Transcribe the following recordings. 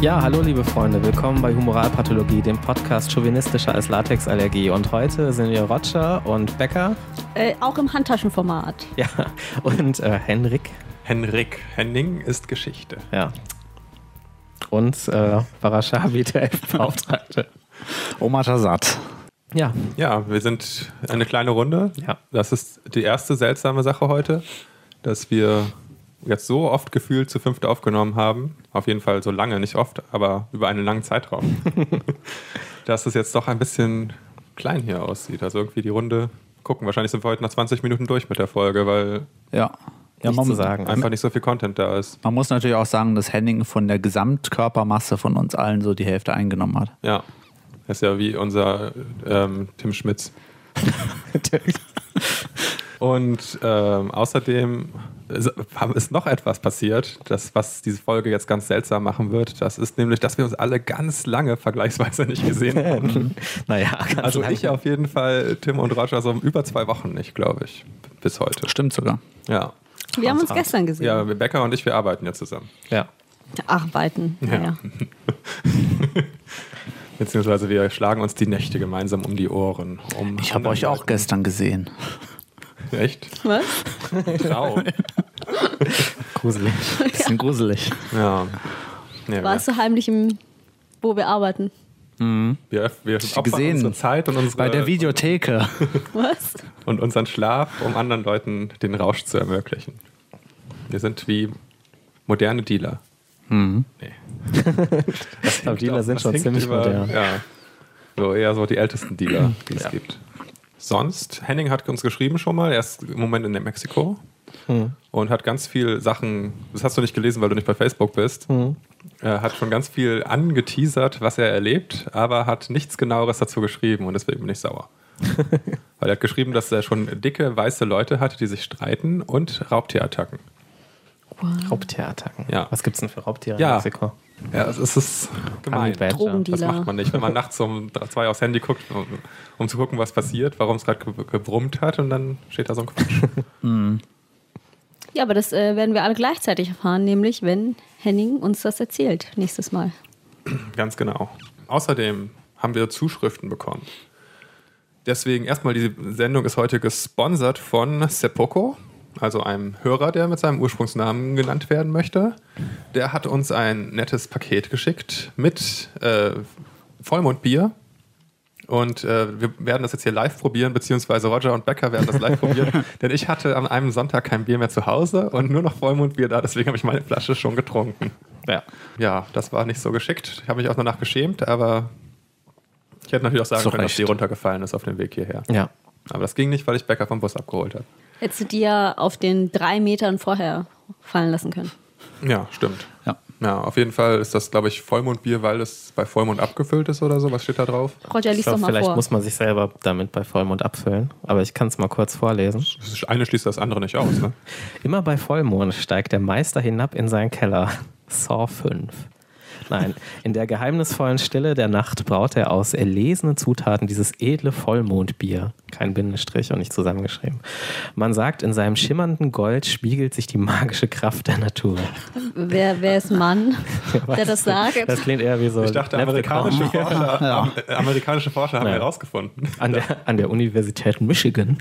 Ja, hallo liebe Freunde, willkommen bei Humoralpathologie, dem Podcast chauvinistischer als Latexallergie. Und heute sind wir Roger und Becker. Auch im Handtaschenformat. Ja, und Henrik. Henning ist Geschichte. Ja. Und Barashabi, der Elfbeauftragte. Omar Shazad. Ja. Ja, wir sind eine kleine Runde. Ja. Das ist die erste seltsame Sache heute, dass wir jetzt so oft gefühlt zu fünft aufgenommen haben. Auf jeden Fall so lange, nicht oft, aber über einen langen Zeitraum. Dass es jetzt doch ein bisschen klein hier aussieht. Also irgendwie die Runde gucken. Wahrscheinlich sind wir heute nach 20 Minuten durch mit der Folge, weil Nichts zu sagen. einfach nicht so viel Content da ist. Man muss natürlich auch sagen, dass Henning von der Gesamtkörpermasse von uns allen so die Hälfte eingenommen hat. Ja, das ist ja wie unser Tim Schmitz. Und außerdem ist noch etwas passiert, was diese Folge jetzt ganz seltsam machen wird. Das ist nämlich, dass wir uns alle ganz lange vergleichsweise nicht gesehen haben. Naja, Also ich auf jeden Fall, Tim und Roger so über 2 Wochen nicht, glaube ich, bis heute. Stimmt sogar. Ja. Wir haben uns gestern gesehen. Ja, Becker und ich, wir arbeiten ja zusammen. Ja. Arbeiten. Naja. Beziehungsweise wir schlagen uns die Nächte gemeinsam um die Ohren. Ich habe euch auch gestern gesehen. Echt? Was? Traum. Gruselig. Bisschen gruselig. Ja. Nee, Warst du heimlich wo wir arbeiten? wir opfern gesehen. unsere Zeit und unsere Bei der Videotheke. Was? und unseren Schlaf, um anderen Leuten den Rausch zu ermöglichen. Wir sind wie moderne Dealer. Nee. Ich glaube, Dealer sind Das schon hinkt ziemlich modern. Ja. So eher so die ältesten Dealer, die es gibt. Sonst, Henning hat uns geschrieben schon mal, er ist im Moment in Mexiko und hat ganz viel Sachen, das hast du nicht gelesen, weil du nicht bei Facebook bist, er hat schon ganz viel angeteasert, was er erlebt, aber hat nichts Genaueres dazu geschrieben und deswegen bin ich sauer. Weil er hat geschrieben, dass er schon dicke, weiße Leute hat, die sich streiten und Raubtierattacken. Raubtierattacken. Ja. Was gibt's denn für Raubtiere Ja. in Mexiko? Ja, es ist gemein. Honey Badger. Drogendealer. Das macht man nicht, wenn man nachts um 2 aufs Handy guckt, um zu gucken, was passiert, warum es gerade gebrummt hat und dann steht da so ein Quatsch. Ja, aber das werden wir alle gleichzeitig erfahren, nämlich wenn Henning uns das erzählt nächstes Mal. Ganz genau. Außerdem haben wir Zuschriften bekommen. Deswegen erstmal, die Sendung ist heute gesponsert von Sepoko, also einem Hörer, der mit seinem Ursprungsnamen genannt werden möchte. Der hat uns ein nettes Paket geschickt mit Vollmondbier. Und wir werden das jetzt hier live probieren, beziehungsweise Roger und Becker werden das live probieren. Denn ich hatte an einem Sonntag kein Bier mehr zu Hause und nur noch Vollmondbier da, deswegen habe ich meine Flasche schon getrunken. Ja, das war nicht so geschickt. Ich habe mich auch danach geschämt, aber ich hätte natürlich auch sagen können, dass die runtergefallen ist auf dem Weg hierher. Ja. Aber das ging nicht, weil ich Becker vom Bus abgeholt habe. Hättest du dir auf den 3 Metern vorher fallen lassen können. Ja, stimmt. Ja. Auf jeden Fall ist das, glaube ich, Vollmondbier, weil es bei Vollmond abgefüllt ist oder so. Was steht da drauf? Roger, lies doch mal Vielleicht vor. muss man sich selber damit bei Vollmond abfüllen. Aber ich kann es mal kurz vorlesen. Das eine schließt das andere nicht aus, ne? Immer bei Vollmond steigt der Meister hinab in seinen Keller. Saw 5. Nein, in der geheimnisvollen Stille der Nacht braut er aus erlesenen Zutaten dieses edle Vollmondbier. Kein Bindestrich und nicht zusammengeschrieben. Man sagt, in seinem schimmernden Gold spiegelt sich die magische Kraft der Natur. Wer ist Mann, der das sagt? Das klingt eher wie so. Ich dachte, amerikanische Forscher haben herausgefunden. An der Universität Michigan.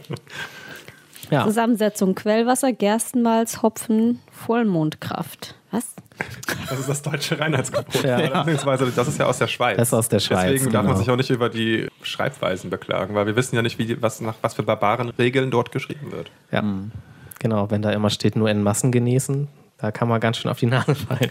Ja. Zusammensetzung: Quellwasser, Gerstenmalz, Hopfen, Vollmondkraft. Was? Das ist das deutsche Reinheitsgebot. Ja. Beziehungsweise das ist ja aus der Schweiz. Das ist aus der Schweiz. Deswegen darf man genau. sich auch nicht über die Schreibweisen beklagen, weil wir wissen ja nicht, nach was für barbaren Regeln dort geschrieben wird. Ja, genau. Wenn da immer steht, nur in Massen genießen, da kann man ganz schön auf die Nase fallen.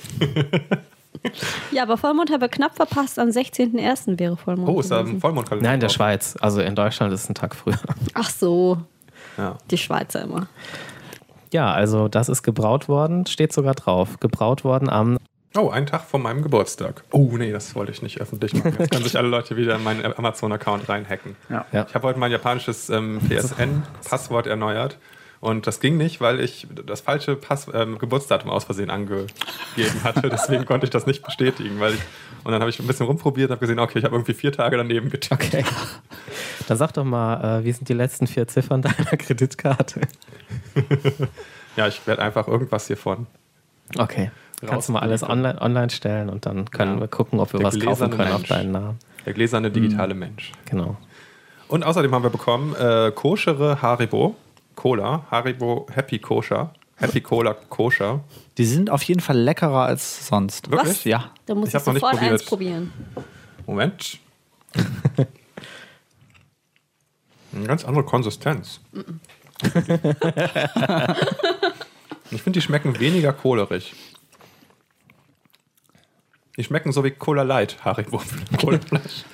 Ja, aber Vollmond haben wir knapp verpasst. Am 16.01. wäre Vollmond. Oh, ist da gewesen. ein Vollmondkalender? Nein, in der drauf? Schweiz. Also in Deutschland ist es ein Tag früher. Ach so, Ja. die Schweizer immer. Ja, also das ist gebraut worden, steht sogar drauf. Gebraut worden am... Oh, ein Tag vor meinem Geburtstag. Oh, nee, das wollte ich nicht öffentlich machen. Jetzt können sich alle Leute wieder in meinen Amazon-Account reinhacken. Ja. Ja. Ich habe heute mein japanisches PSN-Passwort erneuert. Und das ging nicht, weil ich das falsche Geburtsdatum aus Versehen angegeben hatte. Deswegen konnte ich das nicht bestätigen. Und dann habe ich ein bisschen rumprobiert und habe gesehen, okay, ich habe irgendwie 4 Tage daneben getippt. Okay. Dann sag doch mal, wie sind die letzten 4 Ziffern deiner Kreditkarte? Ja, ich werde einfach irgendwas hiervon. Okay. Kannst du mal alles online stellen und dann können wir gucken, ob wir Der was kaufen gläserne können auf Mensch. deinen Namen. Der gläserne digitale Mensch. Genau. Und außerdem haben wir bekommen koschere Haribo Cola. Haribo Happy Koscher. Happy Cola Koscher. Die sind auf jeden Fall leckerer als sonst. Wirklich? Ja. Da muss Ich ich hab noch nicht sofort probiert. eins probieren. Moment. Eine ganz andere Konsistenz. Ich finde, die schmecken weniger kohlerig. Die schmecken so wie Cola Light, Haribo. Cola-Fleisch.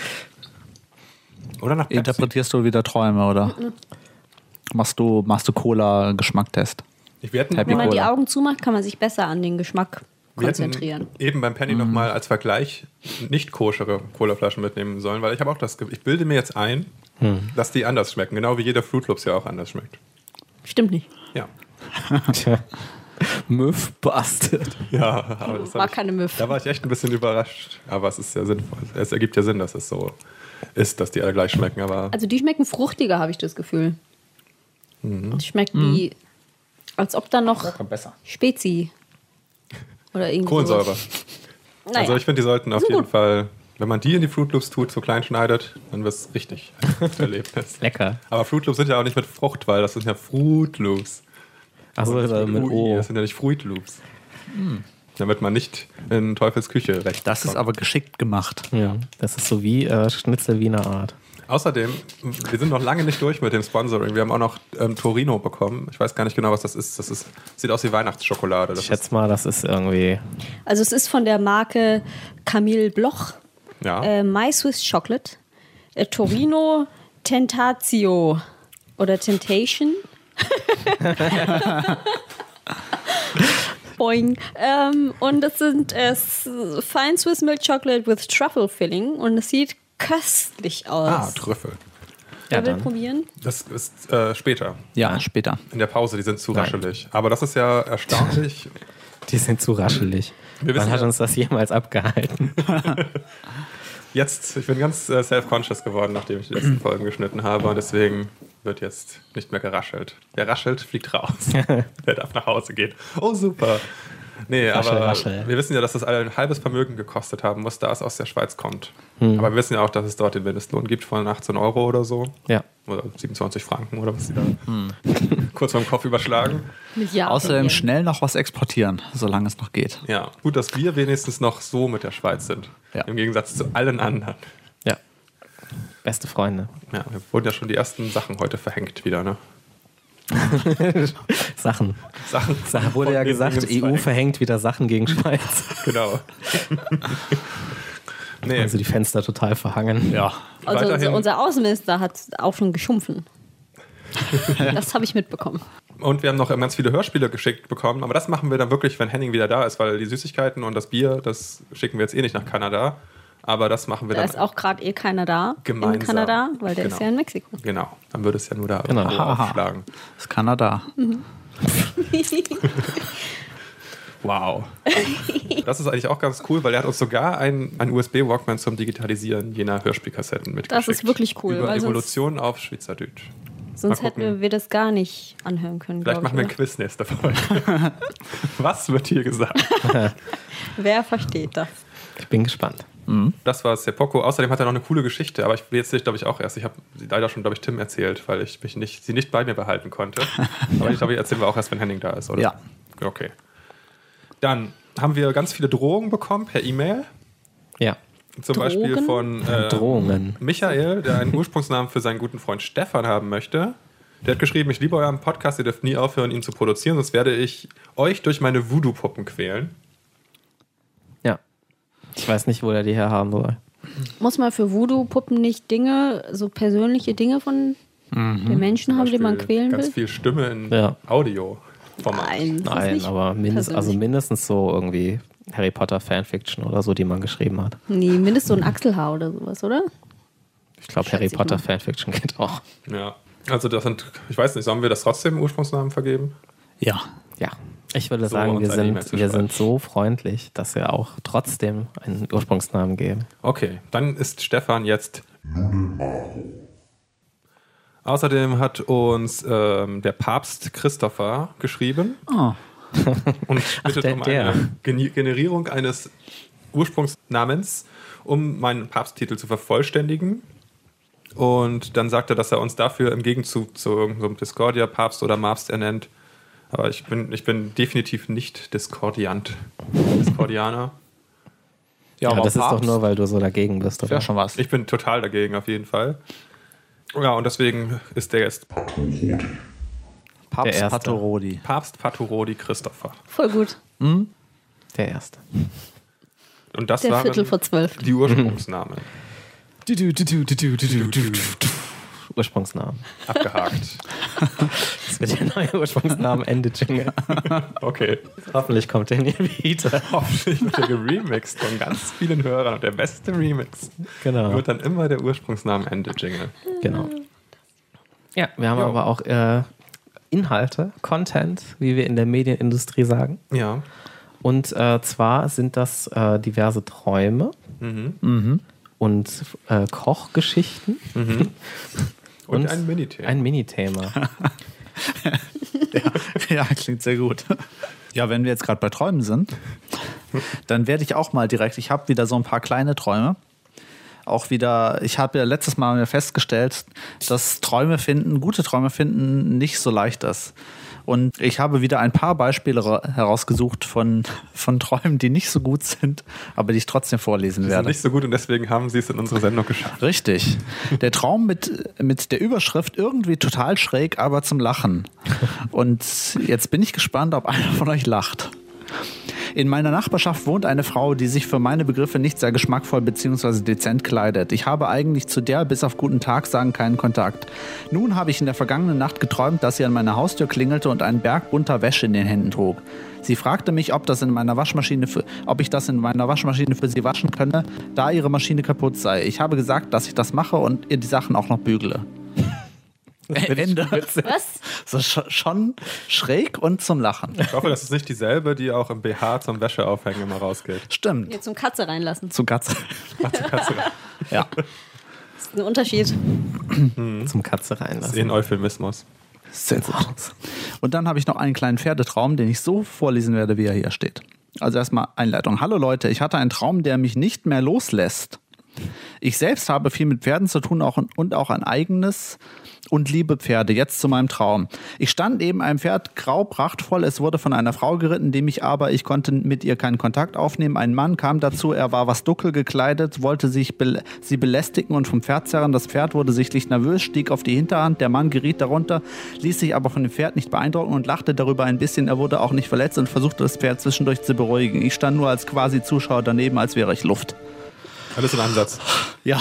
Oder nach Pepsi. Interpretierst du wieder Träume, oder? Machst du Cola-Geschmacktest? Wir hätten, Happy Wenn man die Cola. Augen zumacht, kann man sich besser an den Geschmack wir konzentrieren. hätten eben beim Penny nochmal als Vergleich nicht koschere Colaflaschen mitnehmen sollen, weil ich habe auch ich bilde mir jetzt ein, dass die anders schmecken, genau wie jeder Fruit Loops ja auch anders schmeckt. Stimmt nicht. Ja. Tja. Müff bastard. Ja, aber das War keine Müff. Da war ich echt ein bisschen überrascht. Aber es ist ja sinnvoll. Es ergibt ja Sinn, dass es so ist, dass die alle gleich schmecken. Aber Also die schmecken fruchtiger, habe ich das Gefühl. Die schmecken wie, als ob da noch besser. Spezi oder irgendwie Kohlensäure. sowas. Naja. Also ich finde, die sollten auf jeden Fall, wenn man die in die Fruit Loops tut, so klein schneidet, dann wird es richtig ein gutes Erlebnis. Lecker. Aber Fruit Loops sind ja auch nicht mit Frucht, weil das sind ja Fruit Loops. Achso, mit UI, O. das sind ja nicht Fruit Loops. Damit man nicht in Teufels Küche recht Das ist kommt. aber geschickt gemacht. Ja, das ist so wie Schnitzel Wiener Art. Außerdem, wir sind noch lange nicht durch mit dem Sponsoring. Wir haben auch noch Torino bekommen. Ich weiß gar nicht genau, was das ist. Sieht aus wie Weihnachtsschokolade. Ich Das schätze mal, das ist irgendwie. Also es ist von der Marke Camille Bloch, ist, ja. My Swiss Chocolate, Torino Tentatio oder Temptation. Boing. Und das sind Fine Swiss Milk Chocolate with Truffle Filling und es sieht köstlich aus. Trüffel. Ja, Wer will dann. probieren? Das ist später. Ja, später. In der Pause, die sind zu Nein. raschelig. Aber das ist ja erstaunlich. Die sind zu raschelig. Wir wissen Wann hat ja- uns das jemals abgehalten? Jetzt, ich bin ganz self-conscious geworden, nachdem ich die letzten Folgen geschnitten habe. Und deswegen wird jetzt nicht mehr geraschelt. Wer raschelt, fliegt raus. Wer darf nach Hause gehen. Oh, super. Nee, Raschel, aber raschel. wir wissen ja, dass das ein halbes Vermögen gekostet haben muss, da es aus der Schweiz kommt. Aber wir wissen ja auch, dass es dort den Mindestlohn gibt von 18 Euro oder so. Ja. Oder 27 Franken oder was die da kurz beim Kopf überschlagen. Milliarden. Außerdem schnell noch was exportieren, solange es noch geht. Ja, gut, dass wir wenigstens noch so mit der Schweiz sind. Ja. Im Gegensatz zu allen anderen. Ja. Beste Freunde. Ja, wir wurden ja schon die ersten Sachen heute verhängt wieder, ne? Sachen. Sachen. Da wurde von ja den gesagt, Dingen EU verhängt wieder Sachen gegen Schweiz. Genau. Nee, Also die Fenster total verhangen. Ja. Also weiterhin- unser Außenminister hat auch schon geschumpfen. Das habe ich mitbekommen. und wir haben noch ganz viele Hörspiele geschickt bekommen, aber das machen wir dann wirklich, wenn Henning wieder da ist, weil die Süßigkeiten und das Bier, das schicken wir jetzt eh nicht nach Kanada. Aber das machen wir Da dann ist auch gerade keiner da gemeinsam. in Kanada, weil der Genau. ist ja in Mexiko. Genau, dann würde es ja nur da Genau. irgendwo aufschlagen. Das ist Kanada. Wow. Das ist eigentlich auch ganz cool, weil er hat uns sogar ein USB-Walkman zum Digitalisieren jener Hörspielkassetten mitgeschickt. Das ist wirklich cool, Über weil sonst- Evolution auf Schweizerdeutsch. Sonst Mal gucken. hätten wir das gar nicht anhören können. Vielleicht glaub machen wir ich, ein Quiz nächste Folge. Was wird hier gesagt? oder? Wer versteht das? Ich bin gespannt. Das war Sepoko. Außerdem hat er noch eine coole Geschichte, aber ich erzähle ich glaube ich auch erst. Ich habe sie leider schon, glaube ich, Tim erzählt, weil ich sie nicht bei mir behalten konnte. Aber ich glaube, ich erzählen wir auch erst, wenn Henning da ist, oder? Ja. Okay. Dann haben wir ganz viele Drohungen bekommen per E-Mail. Ja. Zum Beispiel Drogen? von Drohungen. Michael, der einen Ursprungsnamen für seinen guten Freund Stefan haben möchte. Der hat geschrieben, ich liebe euren Podcast, ihr dürft nie aufhören, ihn zu produzieren, sonst werde ich euch durch meine Voodoo-Puppen quälen. Ja. Ich weiß nicht, wo er die herhaben soll. Muss man für Voodoo-Puppen nicht Dinge, so persönliche Dinge von den Menschen haben, die man Beispiel quälen ganz will? viel Stimme in Ja. Audio-Format. Nein, das ist Nein, nicht aber persönlich. mindestens so irgendwie Harry Potter Fanfiction oder so, die man geschrieben hat. Nee, mindestens so ein Achselhaar oder sowas, oder? Ich glaube, Schätze Harry ich Potter mal. Fanfiction geht auch. Ja. Also das sind, ich weiß nicht, sollen wir das trotzdem Ursprungsnamen vergeben? Ja. Ja. Ich würde So, sagen, uns eine E-Mail zu wir schreiben. sind so freundlich, dass wir auch trotzdem einen Ursprungsnamen geben. Okay, dann ist Stefan jetzt Außerdem hat uns der Papst Christopher geschrieben. Oh. und bittet um eine Generierung eines Ursprungsnamens, um meinen Papsttitel zu vervollständigen. Und dann sagt er, dass er uns dafür im Gegenzug zu irgendeinem Discordia-Papst oder Mapst ernennt. Aber ich bin definitiv nicht Discordianer. Ja, aber das ist Papst doch nur, weil du so dagegen bist, oder? wäre schon was. Ich bin total dagegen, auf jeden Fall. Ja, und deswegen ist der jetzt Papst der Erste. Patorodi. Papst Patorodi Christopher. Voll gut. Der Erste. Und das Der waren Viertel vor 12. die Ursprungsnamen. Ursprungsnamen. Abgehakt. Das wird der neue Ursprungsnamen-Ende-Jingle. Okay. Hoffentlich kommt der nie wieder. Hoffentlich wird der geremixed von ganz vielen Hörern. Und der beste Remix Genau. wird dann immer der Ursprungsnamen-Ende-Jingle. Genau. Ja, wir haben aber auch Inhalte, Content, wie wir in der Medienindustrie sagen. Ja. Und zwar sind das diverse Träume und Kochgeschichten. Und ein Minithema. Ein Minithema. Ja, klingt sehr gut. Ja, wenn wir jetzt gerade bei Träumen sind, dann werde ich auch mal direkt, ich habe wieder so ein paar kleine Träume. Auch wieder, ich habe ja letztes Mal festgestellt, dass gute Träume finden, nicht so leicht ist. Und ich habe wieder ein paar Beispiele herausgesucht von Träumen, die nicht so gut sind, aber die ich trotzdem vorlesen Die werde. sind nicht so gut und deswegen haben sie es in unsere Sendung geschafft. Richtig. Der Traum mit der Überschrift irgendwie total schräg, aber zum Lachen. Und jetzt bin ich gespannt, ob einer von euch lacht. In meiner Nachbarschaft wohnt eine Frau, die sich für meine Begriffe nicht sehr geschmackvoll bzw. dezent kleidet. Ich habe eigentlich zu der bis auf guten Tag sagen keinen Kontakt. Nun habe ich in der vergangenen Nacht geträumt, dass sie an meiner Haustür klingelte und einen Berg bunter Wäsche in den Händen trug. Sie fragte mich, ob ich das in meiner Waschmaschine für sie waschen könne, da ihre Maschine kaputt sei. Ich habe gesagt, dass ich das mache und ihr die Sachen auch noch bügele. Ende. Was? So schon schräg und zum Lachen. Ich hoffe, das ist nicht dieselbe, die auch im BH zum Wäscheaufhängen immer rausgeht. Stimmt. Jetzt zum Katze reinlassen. Zu Katze. Ja. Das ist ein Unterschied. Zum Katze Das ist reinlassen. ein Euphemismus. Sehr gut. Und dann habe ich noch einen kleinen Pferdetraum, den ich so vorlesen werde, wie er hier steht. Also erstmal Einleitung. Hallo Leute, ich hatte einen Traum, der mich nicht mehr loslässt. Ich selbst habe viel mit Pferden zu tun und auch ein eigenes und liebe Pferde. Jetzt zu meinem Traum. Ich stand neben einem Pferd, grau, prachtvoll. Es wurde von einer Frau geritten, ich konnte mit ihr keinen Kontakt aufnehmen. Ein Mann kam dazu, er war was dunkel gekleidet, wollte sie belästigen und vom Pferd zerren. Das Pferd wurde sichtlich nervös, stieg auf die Hinterhand. Der Mann geriet darunter, ließ sich aber von dem Pferd nicht beeindrucken und lachte darüber ein bisschen. Er wurde auch nicht verletzt und versuchte das Pferd zwischendurch zu beruhigen. Ich stand nur als quasi Zuschauer daneben, als wäre ich Luft. Alles in Ansatz. Ja.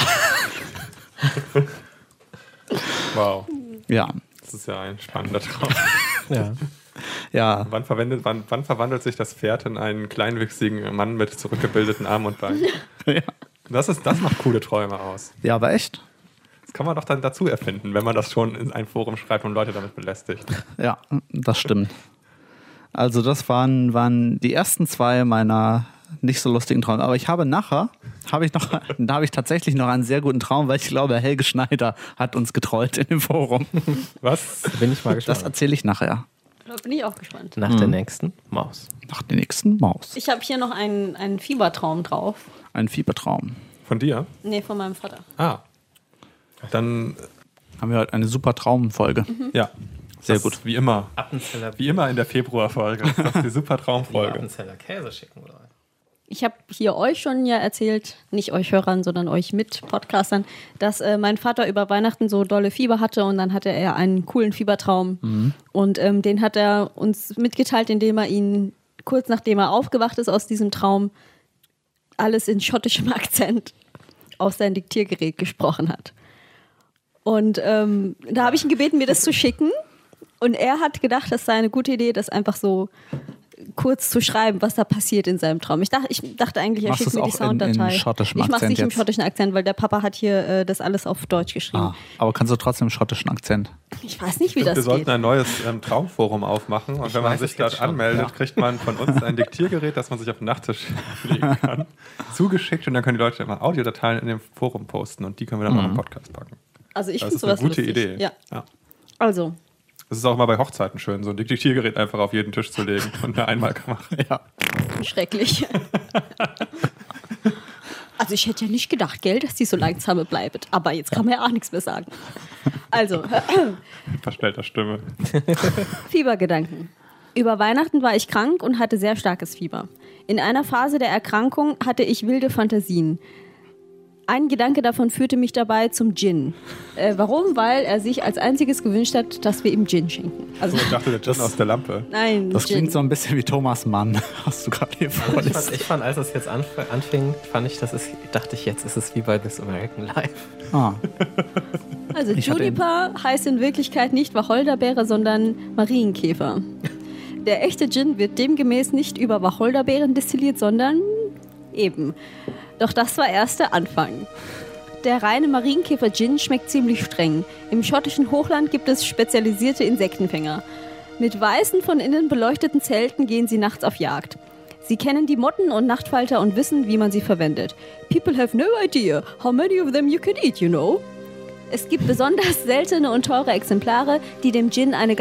Wow. Ja. Das ist ja ein spannender Traum. Ja. Ja. Wann verwandelt sich das Pferd in einen kleinwüchsigen Mann mit zurückgebildeten Armen und Beinen? Ja. Das macht coole Träume aus. Ja, aber echt? Das kann man doch dann dazu erfinden, wenn man das schon in ein Forum schreibt und Leute damit belästigt. Ja, das stimmt. Also das waren die ersten zwei meiner nicht so lustigen Träume. Aber ich habe tatsächlich noch einen sehr guten Traum, weil ich glaube, Helge Schneider hat uns getrollt in dem Forum. Was? Bin ich mal Das gespannt. erzähle ich nachher. Da bin ich auch gespannt. Nach der nächsten Maus. Nach der nächsten Maus. Ich habe hier noch einen Fiebertraum drauf. Ein Fiebertraum. Von dir? Nee, von meinem Vater. Ah. Dann, Haben wir heute eine super Traumfolge. ja. Sehr Das gut. ist Wie immer. Appenzeller, Wie immer in der Februarfolge. Das ist die super Traumfolge. Appenzeller Käse schicken oder? Ich habe hier euch schon ja erzählt, nicht euch Hörern, sondern euch Mit-Podcastern, dass mein Vater über Weihnachten so dolle Fieber hatte und dann hatte er einen coolen Fiebertraum. Und den hat er uns mitgeteilt, indem er ihn kurz nachdem er aufgewacht ist aus diesem Traum, alles in schottischem Akzent auf sein Diktiergerät gesprochen hat. Und da habe ich ihn gebeten, mir das zu schicken. Und er hat gedacht, das sei eine gute Idee, das einfach so kurz zu schreiben, was da passiert in seinem Traum. Ich dachte eigentlich, er Machst schickt du mir es die auch in Sounddatei. schottischem Ich mache es Akzent nicht im jetzt? schottischen Akzent, weil der Papa hat hier das alles auf Deutsch geschrieben. Ah, aber kannst du trotzdem schottischen Akzent? Ich weiß nicht, wie Wir das sollten geht. ein neues Traumforum aufmachen und wenn man weiß sich es dort jetzt schon. anmeldet, kriegt man von uns ein Diktiergerät, das man sich auf den Nachttisch legen kann, zugeschickt und dann können die Leute immer Audiodateien in dem Forum posten und die können wir dann auch im Podcast packen. Also ich Das finde ist eine sowas gute lustig. Idee. Ja. Ja. Also, Das ist auch immer bei Hochzeiten schön, so ein Diktiergerät einfach auf jeden Tisch zu legen und eine Einmalkamera. Ja. Schrecklich. Also ich hätte ja nicht gedacht, gell, dass die so langsam bleibt. Aber jetzt kann man ja auch nichts mehr sagen. Also, Verstellter Stimme. Fiebergedanken. Über Weihnachten war ich krank und hatte sehr starkes Fieber. In einer Phase der Erkrankung hatte ich wilde Fantasien. Ein Gedanke davon führte mich dabei zum Gin. Warum? Weil er sich als einziges gewünscht hat, dass wir ihm Gin schenken. Also, Ich dachte, der Gin aus der Lampe. nein, Das Gin. klingt so ein bisschen wie Thomas Mann, hast du gerade hier vorgelesen. Ich fand, als es jetzt anfing, dachte ich, jetzt ist es wie bei Miss American Life. Ah. Also Ich hatte Juniper heißt in Wirklichkeit nicht Wacholderbeere, sondern Marienkäfer. Der echte Gin wird demgemäß nicht über Wacholderbeeren destilliert, sondern eben. Doch das war erst der Anfang. Der reine Marienkäfer-Gin schmeckt ziemlich streng. Im schottischen Hochland gibt es spezialisierte Insektenfänger. Mit weißen, von innen beleuchteten Zelten gehen sie nachts auf Jagd. Sie kennen die Motten und Nachtfalter und wissen, wie man sie verwendet. People have no idea how many of them you can eat, you know. Es gibt besonders seltene und teure Exemplare, die dem Gin ein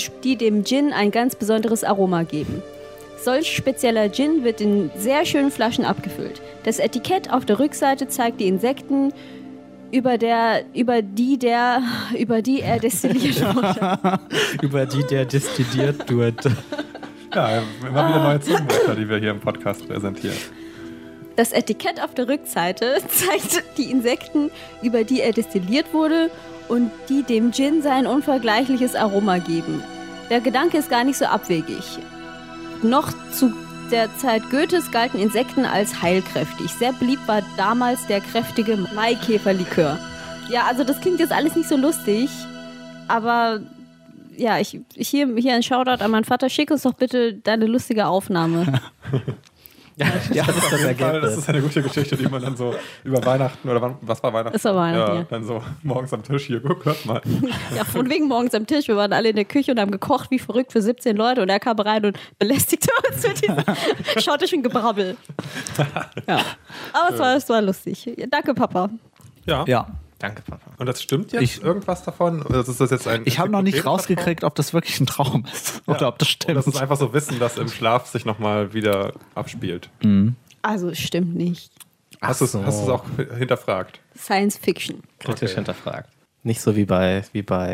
ganz besonderes Aroma geben. Solch spezieller Gin wird in sehr schönen Flaschen abgefüllt. Das Etikett auf der Rückseite zeigt die Insekten, über die er destilliert wurde. Über die der destilliert wird. Ja, immer wieder neue Zungenwörter, die wir hier im Podcast präsentieren. Das Etikett auf der Rückseite zeigt die Insekten, über die er destilliert wurde und die dem Gin sein unvergleichliches Aroma geben. Der Gedanke ist gar nicht so abwegig. Noch zu der Zeit Goethes galten Insekten als heilkräftig. Sehr beliebt war damals der kräftige Maikäferlikör. Ja, also das klingt jetzt alles nicht so lustig, aber ja, hier ein Shoutout an meinen Vater. Schick uns doch bitte deine lustige Aufnahme. Ja, das ist das Ergebnis. Das ist eine gute Geschichte, die man dann so über Weihnachten, oder was war Weihnachten? Es war Weihnachten, ja. Dann so morgens am Tisch hier, guck, hört mal. Ja, von wegen morgens am Tisch. Wir waren alle in der Küche und haben gekocht wie verrückt für 17 Leute und er kam rein und belästigte uns mit diesem schottischen Gebrabbel. Ja. Aber es war lustig. Danke, Papa. Ja. Ja. Danke, Papa. Und das stimmt jetzt irgendwas davon? Oder ist das jetzt ein Ich habe noch nicht Enzyklopädie rausgekriegt, ob das wirklich ein Traum ist. Oder ob das stimmt. Oder das ist einfach so Wissen, das im Schlaf sich nochmal wieder abspielt. Also, es stimmt nicht. Hast du es auch hinterfragt? Science Fiction. Kritisch hinterfragt. Nicht so wie bei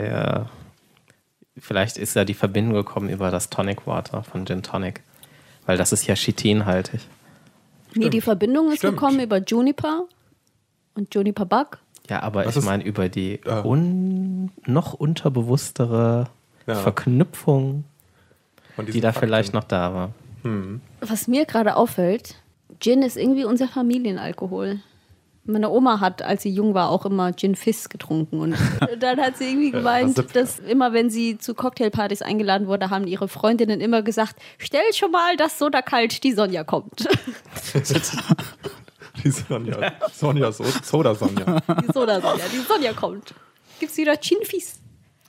vielleicht ist ja die Verbindung gekommen über das Tonic Water von Gin Tonic. Weil das ist ja chitinhaltig. Nee, die Verbindung ist Stimmt. gekommen über Juniper und Juniper Bug. Ja, aber Was ich ist- meine über die noch unterbewusstere Ja. Verknüpfung, Von die diesen da Fakten. vielleicht noch da war. Was mir gerade auffällt, Gin ist irgendwie unser Familienalkohol. Meine Oma hat, als sie jung war, auch immer Gin Fizz getrunken. Und dann hat sie irgendwie gemeint, dass immer, wenn sie zu Cocktailpartys eingeladen wurde, haben ihre Freundinnen immer gesagt, stell schon mal, dass Soda kalt die Sonja kommt. Die Sonja. Soda Sonja. Die Soda Sonja, die Sonja kommt. Gibt's wieder Gin Fizz.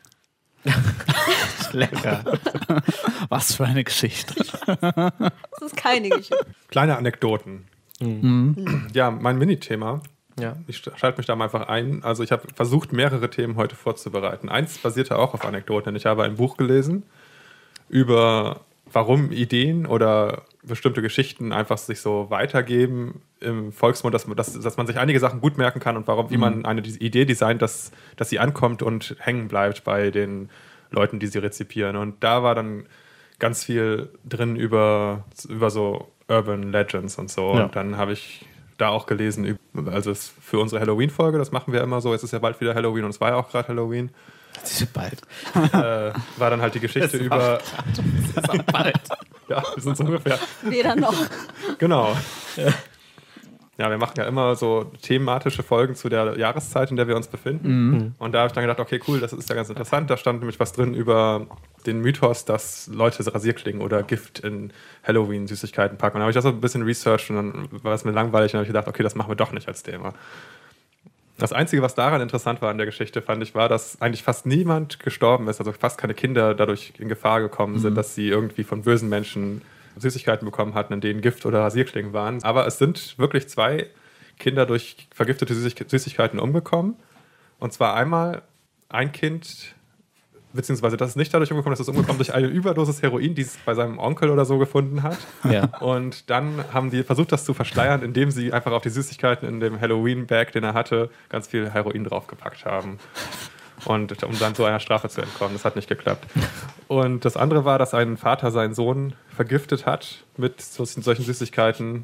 Lecker. Was für eine Geschichte. Das ist keine Geschichte. Kleine Anekdoten. Ja, mein Minithema. Ja. Ich schalte mich da mal einfach ein. Also ich habe versucht, mehrere Themen heute vorzubereiten. Eins basierte auch auf Anekdoten. Ich habe ein Buch gelesen über, warum Ideen oder bestimmte Geschichten einfach sich so weitergeben im Volksmund, dass man sich einige Sachen gut merken kann und wie man eine Idee designt, dass sie ankommt und hängen bleibt bei den Leuten, die sie rezipieren. Und da war dann ganz viel drin über so Urban Legends und so. Ja. Und dann habe ich da auch gelesen, also es für unsere Halloween-Folge, das machen wir immer so, jetzt ist ja bald wieder Halloween und es war ja auch gerade Halloween, Bald. war dann halt die Geschichte über... Bald. Ja, wir sind so ungefähr... Weder noch. Genau. Ja, wir machen ja immer so thematische Folgen zu der Jahreszeit, in der wir uns befinden. Und da habe ich dann gedacht, okay, cool, das ist ja ganz interessant. Da stand nämlich was drin über den Mythos, dass Leute Rasierklingen oder Gift in Halloween-Süßigkeiten packen. Und dann habe ich das so ein bisschen researched und dann war es mir langweilig und dann habe ich gedacht, okay, das machen wir doch nicht als Thema. Das Einzige, was daran interessant war in der Geschichte, fand ich, war, dass eigentlich fast niemand gestorben ist, also fast keine Kinder dadurch in Gefahr gekommen sind, dass sie irgendwie von bösen Menschen Süßigkeiten bekommen hatten, in denen Gift oder Rasierklingen waren. Aber es sind wirklich 2 Kinder durch vergiftete Süßigkeiten umgekommen. Und zwar einmal ein Kind beziehungsweise das ist nicht dadurch umgekommen, dass es umgekommen durch eine Überdosis Heroin, die es bei seinem Onkel oder so gefunden hat. Ja. Und dann haben die versucht, das zu verschleiern, indem sie einfach auf die Süßigkeiten in dem Halloween-Bag, den er hatte, ganz viel Heroin draufgepackt haben. Und um dann so einer Strafe zu entkommen. Das hat nicht geklappt. Und das andere war, dass ein Vater seinen Sohn vergiftet hat mit solchen Süßigkeiten,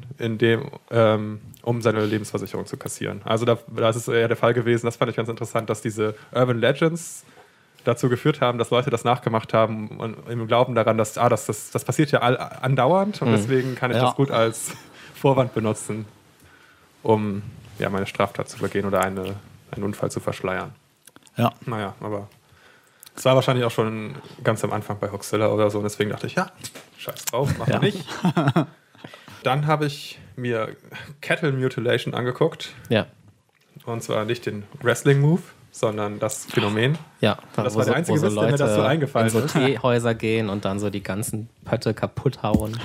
um seine Lebensversicherung zu kassieren. Also das ist eher der Fall gewesen. Das fand ich ganz interessant, dass diese Urban Legends dazu geführt haben, dass Leute das nachgemacht haben und im Glauben daran, dass das passiert ja andauernd und deswegen kann ich das gut als Vorwand benutzen, um meine Straftat zu begehen oder einen Unfall zu verschleiern. Ja. Naja, aber es war wahrscheinlich auch schon ganz am Anfang bei Hoaxilla oder so und deswegen dachte ich, scheiß drauf, mach ich nicht. Dann habe ich mir Cattle Mutilation angeguckt. Ja. Und zwar nicht den Wrestling-Move, sondern das Phänomen. Ja, das war der einzige Witz, der mir dazu eingefallen ist. In so Teehäuser gehen und dann so die ganzen Pötte kaputt hauen.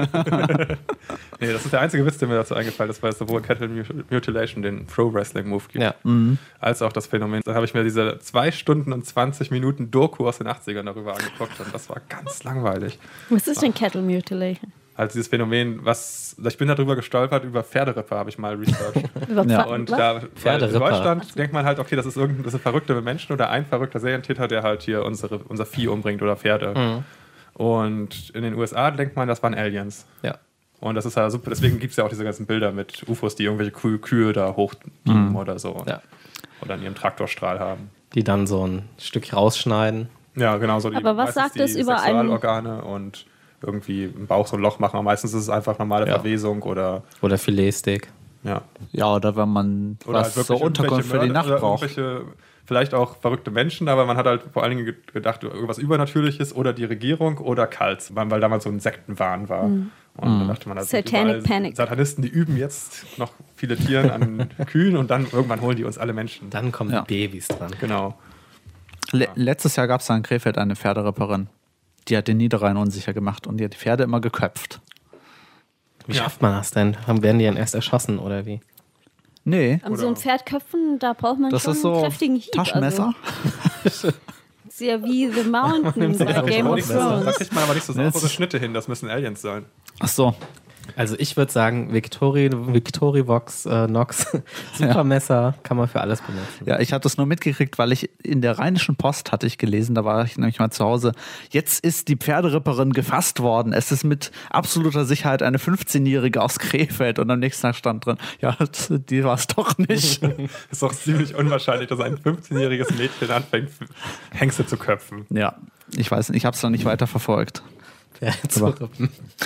Nee, das ist der einzige Witz, der mir dazu eingefallen ist, weil es sowohl Cattle Mutilation, den Pro-Wrestling-Move gibt, als auch das Phänomen. Dann habe ich mir diese 2 Stunden und 20 Minuten Doku aus den 80ern darüber angeguckt und das war ganz langweilig. Was ist denn Cattle Mutilation? Also dieses Phänomen, ich bin darüber gestolpert, über Pferderipper habe ich mal researched. Und weil in Deutschland denkt man halt, okay, das sind verrückte Menschen oder ein verrückter Serientäter, der halt hier unser Vieh umbringt oder Pferde. Und in den USA denkt man, das waren Aliens. Ja. Und das ist ja super, deswegen gibt es ja auch diese ganzen Bilder mit UFOs, die irgendwelche Kühe da hochbeamen oder so. Ja. Oder in ihrem Traktorstrahl haben. Die dann so ein Stück rausschneiden. Ja, genau so. Aber was sagt es über Sexualorgane und irgendwie im Bauch so ein Loch machen. Aber meistens ist es einfach normale Verwesung oder Filetsteak. Ja. Ja, oder wenn man oder was so Unterkunft für die Nacht braucht. Vielleicht auch verrückte Menschen, aber man hat halt vor allen Dingen gedacht, irgendwas Übernatürliches oder die Regierung oder Cults, weil damals so ein Sektenwahn war. Und dann dachte man, Satanic Panic. Satanisten, die üben jetzt noch filetieren an Kühen und dann irgendwann holen die uns alle Menschen. Dann kommen die Babys dran. Genau. Letztes Jahr gab es da in Krefeld eine Pferderipperin. Die hat den Niederrhein unsicher gemacht und die hat die Pferde immer geköpft. Wie schafft man das denn? Werden die dann erst erschossen oder wie? Nee. An so ein Pferd köpfen, da braucht man das schon ist so einen kräftigen Hieb. Taschenmesser. Also. Ist ja wie The Mountain bei Game of Thrones. Da kriegt man aber nicht so saubere Schnitte hin, das müssen Aliens sein. Ach so. Also ich würde sagen, Victorivox Nox Supermesser kann man für alles benutzen. Ja, ich hatte es nur mitgekriegt, weil ich in der Rheinischen Post hatte ich gelesen, da war ich nämlich mal zu Hause. Jetzt ist die Pferderipperin gefasst worden. Es ist mit absoluter Sicherheit eine 15-Jährige aus Krefeld und am nächsten Tag stand drin, ja, die war es doch nicht. Ist doch ziemlich unwahrscheinlich, dass ein 15-jähriges Mädchen anfängt, Hengste zu köpfen. Ja, ich weiß nicht, ich habe es noch nicht weiter verfolgt. Zu rippen.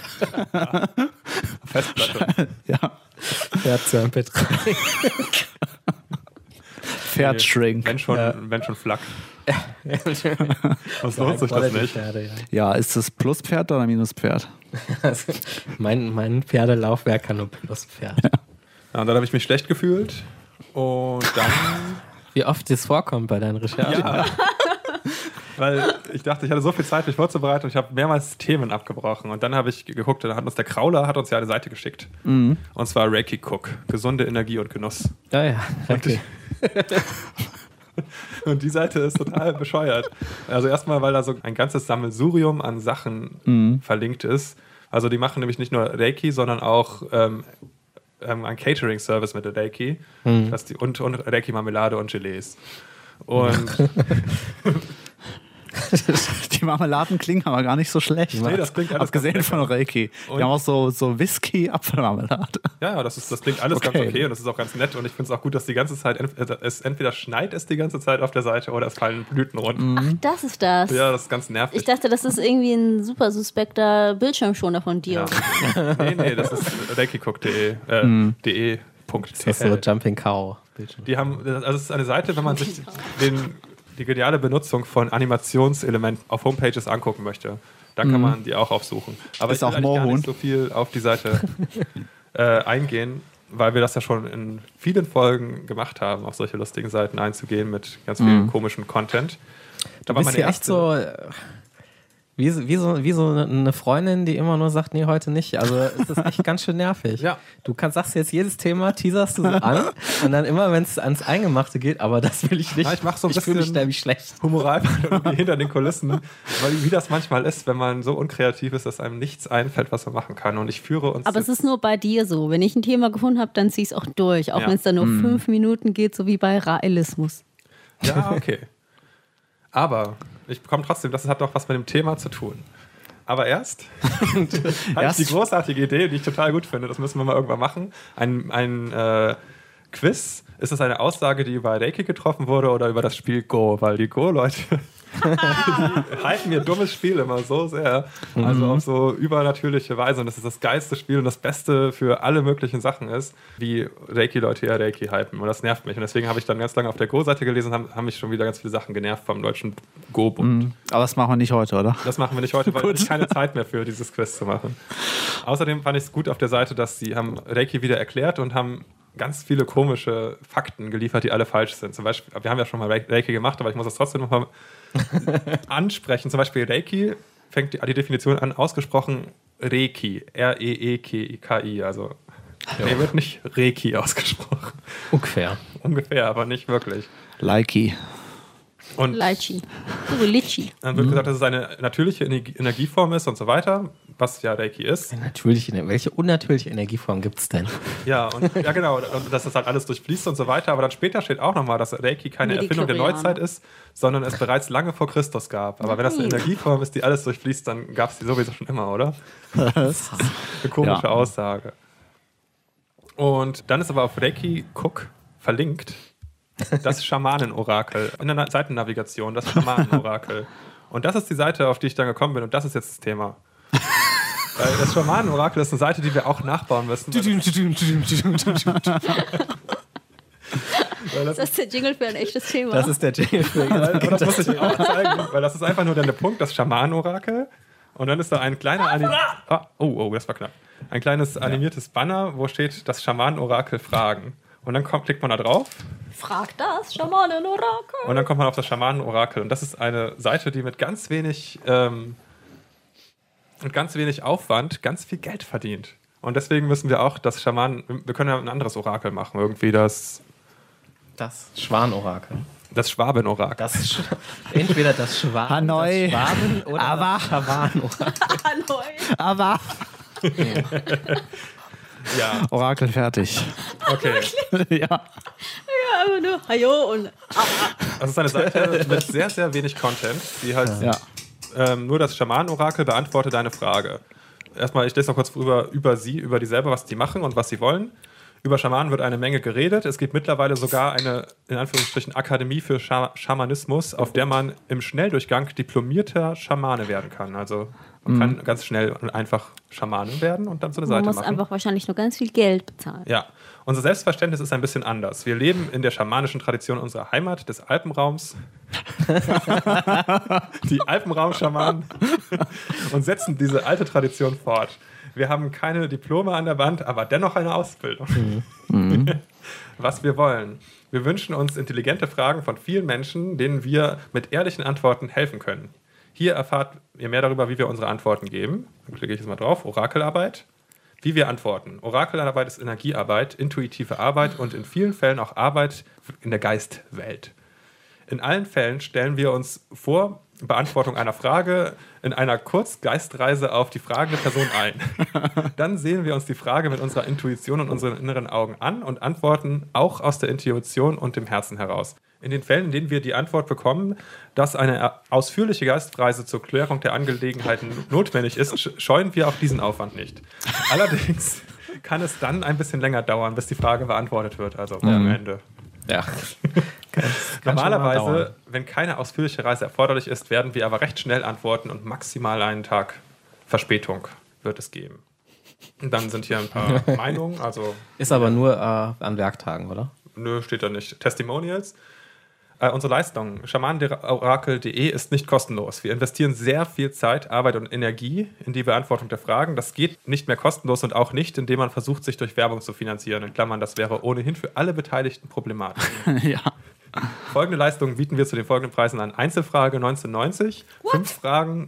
Festplatte. Ja. Pferd Pferdshrink. Wenn schon Flak. Was lohnt sich das nicht? Pferde, Ja, ist es Pluspferd oder Minuspferd? Also, mein Pferdelaufwerk kann nur Pluspferd. Ja, und dann habe ich mich schlecht gefühlt. Und dann... Wie oft das vorkommt bei deinen Recherchen. Ja. Weil ich dachte, ich hatte so viel Zeit, mich vorzubereiten und ich habe mehrmals Themen abgebrochen. Und dann habe ich geguckt, da hat uns der Krauler eine Seite geschickt. Und zwar Reiki Cook, gesunde Energie und Genuss. Ja, okay. Und die Seite ist total bescheuert. Also erstmal, weil da so ein ganzes Sammelsurium an Sachen verlinkt ist. Also die machen nämlich nicht nur Reiki, sondern auch ein Catering-Service mit der Reiki. Und Reiki-Marmelade und Gelees. Und die Marmeladen klingen aber gar nicht so schlecht. Nee, das klingt alles abgesehen ganz von Reiki. Die haben auch so Whisky-Apfelmarmelade. Ja, das klingt alles ganz okay und das ist auch ganz nett. Und ich finde es auch gut, dass die ganze Zeit, entweder schneit es die ganze Zeit auf der Seite oder es fallen Blüten runter. Ach, das ist das. Ja, das ist ganz nervig. Ich dachte, das ist irgendwie ein super suspekter Bildschirmschoner von dir. Ja. Nee, das ist reikicook.de. Das ist so Jumping Cow. Die haben, also es ist eine Seite, wenn man sich die geniale Benutzung von Animationselementen auf Homepages angucken möchte, dann kann man die auch aufsuchen. Aber ist ich will auch eigentlich gar Moorhuhn. nicht so viel auf die Seite eingehen, weil wir das ja schon in vielen Folgen gemacht haben, auf solche lustigen Seiten einzugehen mit ganz viel komischen Content. Du bist hier echt so Wie so eine Freundin, die immer nur sagt, nee, heute nicht. Also es ist echt ganz schön nervig. Ja. Du sagst jetzt jedes Thema, teaserst du so an und dann immer, wenn es ans Eingemachte geht, aber das will ich nicht. Ja, ich mach so ein fühle mich bisschen nämlich schlecht. Humoralparodie hinter den Kulissen, weil wie das manchmal ist, wenn man so unkreativ ist, dass einem nichts einfällt, was man machen kann. Und ich führe uns. Aber es ist nur bei dir so. Wenn ich ein Thema gefunden habe, dann zieh ich es auch durch. Auch Ja. wenn es dann nur 5 Minuten geht, so wie bei Raelismus. Ja, okay. Aber ich bekomme trotzdem, das hat doch was mit dem Thema zu tun. Aber erst habe ich die großartige Idee, die ich total gut finde, das müssen wir mal irgendwann machen, ein Quiz. Ist das eine Aussage, die über Reiki getroffen wurde oder über das Spiel Go? Weil die Go-Leute, die halten ihr dummes Spiel immer so sehr. Also auf so übernatürliche Weise. Und das ist das geilste Spiel und das Beste für alle möglichen Sachen ist, wie Reiki-Leute ja Reiki hypen. Und das nervt mich. Und deswegen habe ich dann ganz lange auf der Go-Seite gelesen und haben mich schon wieder ganz viele Sachen genervt vom deutschen Go-Bund. Aber das machen wir nicht heute, oder? Das machen wir nicht heute, weil ich keine Zeit mehr für dieses Quiz zu machen. Außerdem fand ich es gut auf der Seite, dass sie haben Reiki wieder erklärt und haben ganz viele komische Fakten geliefert, die alle falsch sind. Zum Beispiel, wir haben ja schon mal Reiki gemacht, aber ich muss das trotzdem nochmal ansprechen. Zum Beispiel Reiki fängt die Definition an, ausgesprochen Reiki, R-E-E-K-I, also der wird nicht Reiki ausgesprochen. Ungefähr, aber nicht wirklich. Likey. Und Lychee. So Litchi. dann wird gesagt, dass es eine natürliche Energieform ist und so weiter, was ja Reiki ist. Welche unnatürliche Energieform gibt es denn? Ja, ja genau, und dass das halt alles durchfließt und so weiter. Aber dann später steht auch nochmal, dass Reiki keine Erfindung der Neuzeit ist, sondern es bereits lange vor Christus gab. Aber wenn das eine Energieform ist, die alles durchfließt, dann gab es die sowieso schon immer, oder? Das ist eine komische Aussage. Und dann ist aber auf Reiki Cook verlinkt das Schamanenorakel in der Seitennavigation, das Schamanenorakel. Und das ist die Seite, auf die ich dann gekommen bin und das ist jetzt das Thema. Weil das Schamanenorakel ist eine Seite, die wir auch nachbauen müssen. Ist das der Jingle für ein echtes Thema? Das ist der Jingle für aber das muss ich auch zeigen, weil das ist einfach nur der Punkt, das Schamanenorakel. Und dann ist da ein kleiner das war knapp. Ein kleines animiertes Banner, wo steht das Schamanenorakel Fragen. Und dann klickt man da drauf. Frag das Schamanenorakel. Und dann kommt man auf das Schamanenorakel. Und das ist eine Seite, die mit ganz wenig Aufwand ganz viel Geld verdient. Und deswegen müssen wir auch das wir können ja ein anderes Orakel machen. Irgendwie das Schwanorakel. Das Schwabenorakel. Entweder das Schwaben oder das Schawanorakel. Aber Ja. Orakel fertig. Okay. Ja. Ja, aber nur Hajo und Das ist eine Seite mit sehr, sehr wenig Content, die halt nur das Schamanenorakel beantwortet deine Frage. Erstmal, ich lese noch kurz über die selber, was die machen und was sie wollen. Über Schamanen wird eine Menge geredet. Es gibt mittlerweile sogar eine, in Anführungsstrichen, Akademie für Schamanismus, auf der man im Schnelldurchgang diplomierter Schamane werden kann. Also man kann ganz schnell und einfach Schamane werden und dann so eine Seite man machen. muss einfach wahrscheinlich nur ganz viel Geld bezahlen. Ja, unser Selbstverständnis ist ein bisschen anders. Wir leben in der schamanischen Tradition unserer Heimat, des Alpenraums. Die Alpenraumschamanen und setzen diese alte Tradition fort. Wir haben keine Diplome an der Wand, aber dennoch eine Ausbildung. Was wir wollen. Wir wünschen uns intelligente Fragen von vielen Menschen, denen wir mit ehrlichen Antworten helfen können. Hier erfahrt ihr mehr darüber, wie wir unsere Antworten geben. Dann klicke ich jetzt mal drauf. Orakelarbeit. Wie wir antworten. Orakelarbeit ist Energiearbeit, intuitive Arbeit und in vielen Fällen auch Arbeit in der Geistwelt. In allen Fällen stellen wir uns vor Beantwortung einer Frage in einer Kurzgeistreise auf die fragende Person ein. Dann sehen wir uns die Frage mit unserer Intuition und unseren inneren Augen an und antworten auch aus der Intuition und dem Herzen heraus. In den Fällen, in denen wir die Antwort bekommen, dass eine ausführliche Geistreise zur Klärung der Angelegenheiten notwendig ist, scheuen wir auch diesen Aufwand nicht. Allerdings kann es dann ein bisschen länger dauern, bis die Frage beantwortet wird, also am Ende. Ja. Normalerweise, wenn keine ausführliche Reise erforderlich ist, werden wir aber recht schnell antworten und maximal einen Tag Verspätung wird es geben. Und dann sind hier ein paar Meinungen. Also ist aber nur an Werktagen, oder? Nö, steht da nicht. Testimonials. Unsere Leistung, schamanenorakel.de, ist nicht kostenlos. Wir investieren sehr viel Zeit, Arbeit und Energie in die Beantwortung der Fragen. Das geht nicht mehr kostenlos und auch nicht, indem man versucht, sich durch Werbung zu finanzieren. In Klammern, das wäre ohnehin für alle Beteiligten problematisch. Ja. Folgende Leistungen bieten wir zu den folgenden Preisen an. Einzelfrage 19,90, 5 Fragen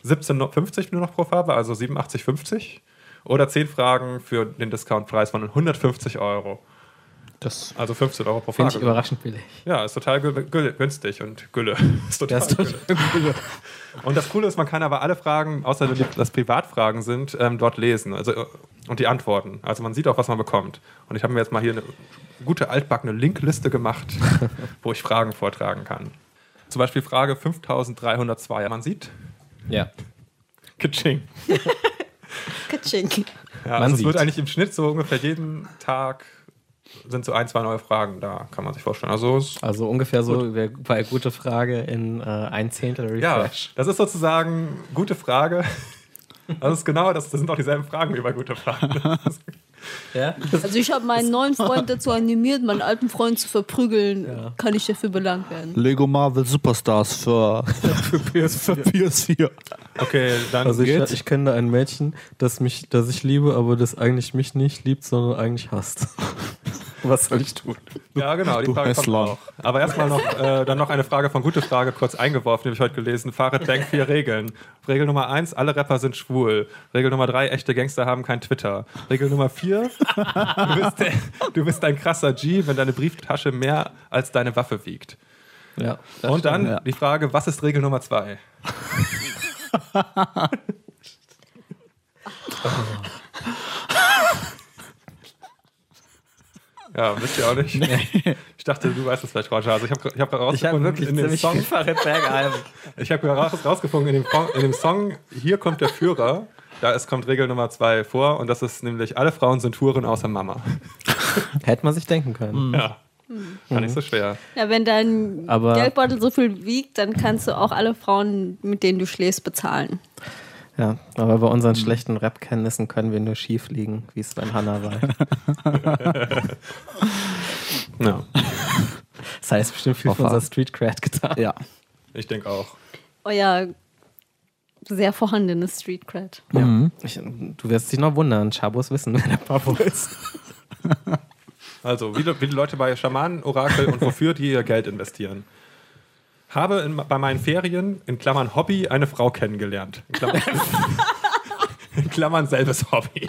17,50 nur noch pro Farbe, also 87,50. Oder 10 Fragen für den Discountpreis von 150 €. Das Also 15 € pro Finde Frage. ich überraschend billig. Ja, ist total günstig und Gülle. Ist total Gülle. Und das Coole ist, man kann aber alle Fragen, außer dass Privatfragen sind, dort lesen und die Antworten. Also man sieht auch, was man bekommt. Und ich habe mir jetzt mal hier eine gute altbackene Linkliste gemacht, wo ich Fragen vortragen kann. Zum Beispiel Frage 5302. Man sieht, Ja. Kitsching. Kitsching. Ja, Man also es sieht. wird eigentlich im Schnitt so ungefähr jeden Tag sind so 1, 2 neue Fragen da, kann man sich vorstellen. Also ungefähr so wie bei Gute Frage in 1/10 Ja, Refresh. das ist sozusagen gute Frage. Das ist genau, das sind auch dieselben Fragen wie bei gute Fragen. Ja? Also ich habe meinen neuen Freund dazu animiert, meinen alten Freund zu verprügeln. Ja. Kann ich dafür belangt werden? Lego Marvel Superstars für PS4. Okay, dann Also geht's. ich kenne da ein Mädchen, das ich liebe, aber das eigentlich mich nicht liebt, sondern eigentlich hasst. Was soll ich tun? Ja, genau, die Du Frage kommt Hässler. auch. Aber erstmal noch eine Frage von Gute Frage, kurz eingeworfen, die habe ich heute gelesen. Farid Bang 4 Regeln. Regel Nummer 1, alle Rapper sind schwul. Regel Nummer 3, echte Gangster haben kein Twitter. Regel Nummer 4, du bist ein krasser G, wenn deine Brieftasche mehr als deine Waffe wiegt. Ja. Und dann ja. die Frage, was ist Regel Nummer 2? Ja, wisst ihr auch nicht? Ich dachte, du weißt es vielleicht, Roger. Also ich habe Ich habe herausgefunden, wirklich in dem ziemlich Song, viel Farid Bang-Alben. ich habe herausgefunden, in dem Song Hier kommt der Führer, kommt Regel Nummer 2 vor und das ist nämlich, alle Frauen sind Huren außer Mama. Hätte man sich denken können. Ja, gar nicht so schwer. Ja, wenn dein Aber- Geldbeutel so viel wiegt, dann kannst du auch alle Frauen, mit denen du schläfst, bezahlen. Ja, aber bei unseren schlechten Rap-Kenntnissen können wir nur schief liegen, wie es bei Hannah war. Ja, Das heißt bestimmt viel für Hoffa. unser Street-Cred getan. Ja. ich denke auch. Euer sehr vorhandenes Street Cred. Ja. Du wirst dich noch wundern, Chabos wissen, wer der Papa ist. Also, wie die Leute bei Schamanen, Orakel und wofür die ihr Geld investieren. Habe bei meinen Ferien, in Klammern Hobby, eine Frau kennengelernt. In Klammern selbes Hobby.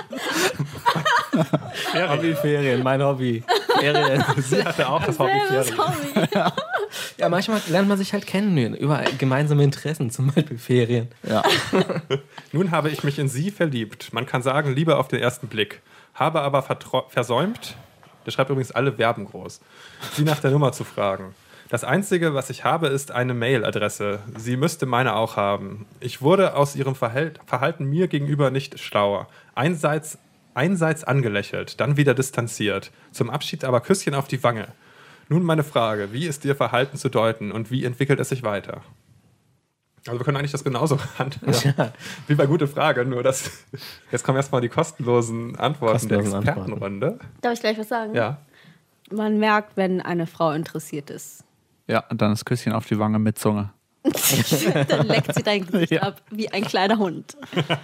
Hobby-Ferien, mein Hobby. Ferien. Sie hatte auch das Hobby Ferien. Ja, manchmal lernt man sich halt kennen über gemeinsame Interessen, zum Beispiel Ferien. Ja. Nun habe ich mich in sie verliebt. Man kann sagen, Liebe auf den ersten Blick. Habe aber versäumt, der schreibt übrigens alle Verben groß, sie nach der Nummer zu fragen. Das Einzige, was ich habe, ist eine Mailadresse. Sie müsste meine auch haben. Ich wurde aus ihrem Verhalten mir gegenüber nicht schlauer. Einseitig angelächelt, dann wieder distanziert. Zum Abschied aber Küsschen auf die Wange. Nun meine Frage, wie ist ihr Verhalten zu deuten und wie entwickelt es sich weiter? Also wir können eigentlich das genauso handhaben wie bei Gute Frage, nur dass jetzt kommen erstmal die kostenlosen Antworten der Kostenlosen Expertenrunde. Darf ich gleich was sagen? Ja. Man merkt, wenn eine Frau interessiert ist. Ja, und dann das Küsschen auf die Wange mit Zunge. Dann leckt sie dein Gesicht ab wie ein kleiner Hund.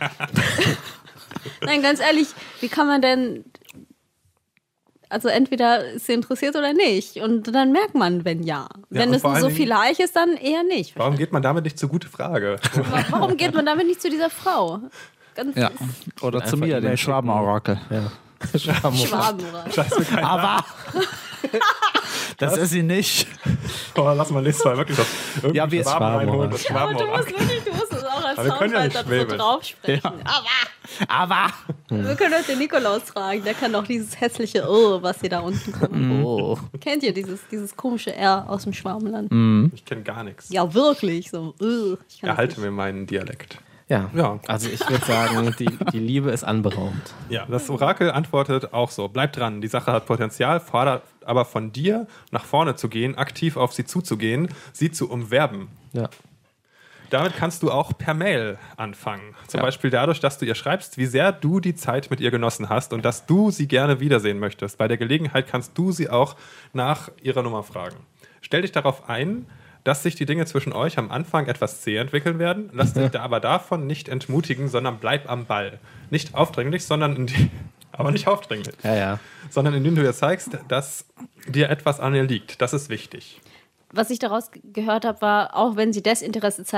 Nein, ganz ehrlich, wie kann man denn... Also entweder ist sie interessiert oder nicht. Und dann merkt man, wenn ja. Wenn und es vor allen so Dingen- vielleicht ist, dann eher nicht. Warum geht man damit nicht zu Gute Frage? Warum geht man damit nicht zu dieser Frau? Ganz Ja. Oder zu Einfach mir, E-Mail dem schicken. Schwabenorakel. Ja. Schwabenmoral. Scheiße, kein Aber das ist sie nicht. Oh, lass mal nächstes Mal wirklich das Ja, wir- Schwaben reinholen. Das Aber du Schwaben musst es auch als Aber wir können ja Soundbite nicht dazu schwäbeln. draufsprechen. Aber Wir können auch den Nikolaus fragen, der kann doch dieses hässliche was hier da unten kommt. Oh. Kennt ihr dieses komische R aus dem Schwabenland? Ich kenne gar nichts. Ja, wirklich. So, ich kann das Erhalte nicht. mir meinen Dialekt. Ja. Ja. Also ich würde sagen, die Liebe ist anberaumt. Ja, das Orakel antwortet auch so. Bleib dran, die Sache hat Potenzial, fordert aber von dir, nach vorne zu gehen, aktiv auf sie zuzugehen, sie zu umwerben. Ja. Damit kannst du auch per Mail anfangen. Zum Ja. Beispiel dadurch, dass du ihr schreibst, wie sehr du die Zeit mit ihr genossen hast und dass du sie gerne wiedersehen möchtest. Bei der Gelegenheit kannst du sie auch nach ihrer Nummer fragen. Stell dich darauf ein, dass sich die Dinge zwischen euch am Anfang etwas zäh entwickeln werden. Lass dich da aber davon nicht entmutigen, sondern bleib am Ball. Nicht aufdringlich, aber nicht aufdringlich. Ja. Sondern indem du ihr zeigst, dass dir etwas an ihr liegt. Das ist wichtig. Was ich daraus gehört habe, war, auch wenn sie Desinteresse zeigt,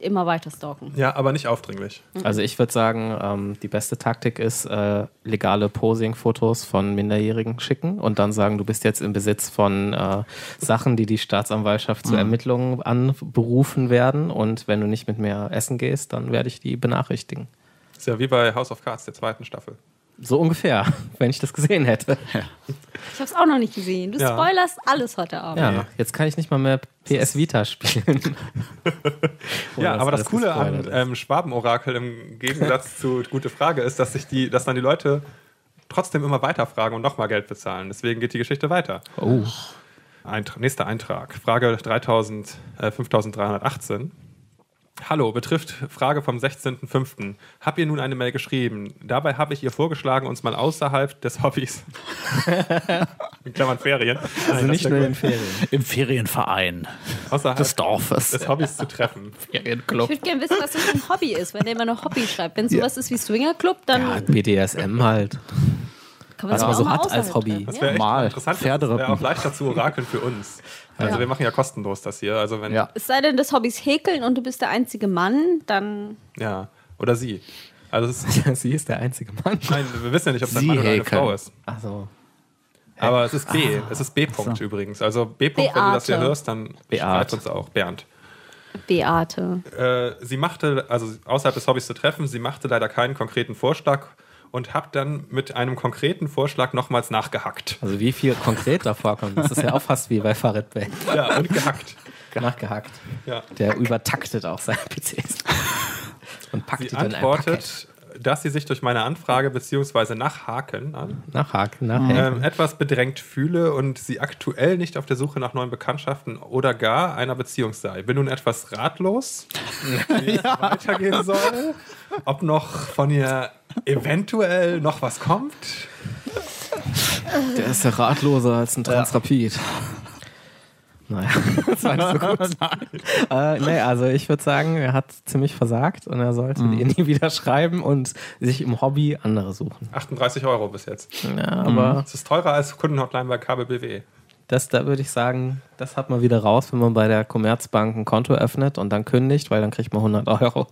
immer weiter stalken. Ja, aber nicht aufdringlich. Also ich würde sagen, die beste Taktik ist, legale Posing-Fotos von Minderjährigen schicken und dann sagen, du bist jetzt im Besitz von Sachen, die Staatsanwaltschaft zu Ermittlungen anberufen werden und wenn du nicht mit mir essen gehst, dann werde ich die benachrichtigen. Ist ja wie bei House of Cards der 2. Staffel. So ungefähr, wenn ich das gesehen hätte. Ich habe es auch noch nicht gesehen. Du spoilerst alles heute Abend. Ja, jetzt kann ich nicht mal mehr PS Vita spielen. Ja, aber das Coole gespoilert an Schwabenorakel im Gegensatz zu Gute Frage ist, dass dann die Leute trotzdem immer weiterfragen und nochmal Geld bezahlen. Deswegen geht die Geschichte weiter. Oh. Nächster Eintrag. Frage 5318. Hallo, betrifft Frage vom 16.05. Hab ihr nun eine Mail geschrieben? Dabei habe ich ihr vorgeschlagen, uns mal außerhalb des Hobbys, in Klammern Ferien, Also nicht nur in den Ferien. Im Ferienverein außerhalb des Dorfes. des Hobbys zu treffen. Ich würde gerne wissen, was das für ein Hobby ist, wenn der immer noch Hobby schreibt. Wenn sowas ist wie Swingerclub, dann Ja, BDSM halt. kann man was das man auch so mal hat als außerhalb Hobby. treffen. Das Ja. wäre echt Normal. interessant. Das Pferderippen. wäre auch leichter zu orakeln für uns. Also wir machen ja kostenlos das hier. Also wenn, Ja. Es sei denn, des Hobbys häkeln und du bist der einzige Mann, dann ja. Oder sie. Also es ist, Sie ist der einzige Mann. nein, wir wissen ja nicht, ob es ein Sie Mann oder eine häkeln. Frau ist. Also Aber es ist B. Es ist B-Punkt übrigens. Also B-Punkt, wenn du das hier Beate. hörst, dann Beat. schreibt uns auch. Bernd. Beate. Sie machte, also außerhalb des Hobbys zu treffen, sie machte leider keinen konkreten Vorschlag und hab dann mit einem konkreten Vorschlag nochmals nachgehackt. Also wie viel konkret da vorkommt, das ist ja auch fast wie bei Farid Bey. Ja, und gehackt. Nachgehackt. Ja. Der übertaktet auch seine PCs. Und packt Sie die dann in ein Paket. antwortet, dass sie sich durch meine Anfrage bzw. Nachhaken Nachhaken, nachhaken. etwas bedrängt fühle und sie aktuell nicht auf der Suche nach neuen Bekanntschaften oder gar einer Beziehung sei. Bin nun etwas ratlos, wie es weitergehen soll, ob noch von ihr eventuell noch was kommt. Der ist ja ratloser als ein Transrapid. Naja, das war nicht so gut. Nee, also ich würde sagen, er hat ziemlich versagt und er sollte ihr nie wieder schreiben und sich im Hobby andere suchen. 38 € bis jetzt. Ja, aber Das ist teurer als Kundenhotline bei KBBW. da würde ich sagen, das hat man wieder raus, wenn man bei der Commerzbank ein Konto öffnet und dann kündigt, weil dann kriegt man 100 €.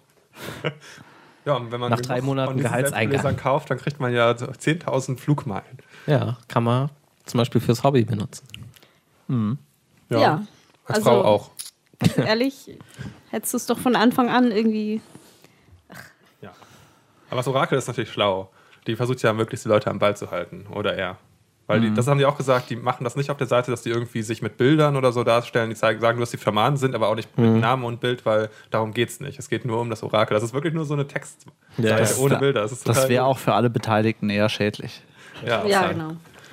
Ja, und wenn man Nach 3 genug Monaten von diesen Gehaltseingang. Senfgläsern kauft, dann kriegt man ja so 10.000 Flugmeilen. Ja, kann man zum Beispiel fürs Hobby benutzen. Ja. Als Also- Frau auch. Ehrlich, hättest du es doch von Anfang an irgendwie. Ja. Aber das Orakel ist natürlich schlau. Die versucht ja möglichst die Leute am Ball zu halten. Oder er. Weil das haben die auch gesagt, die machen das nicht auf der Seite, dass die irgendwie sich mit Bildern oder so darstellen, die sagen, dass die Schamanen sind, aber auch nicht mit Namen und Bild, weil darum geht es nicht. Es geht nur um das Orakel. Das ist wirklich nur so eine Textseite ohne Bilder. Das wäre auch für alle Beteiligten eher schädlich. Ja, Ja, genau.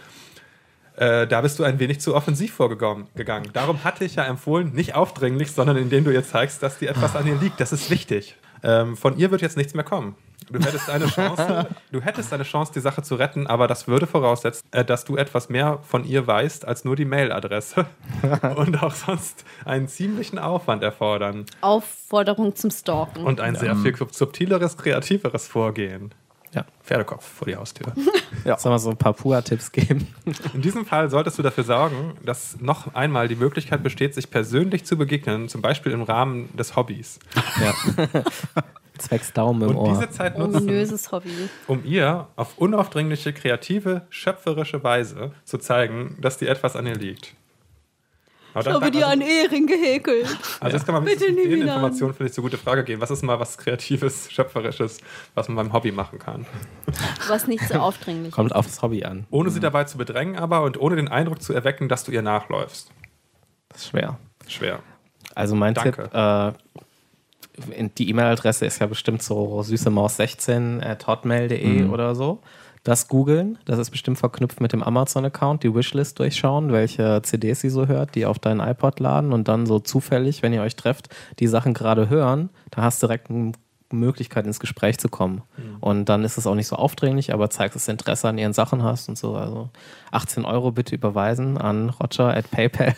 Da bist du ein wenig zu offensiv vorgegangen. Darum hatte ich ja empfohlen, nicht aufdringlich, sondern indem du ihr zeigst, dass dir etwas an ihr liegt. Das ist wichtig. Von ihr wird jetzt nichts mehr kommen. Du hättest eine Chance, die Sache zu retten, aber das würde voraussetzen, dass du etwas mehr von ihr weißt als nur die Mailadresse und auch sonst einen ziemlichen Aufwand erfordern Aufforderung zum Stalken. und ein sehr viel subtileres, kreativeres Vorgehen. Ja. Pferdekopf vor die Haustür. Soll man so ein paar Pua-Tipps geben? In diesem Fall solltest du dafür sorgen, dass noch einmal die Möglichkeit besteht, sich persönlich zu begegnen, zum Beispiel im Rahmen des Hobbys. Ja. Zwecks Daumen im Und Ohr. diese Zeit nutzen, Ominöses Hobby. um ihr auf unaufdringliche, kreative, schöpferische Weise zu zeigen, dass dir etwas an ihr liegt. Ich habe dir einen Ehering gehäkelt. Also jetzt kann man mit Bitte nimm den ihn an. Informationen, finde ich, zur gute Frage gehen. Was ist mal was Kreatives, Schöpferisches, was man beim Hobby machen kann? Was nicht so aufdringlich. Kommt aufs Hobby an. Ohne sie dabei zu bedrängen aber und ohne den Eindruck zu erwecken, dass du ihr nachläufst. Das ist schwer. Schwer. Also mein Danke. Tipp, die E-Mail-Adresse ist ja bestimmt so süßemaus16@hotmail.de oder so. Das googeln, das ist bestimmt verknüpft mit dem Amazon-Account, die Wishlist durchschauen, welche CDs sie so hört, die auf deinen iPod laden und dann so zufällig, wenn ihr euch trefft, die Sachen gerade hören, da hast du direkt eine Möglichkeit ins Gespräch zu kommen. Und dann ist es auch nicht so aufdringlich, aber zeigst, dass du Interesse an ihren Sachen hast und so. Also 18 € bitte überweisen an roger@paypal.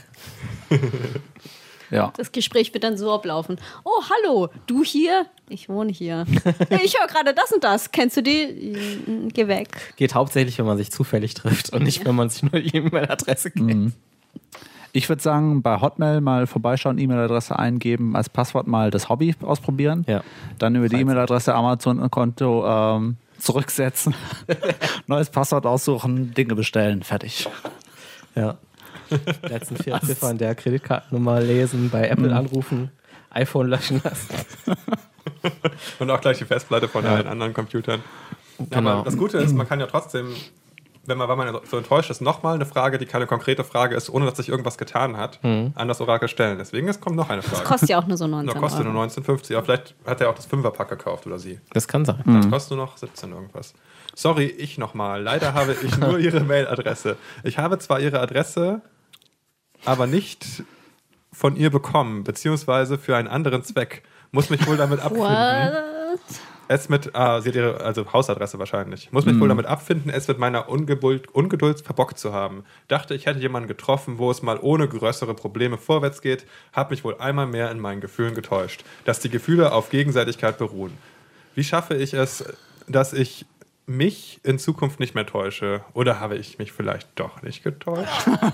Ja. Das Gespräch wird dann so ablaufen. Oh, hallo, du hier? Ich wohne hier. Hey, ich höre gerade das und das. Kennst du die? Geh weg. Geht hauptsächlich, wenn man sich zufällig trifft und nicht, wenn man sich nur die E-Mail-Adresse kennt. Ich würde sagen, bei Hotmail mal vorbeischauen, E-Mail-Adresse eingeben, als Passwort mal das Hobby ausprobieren. Ja. Dann über die E-Mail-Adresse Amazon-Konto zurücksetzen, neues Passwort aussuchen, Dinge bestellen, fertig. Ja. Die letzten 4 Ziffern der Kreditkartennummer lesen, bei Apple anrufen, iPhone löschen lassen. Und auch gleich die Festplatte von allen anderen Computern. Genau. Aber das Gute ist, man kann ja trotzdem, weil man so enttäuscht ist, nochmal eine Frage, die keine konkrete Frage ist, ohne dass sich irgendwas getan hat, an das Orakel stellen. Deswegen kommt noch eine Frage. Das kostet ja auch nur so 19 Das kostet Euro. nur 19,50. Aber vielleicht hat er auch das 5er-Pack gekauft oder sie. Das kann sein. Das kostet nur noch 17 irgendwas. Sorry, ich nochmal. Leider habe ich nur Ihre Mailadresse. Ich habe zwar Ihre Adresse, aber nicht von ihr bekommen, beziehungsweise für einen anderen Zweck. Muss mich wohl damit abfinden. What? Sie hat ihre Hausadresse wahrscheinlich. Muss mich wohl damit abfinden, es mit meiner Ungeduld verbockt zu haben. Dachte, ich hätte jemanden getroffen, wo es mal ohne größere Probleme vorwärts geht. Hab mich wohl einmal mehr in meinen Gefühlen getäuscht. Dass die Gefühle auf Gegenseitigkeit beruhen. Wie schaffe ich es, dass ich mich in Zukunft nicht mehr täusche? Oder habe ich mich vielleicht doch nicht getäuscht?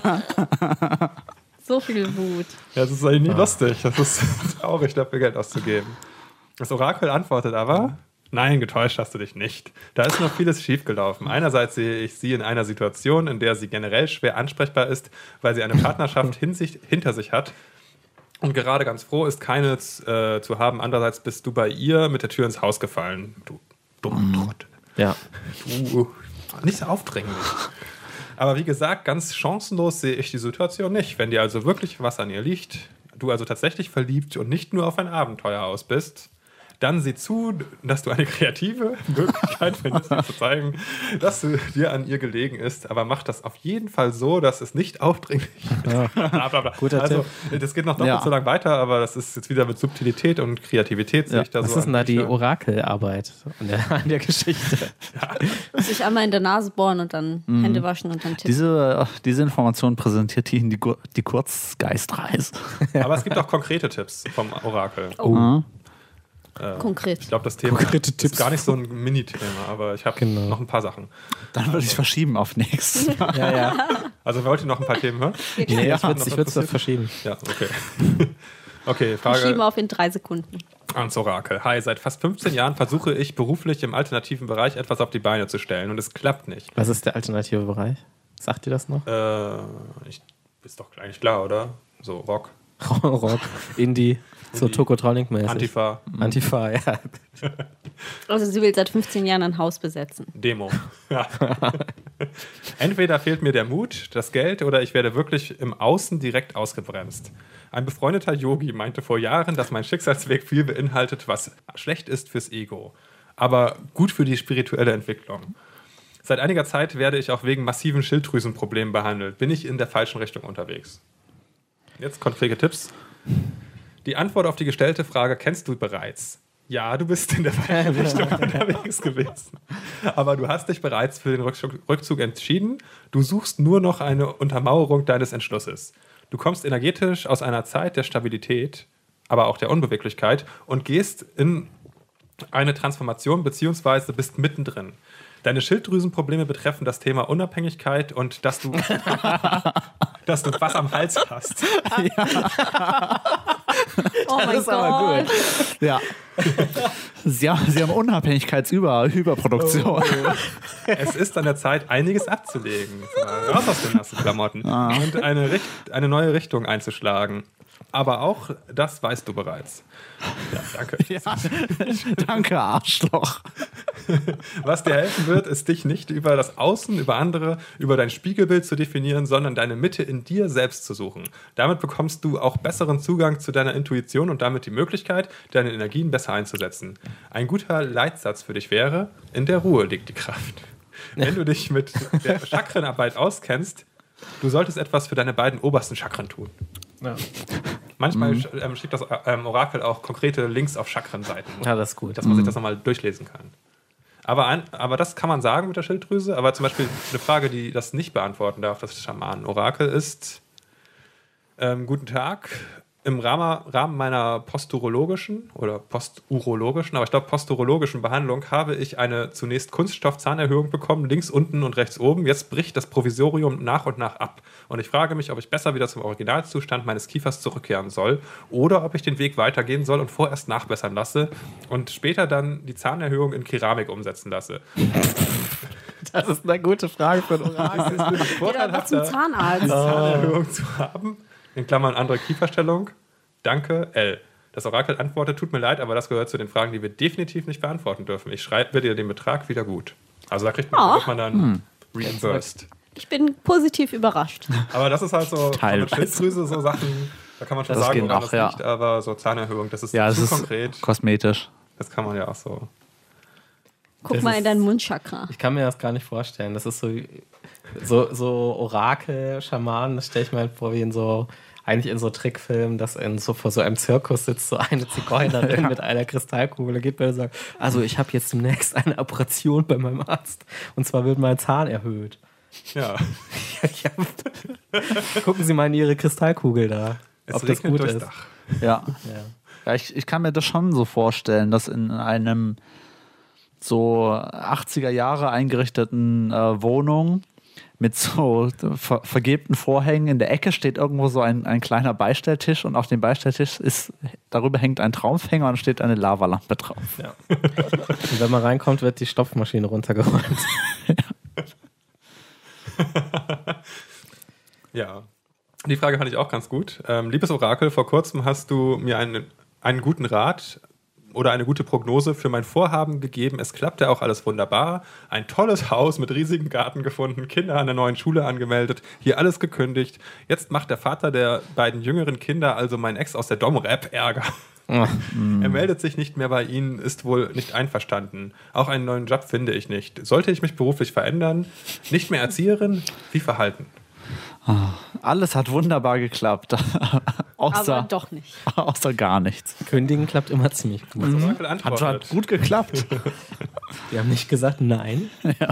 So viel Wut. Ja, das ist eigentlich nie lustig. Das ist traurig, dafür Geld auszugeben. Das Orakel antwortet aber: Nein, getäuscht hast du dich nicht. Da ist noch vieles schiefgelaufen. Einerseits sehe ich sie in einer Situation, in der sie generell schwer ansprechbar ist, weil sie eine Partnerschaft hinter sich hat und gerade ganz froh ist, keine zu haben. Andererseits bist du bei ihr mit der Tür ins Haus gefallen. Du dumme Trottel. Ja. Nicht so aufdringlich. Aber wie gesagt, ganz chancenlos sehe ich die Situation nicht. Wenn dir also wirklich was an ihr liegt, du also tatsächlich verliebt und nicht nur auf ein Abenteuer aus bist, dann sieh zu, dass du eine kreative Möglichkeit findest, dir zu zeigen, dass du dir an ihr gelegen ist. Aber mach das auf jeden Fall so, dass es nicht aufdringlich ist. Bla, bla, bla. Guter also, das geht noch doppelt so lang weiter, aber das ist jetzt wieder mit Subtilität und Kreativität. Sehe ich da Was so ist denn da die Bücher. Orakelarbeit an der Geschichte? Sich einmal in der Nase bohren und dann Hände waschen und dann tippen. Diese Information präsentiert Ihnen die Kurzgeistreise. Aber es gibt auch konkrete Tipps vom Orakel. Konkret. Ich glaube, das Thema Konkrete ist Tipps. gar nicht so ein Mini-Thema, aber ich habe noch ein paar Sachen. Dann würde ich es verschieben auf nächstes Mal. Ja. Also wollt ihr noch ein paar Themen hören? Nee, Ja, ich würde es verschieben. Ja, okay. Okay, Schieben Frage auf in 3 Sekunden. ans Orakel. Hi, seit fast 15 Jahren versuche ich beruflich im alternativen Bereich etwas auf die Beine zu stellen und es klappt nicht. Was ist der alternative Bereich? Sagt ihr das noch? Ist doch eigentlich klar, oder? So Rock, Rock, Indie, so Tokotronic-mäßig. Antifa, Ja. Also sie will seit 15 Jahren ein Haus besetzen. Demo. Ja. Entweder fehlt mir der Mut, das Geld oder ich werde wirklich im Außen direkt ausgebremst. Ein befreundeter Yogi meinte vor Jahren, dass mein Schicksalsweg viel beinhaltet, was schlecht ist fürs Ego, aber gut für die spirituelle Entwicklung. Seit einiger Zeit werde ich auch wegen massiven Schilddrüsenproblemen behandelt. Bin ich in der falschen Richtung unterwegs? Jetzt konkrete Tipps. Die Antwort auf die gestellte Frage kennst du bereits. Ja, du bist in der falschen Richtung unterwegs gewesen. Aber du hast dich bereits für den Rückzug entschieden. Du suchst nur noch eine Untermauerung deines Entschlusses. Du kommst energetisch aus einer Zeit der Stabilität, aber auch der Unbeweglichkeit und gehst in eine Transformation bzw. bist mittendrin. Deine Schilddrüsenprobleme betreffen das Thema Unabhängigkeit und dass du was am Hals hast. Oh mein ist aber Gott. Ja. Sie haben Unabhängigkeitsüberproduktion. Es ist an der Zeit, einiges abzulegen. Raus aus den nassen Klamotten. Und eine neue Richtung einzuschlagen. Aber auch das weißt du bereits. Ja, danke. Ja. Danke, Arschloch. Was dir helfen wird, ist dich nicht über das Außen, über andere, über dein Spiegelbild zu definieren, sondern deine Mitte in dir selbst zu suchen. Damit bekommst du auch besseren Zugang zu deiner Intuition und damit die Möglichkeit, deine Energien besser einzusetzen. Ein guter Leitsatz für dich wäre: In der Ruhe liegt die Kraft. Wenn du dich mit der Chakrenarbeit auskennst, du solltest etwas für deine beiden obersten Chakren tun. Ja. Manchmal schickt das Orakel auch konkrete Links auf Chakrenseiten, Ja, das ist gut. dass man sich das nochmal durchlesen kann. Aber das kann man sagen mit der Schilddrüse. Aber zum Beispiel eine Frage, die das nicht beantworten darf, das Schamanen-Orakel ist: Guten Tag, im Rahmen meiner posturologischen oder posturologischen, aber ich glaube posturologischen Behandlung habe ich eine zunächst Kunststoff-Zahnerhöhung bekommen, links unten und rechts oben. Jetzt bricht das Provisorium nach und nach ab. Und ich frage mich, ob ich besser wieder zum Originalzustand meines Kiefers zurückkehren soll oder ob ich den Weg weitergehen soll und vorerst nachbessern lasse und später dann die Zahnerhöhung in Keramik umsetzen lasse. Das ist eine gute Frage für den Orakel. Jeder wird zum Zahnarzt. Zahnerhöhung zu haben. In Klammern andere Kieferstellung. Danke, L. Das Orakel antwortet, tut mir leid, aber das gehört zu den Fragen, die wir definitiv nicht beantworten dürfen. Ich schreibe dir den Betrag wieder gut. Also da wird man dann reimbursed. Ich bin positiv überrascht. Aber das ist halt so Teilweise. mit Schilddrüse so Sachen, da kann man schon Das sagen, geht woran noch, das liegt, aber so Zahnerhöhung, das ist das zu ist konkret. kosmetisch. Das kann man ja auch so. Guck Das mal ist- in dein Mundchakra. Ich kann mir das gar nicht vorstellen. Das ist so Orakel, Schamanen, das stelle ich mir halt vor wie eigentlich in so Trickfilmen, dass vor so einem Zirkus sitzt so eine Zigeunerin mit einer Kristallkugel. Da geht man und sagt, also ich habe jetzt demnächst eine Operation bei meinem Arzt. Und zwar wird mein Zahn erhöht. Ja. Gucken Sie mal in Ihre Kristallkugel da, Es ob das regnet gut durchs ist. Dach. Ja. Ja. Ja, ich kann mir das schon so vorstellen, dass in einem so 80er Jahre eingerichteten Wohnung mit so vergilbten Vorhängen in der Ecke steht irgendwo so ein kleiner Beistelltisch und auf dem Beistelltisch darüber hängt ein Traumfänger und steht eine Lavalampe drauf. Ja. Und wenn man reinkommt, wird die Stopfmaschine runtergeräumt. Ja. Die Frage fand ich auch ganz gut. Liebes Orakel, vor kurzem hast du mir einen guten Rat oder eine gute Prognose für mein Vorhaben gegeben. Es klappte auch alles wunderbar. Ein tolles Haus mit riesigem Garten gefunden, Kinder an der neuen Schule angemeldet, hier alles gekündigt. Jetzt macht der Vater der beiden jüngeren Kinder, also mein Ex aus der Dom-Rap, Ärger. Er meldet sich nicht mehr bei Ihnen, ist wohl nicht einverstanden. Auch einen neuen Job finde ich nicht. Sollte ich mich beruflich verändern? Nicht mehr Erzieherin? Wie verhalten? Alles hat wunderbar geklappt. Aber außer, doch nicht. außer gar nichts. Kündigen klappt immer ziemlich gut. Das Orakel Hat antwortet. gut geklappt. Die haben nicht gesagt nein.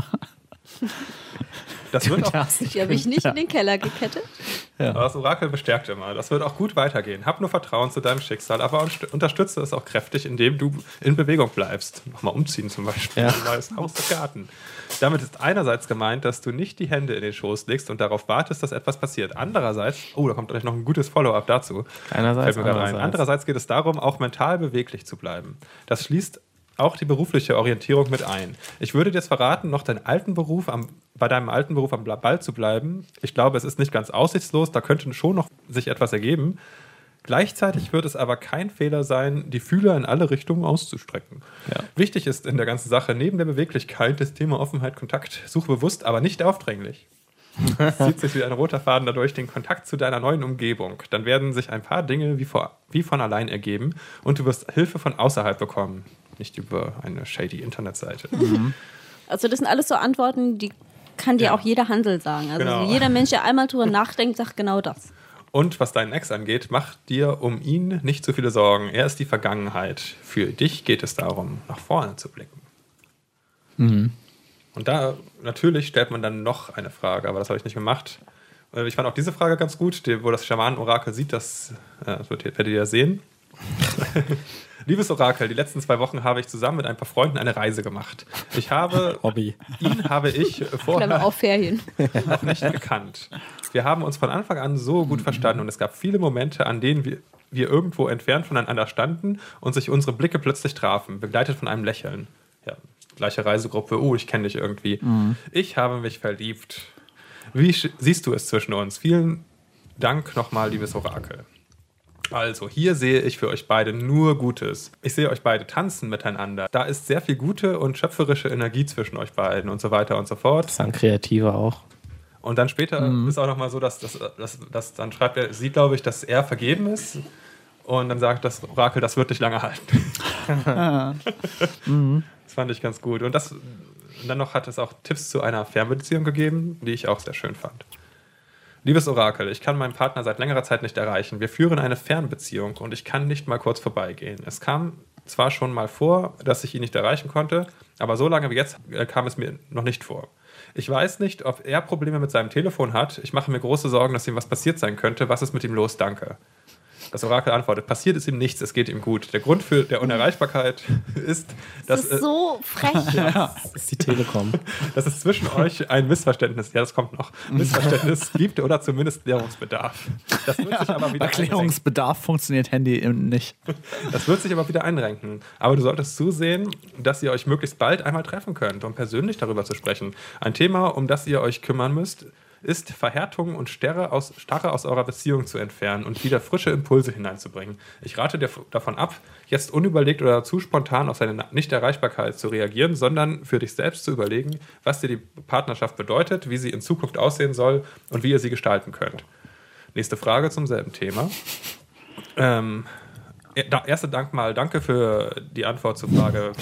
Das wird auch, Die habe ich nicht in den Keller gekettet. aber das Orakel bestärkt immer. Das wird auch gut weitergehen. Hab nur Vertrauen zu deinem Schicksal, aber unterstütze es auch kräftig, indem du in Bewegung bleibst. Nochmal umziehen zum Beispiel. Ja. Ein neues Haus und Garten. Damit ist einerseits gemeint, dass du nicht die Hände in den Schoß legst und darauf wartest, dass etwas passiert. Andererseits, da kommt gleich noch ein gutes Follow-up dazu. Einerseits, Fällt mir gerade ein. andererseits. Andererseits geht es darum, auch mental beweglich zu bleiben. Das schließt auch die berufliche Orientierung mit ein. Ich würde dir jetzt verraten, noch bei deinem alten Beruf am Ball zu bleiben. Ich glaube, es ist nicht ganz aussichtslos, da könnte schon noch sich etwas ergeben. Gleichzeitig wird es aber kein Fehler sein, die Fühler in alle Richtungen auszustrecken. Ja. Wichtig ist in der ganzen Sache, neben der Beweglichkeit, das Thema Offenheit, Kontakt, suche bewusst, aber nicht aufdringlich. Zieht sich wie ein roter Faden dadurch den Kontakt zu deiner neuen Umgebung. Dann werden sich ein paar Dinge wie von allein ergeben und du wirst Hilfe von außerhalb bekommen. Nicht über eine shady Internetseite. Also das sind alles so Antworten, die kann dir Ja. auch jeder Handel sagen. Also Genau. jeder Mensch, der einmal drüber nachdenkt, sagt genau das. Und was deinen Ex angeht, mach dir um ihn nicht zu viele Sorgen. Er ist die Vergangenheit. Für dich geht es darum, nach vorne zu blicken. Und da natürlich stellt man dann noch eine Frage, aber das habe ich nicht gemacht. Ich fand auch diese Frage ganz gut, wo das Schamanen-Orakel sieht, das werdet ihr ja sehen. Liebes Orakel, die letzten 2 Wochen habe ich zusammen mit ein paar Freunden eine Reise gemacht. Hobby. Ihn habe ich Klammer vorher auf Ferien. noch nicht gekannt. Wir haben uns von Anfang an so gut verstanden und es gab viele Momente, an denen wir irgendwo entfernt voneinander standen und sich unsere Blicke plötzlich trafen, begleitet von einem Lächeln. Ja, gleiche Reisegruppe, ich kenne dich irgendwie. Ich habe mich verliebt. Wie siehst du es zwischen uns? Vielen Dank nochmal, liebes Orakel. Also, hier sehe ich für euch beide nur Gutes. Ich sehe euch beide tanzen miteinander. Da ist sehr viel gute und schöpferische Energie zwischen euch beiden und so weiter und so fort. Das sind Kreative auch. Und dann später ist auch nochmal so, dass dann schreibt er, sieht, glaube ich, dass er vergeben ist. Und dann sagt das Orakel, das wird nicht lange halten. Das fand ich ganz gut. Und dann noch hat es auch Tipps zu einer Fernbeziehung gegeben, die ich auch sehr schön fand. Liebes Orakel, ich kann meinen Partner seit längerer Zeit nicht erreichen. Wir führen eine Fernbeziehung und ich kann nicht mal kurz vorbeigehen. Es kam zwar schon mal vor, dass ich ihn nicht erreichen konnte, aber so lange wie jetzt kam es mir noch nicht vor. Ich weiß nicht, ob er Probleme mit seinem Telefon hat. Ich mache mir große Sorgen, dass ihm was passiert sein könnte. Was ist mit ihm los? Danke. Das Orakel antwortet, passiert ist ihm nichts, es geht ihm gut. Der Grund für der Unerreichbarkeit ist, Das ist so frech. Das ist die Telekom. dass es zwischen euch ein Missverständnis, ja, das kommt noch, Missverständnis gibt oder zumindest Klärungsbedarf. Das wird sich aber wieder Erklärungsbedarf funktioniert Handy eben nicht. Das wird sich aber wieder einrenken. Aber du solltest zusehen, dass ihr euch möglichst bald einmal treffen könnt, um persönlich darüber zu sprechen. Ein Thema, um das ihr euch kümmern müsst, ist Verhärtung und Starre aus eurer Beziehung zu entfernen und wieder frische Impulse hineinzubringen. Ich rate dir davon ab, jetzt unüberlegt oder zu spontan auf seine Nichterreichbarkeit zu reagieren, sondern für dich selbst zu überlegen, was dir die Partnerschaft bedeutet, wie sie in Zukunft aussehen soll und wie ihr sie gestalten könnt. Nächste Frage zum selben Thema. Danke für die Antwort zur Frage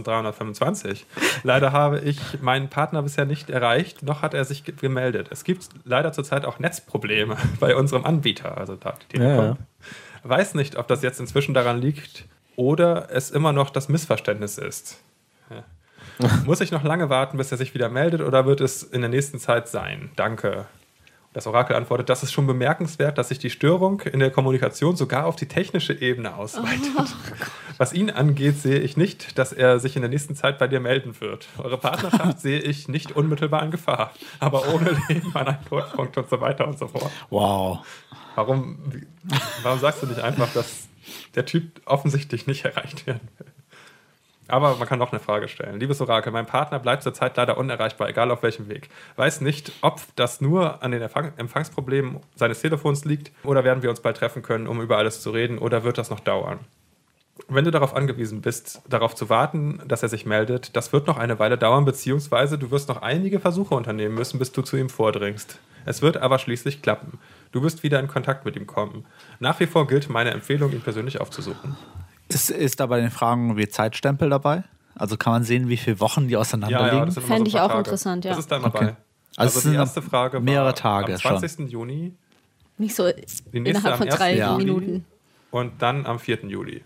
5325. Leider habe ich meinen Partner bisher nicht erreicht, noch hat er sich gemeldet. Es gibt leider zurzeit auch Netzprobleme bei unserem Anbieter, also da die Telekom. Ja. Weiß nicht, ob das jetzt inzwischen daran liegt oder es immer noch das Missverständnis ist. Ja. Muss ich noch lange warten, bis er sich wieder meldet oder wird es in der nächsten Zeit sein? Danke. Das Orakel antwortet, das ist schon bemerkenswert, dass sich die Störung in der Kommunikation sogar auf die technische Ebene ausweitet. Was ihn angeht, sehe ich nicht, dass er sich in der nächsten Zeit bei dir melden wird. Eure Partnerschaft sehe ich nicht unmittelbar in Gefahr, aber ohne Leben an einen Todpunkt und so weiter und so fort. Wow. Warum sagst du nicht einfach, dass der Typ offensichtlich nicht erreicht werden will? Aber man kann noch eine Frage stellen. Liebes Orakel, mein Partner bleibt zurzeit leider unerreichbar, egal auf welchem Weg. Weiß nicht, ob das nur an den Empfangsproblemen seines Telefons liegt oder werden wir uns bald treffen können, um über alles zu reden oder wird das noch dauern? Wenn du darauf angewiesen bist, darauf zu warten, dass er sich meldet, das wird noch eine Weile dauern, beziehungsweise du wirst noch einige Versuche unternehmen müssen, bis du zu ihm vordringst. Es wird aber schließlich klappen. Du wirst wieder in Kontakt mit ihm kommen. Nach wie vor gilt meine Empfehlung, ihn persönlich aufzusuchen. Ist da bei den Fragen wie Zeitstempel dabei? Also kann man sehen, wie viele Wochen die auseinander liegen? Das sind immer Fände ich ein paar auch Tage. interessant, ja. Das ist da immer bei. Also Also die erste Frage war mehrere Tage am 20. Juni Nicht so nächste innerhalb von am 3 1. Minuten. und dann am 4. Juli.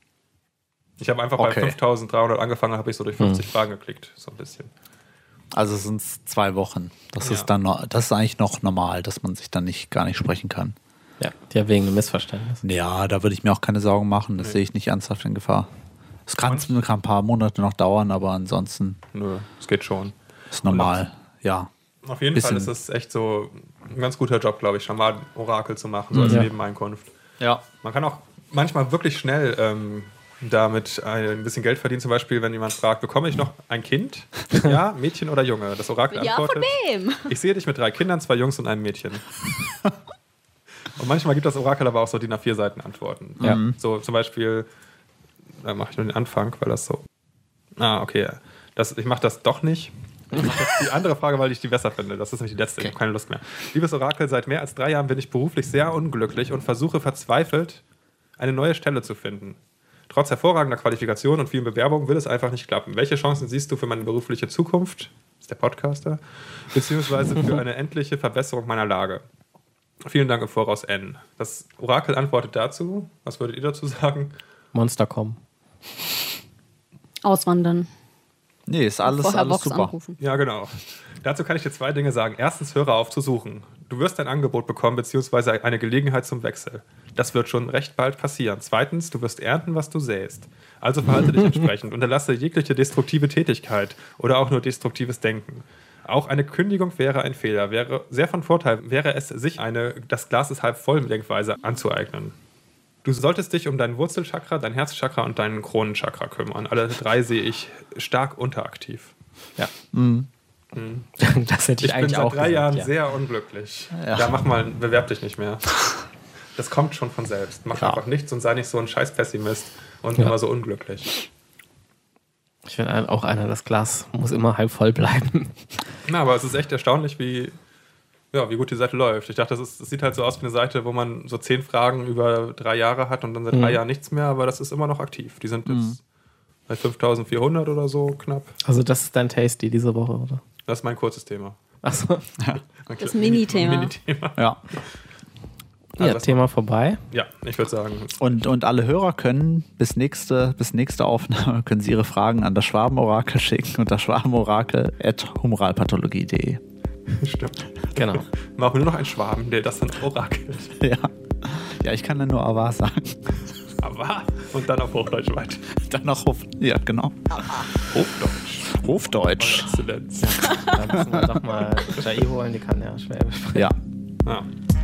Ich habe einfach Okay. bei 5300 angefangen, habe ich so durch 50 Fragen geklickt, so ein bisschen. Also sind es 2 Wochen. Das Ja. ist dann das ist eigentlich noch normal, dass man sich dann gar nicht sprechen kann. Ja, wegen einem Missverständnis. Ja, da würde ich mir auch keine Sorgen machen. Das sehe ich nicht ernsthaft in Gefahr. Es kann ein paar Monate noch dauern, aber ansonsten Nö, es geht schon. ist normal. Ja. Auf jeden Fall ist es echt so ein ganz guter Job, glaube ich, schon mal Orakel zu machen, so als Ja. Nebeneinkunft. Ja. Man kann auch manchmal wirklich schnell damit ein bisschen Geld verdienen. Zum Beispiel, wenn jemand fragt, bekomme ich noch ein Kind? Ja, Mädchen oder Junge? Das Orakel Ja, von antwortet, wem? ich sehe dich mit 3 Kindern, 2 Jungs und einem Mädchen. Und manchmal gibt das Orakel aber auch so DIN A4 Seiten Antworten. Ja. So zum Beispiel, da mache ich nur den Anfang, weil das so... okay. Ich mache das doch nicht. Ich mache jetzt die andere Frage, weil ich die besser finde. Das ist nämlich die letzte. Ich habe keine Lust mehr. Liebes Orakel, seit mehr als 3 Jahren bin ich beruflich sehr unglücklich und versuche verzweifelt, eine neue Stelle zu finden. Trotz hervorragender Qualifikation und vielen Bewerbungen will es einfach nicht klappen. Welche Chancen siehst du für meine berufliche Zukunft? Ist der Podcaster. Beziehungsweise für eine endliche Verbesserung meiner Lage. Vielen Dank im Voraus, N. Das Orakel antwortet dazu. Was würdet ihr dazu sagen? Monster.com. Auswandern. Nee, ist alles Vorher Vox super. anrufen. Ja, genau. Dazu kann ich dir 2 Dinge sagen. Erstens, höre auf zu suchen. Du wirst ein Angebot bekommen, beziehungsweise eine Gelegenheit zum Wechsel. Das wird schon recht bald passieren. Zweitens, du wirst ernten, was du säst. Also verhalte dich entsprechend. Unterlasse jegliche destruktive Tätigkeit oder auch nur destruktives Denken. Auch eine Kündigung wäre ein Fehler. Wäre sehr von Vorteil, wäre es, sich das Glas ist halb voll Denkweise anzueignen. Du solltest dich um dein Wurzelchakra, dein Herzchakra und deinen Kronenchakra kümmern. Alle 3 sehe ich stark unteraktiv. Ja. Das hätte ich Ich bin eigentlich seit auch 3 Jahren gesagt, sehr unglücklich. Ja. Ja, bewerb dich nicht mehr. Das kommt schon von selbst. Mach einfach nichts und sei nicht so ein scheiß Pessimist und immer so unglücklich. Ich bin auch einer, das Glas muss immer halb voll bleiben. Na, aber es ist echt erstaunlich, wie gut die Seite läuft. Ich dachte, das sieht halt so aus wie eine Seite, wo man so 10 Fragen über 3 Jahre hat und dann seit 3 Jahren nichts mehr, aber das ist immer noch aktiv. Die sind jetzt bei 5400 oder so knapp. Also das ist dein Tasty diese Woche, oder? Das ist mein kurzes Thema. Achso. Das Mini-Thema. Mini-Thema. Ja. Ja, Also, Thema vorbei. Ja, ich würde sagen, Und alle Hörer können bis nächste Aufnahme können sie ihre Fragen an das Schwabenorakel schicken unter schwabenorakel@humoralpathologie.de. stimmt. Genau. Machen wir nur noch einen Schwaben, der das dann orakelt. Ja. Ja, ich kann ja nur aber sagen. Aber und dann auf Hochdeutsch weiter. Dann noch ja, genau. Hochdeutsch. Hofdeutsch. Exzellenz. Da müssen wir doch mal Jai holen, die kann ja Schwäbisch sprechen. Ja. Ja.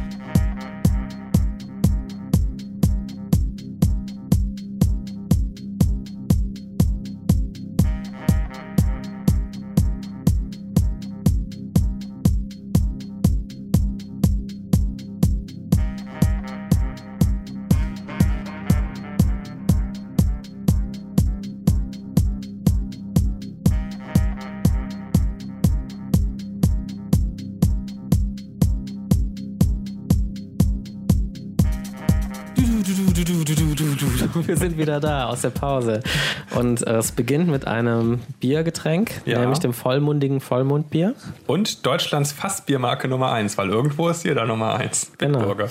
Wir sind wieder da aus der Pause. Und es beginnt mit einem Biergetränk, Ja. nämlich dem vollmundigen Vollmondbier. Und Deutschlands Fassbiermarke Nummer 1, weil irgendwo ist hier da Nummer 1. Genau. Bitburger.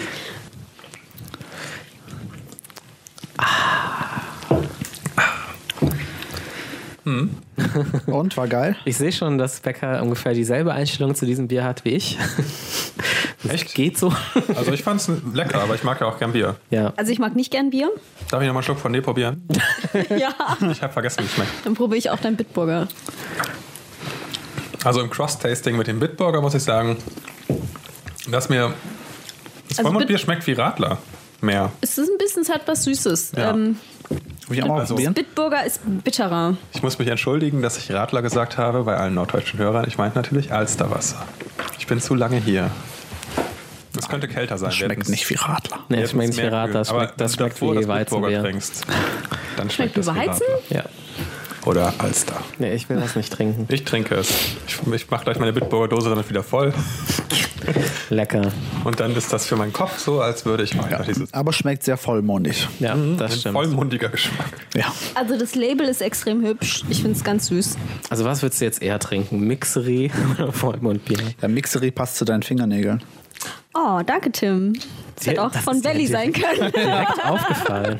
Und, war geil? Ich sehe schon, dass Becker ungefähr dieselbe Einstellung zu diesem Bier hat wie ich. Das Echt? geht so. Also ich fand's lecker, aber ich mag ja auch gern Bier. Ja. Also ich mag nicht gern Bier. Darf ich noch mal einen Schluck von dir probieren? Ja. Ich habe vergessen, wie es schmeckt. Dann probiere ich auch dein Bitburger. Also im Cross-Tasting mit dem Bitburger muss ich sagen, dass mir das Also Vollmondbier schmeckt wie Radler mehr. Es ist ein bisschen, es hat was Süßes. Ja. Will ich auch mal Also- probieren? Bitburger ist bitterer. Ich muss mich entschuldigen, dass ich Radler gesagt habe bei allen norddeutschen Hörern. Ich meinte natürlich Alsterwasser. Ich bin zu lange hier. Das könnte kälter sein. Das schmeckt nicht wie Radler. Nee, Wir das schmeckt hätten's nicht wie mehr Radler, das mögen. schmeckt, Aber das schmeckt davor wie das Bitburger Weizenbier. trinkst, dann Schmeckt schmeckt wie das wie Weizen? Radler. Ja. Oder Alster. Nee, ich will das nicht trinken. Ich trinke es. Ich mache gleich meine Bitburger Dose damit wieder voll. Lecker. Und dann ist das für meinen Kopf so, als würde ich weiter dieses Aber schmeckt sehr vollmundig. Ja, das ein stimmt. vollmundiger Geschmack. Ja. Also das Label ist extrem hübsch. Ich finde es ganz süß. Also was würdest du jetzt eher trinken? Mixery oder Vollmondbier? Der Mixery passt zu deinen Fingernägeln. Oh, danke, Tim. Das hätte Ja, auch das von ist ja Belly dir- sein können. Direkt aufgefallen.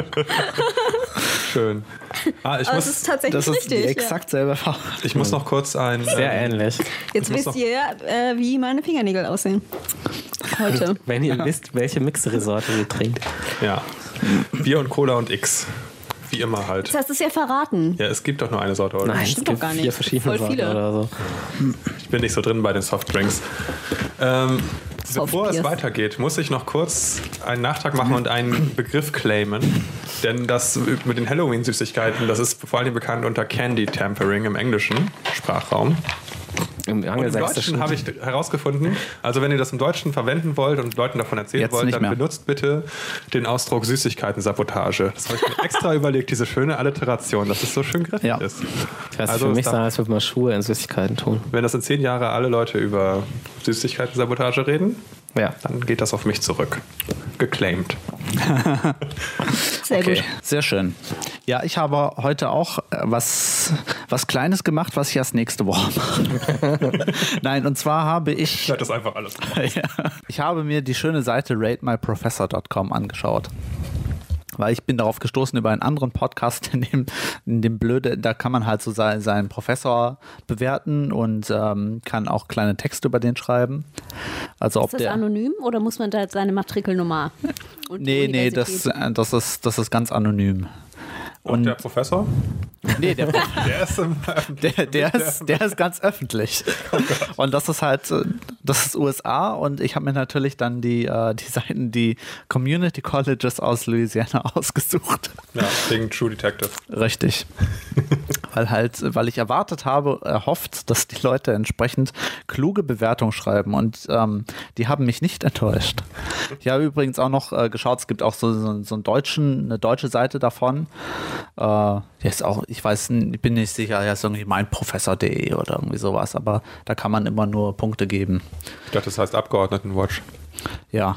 Schön. Ich Aber es ist tatsächlich Das ist richtig. die ja. exakt selbe Farbe. ich muss noch kurz ein... Sehr ähnlich. Jetzt muss wisst noch- ihr, wie meine Fingernägel aussehen. Heute. Wenn ihr wisst, welche Mixery-Sorte ihr trinkt. Ja. Bier und Cola und X. Wie immer halt. Das hast du es ja verraten. Ja, es gibt doch nur eine Sorte, oder? Nein, es stimmt doch gibt gar nicht. 4 verschiedene Voll Sorten viele. oder so. Ich bin nicht so drin bei den Softdrinks. Bevor es Softbiers. weitergeht, muss ich noch kurz einen Nachtrag machen und einen Begriff claimen. Denn das mit den Halloween-Süßigkeiten, das ist vor allem bekannt unter Candy Tampering im englischen Sprachraum. Im Und im angelsächsischen Deutschen habe ich herausgefunden, also wenn ihr das im Deutschen verwenden wollt und Leuten davon erzählen Jetzt wollt, nicht dann mehr. benutzt bitte den Ausdruck Süßigkeiten-Sabotage. Das habe ich mir extra überlegt, diese schöne Alliteration, dass es so schön griffig Ja. ist. Ich weiß, Also für es mich darf- sah, als würde man Schuhe in Süßigkeiten tun. Wenn das in 10 Jahren alle Leute über Süßigkeiten-Sabotage reden, Ja. dann geht das auf mich zurück. Geclaimed. Sehr Okay, gut. sehr schön. Ja, ich habe heute auch was Kleines gemacht, was ich erst nächste Woche mache. Nein, und zwar habe Ich ich, werde das einfach alles gemacht. ich habe mir die schöne Seite ratemyprofessor.com angeschaut. Weil ich bin darauf gestoßen über einen anderen Podcast, in dem Blöde, da kann man halt so seinen Professor bewerten und kann auch kleine Texte über den schreiben. Also ob Ist das der. anonym oder muss man da seine Matrikelnummer? Und die Nee, das Universität? ist ganz anonym. Und der Professor? Nee, der Der ist im Der ist ganz öffentlich. Und das ist halt, das ist USA und ich habe mir natürlich dann die Seiten, die Community Colleges aus Louisiana ausgesucht. Ja, wegen True Detective. Richtig. Weil ich erhofft, dass die Leute entsprechend kluge Bewertungen schreiben und die haben mich nicht enttäuscht. Ich habe übrigens auch noch geschaut, es gibt auch so eine deutsche Seite davon. Der ist auch, ich bin nicht sicher, er ist irgendwie meinprofessor.de oder irgendwie sowas, aber da kann man immer nur Punkte geben. Ich dachte, das heißt Abgeordnetenwatch. Ja.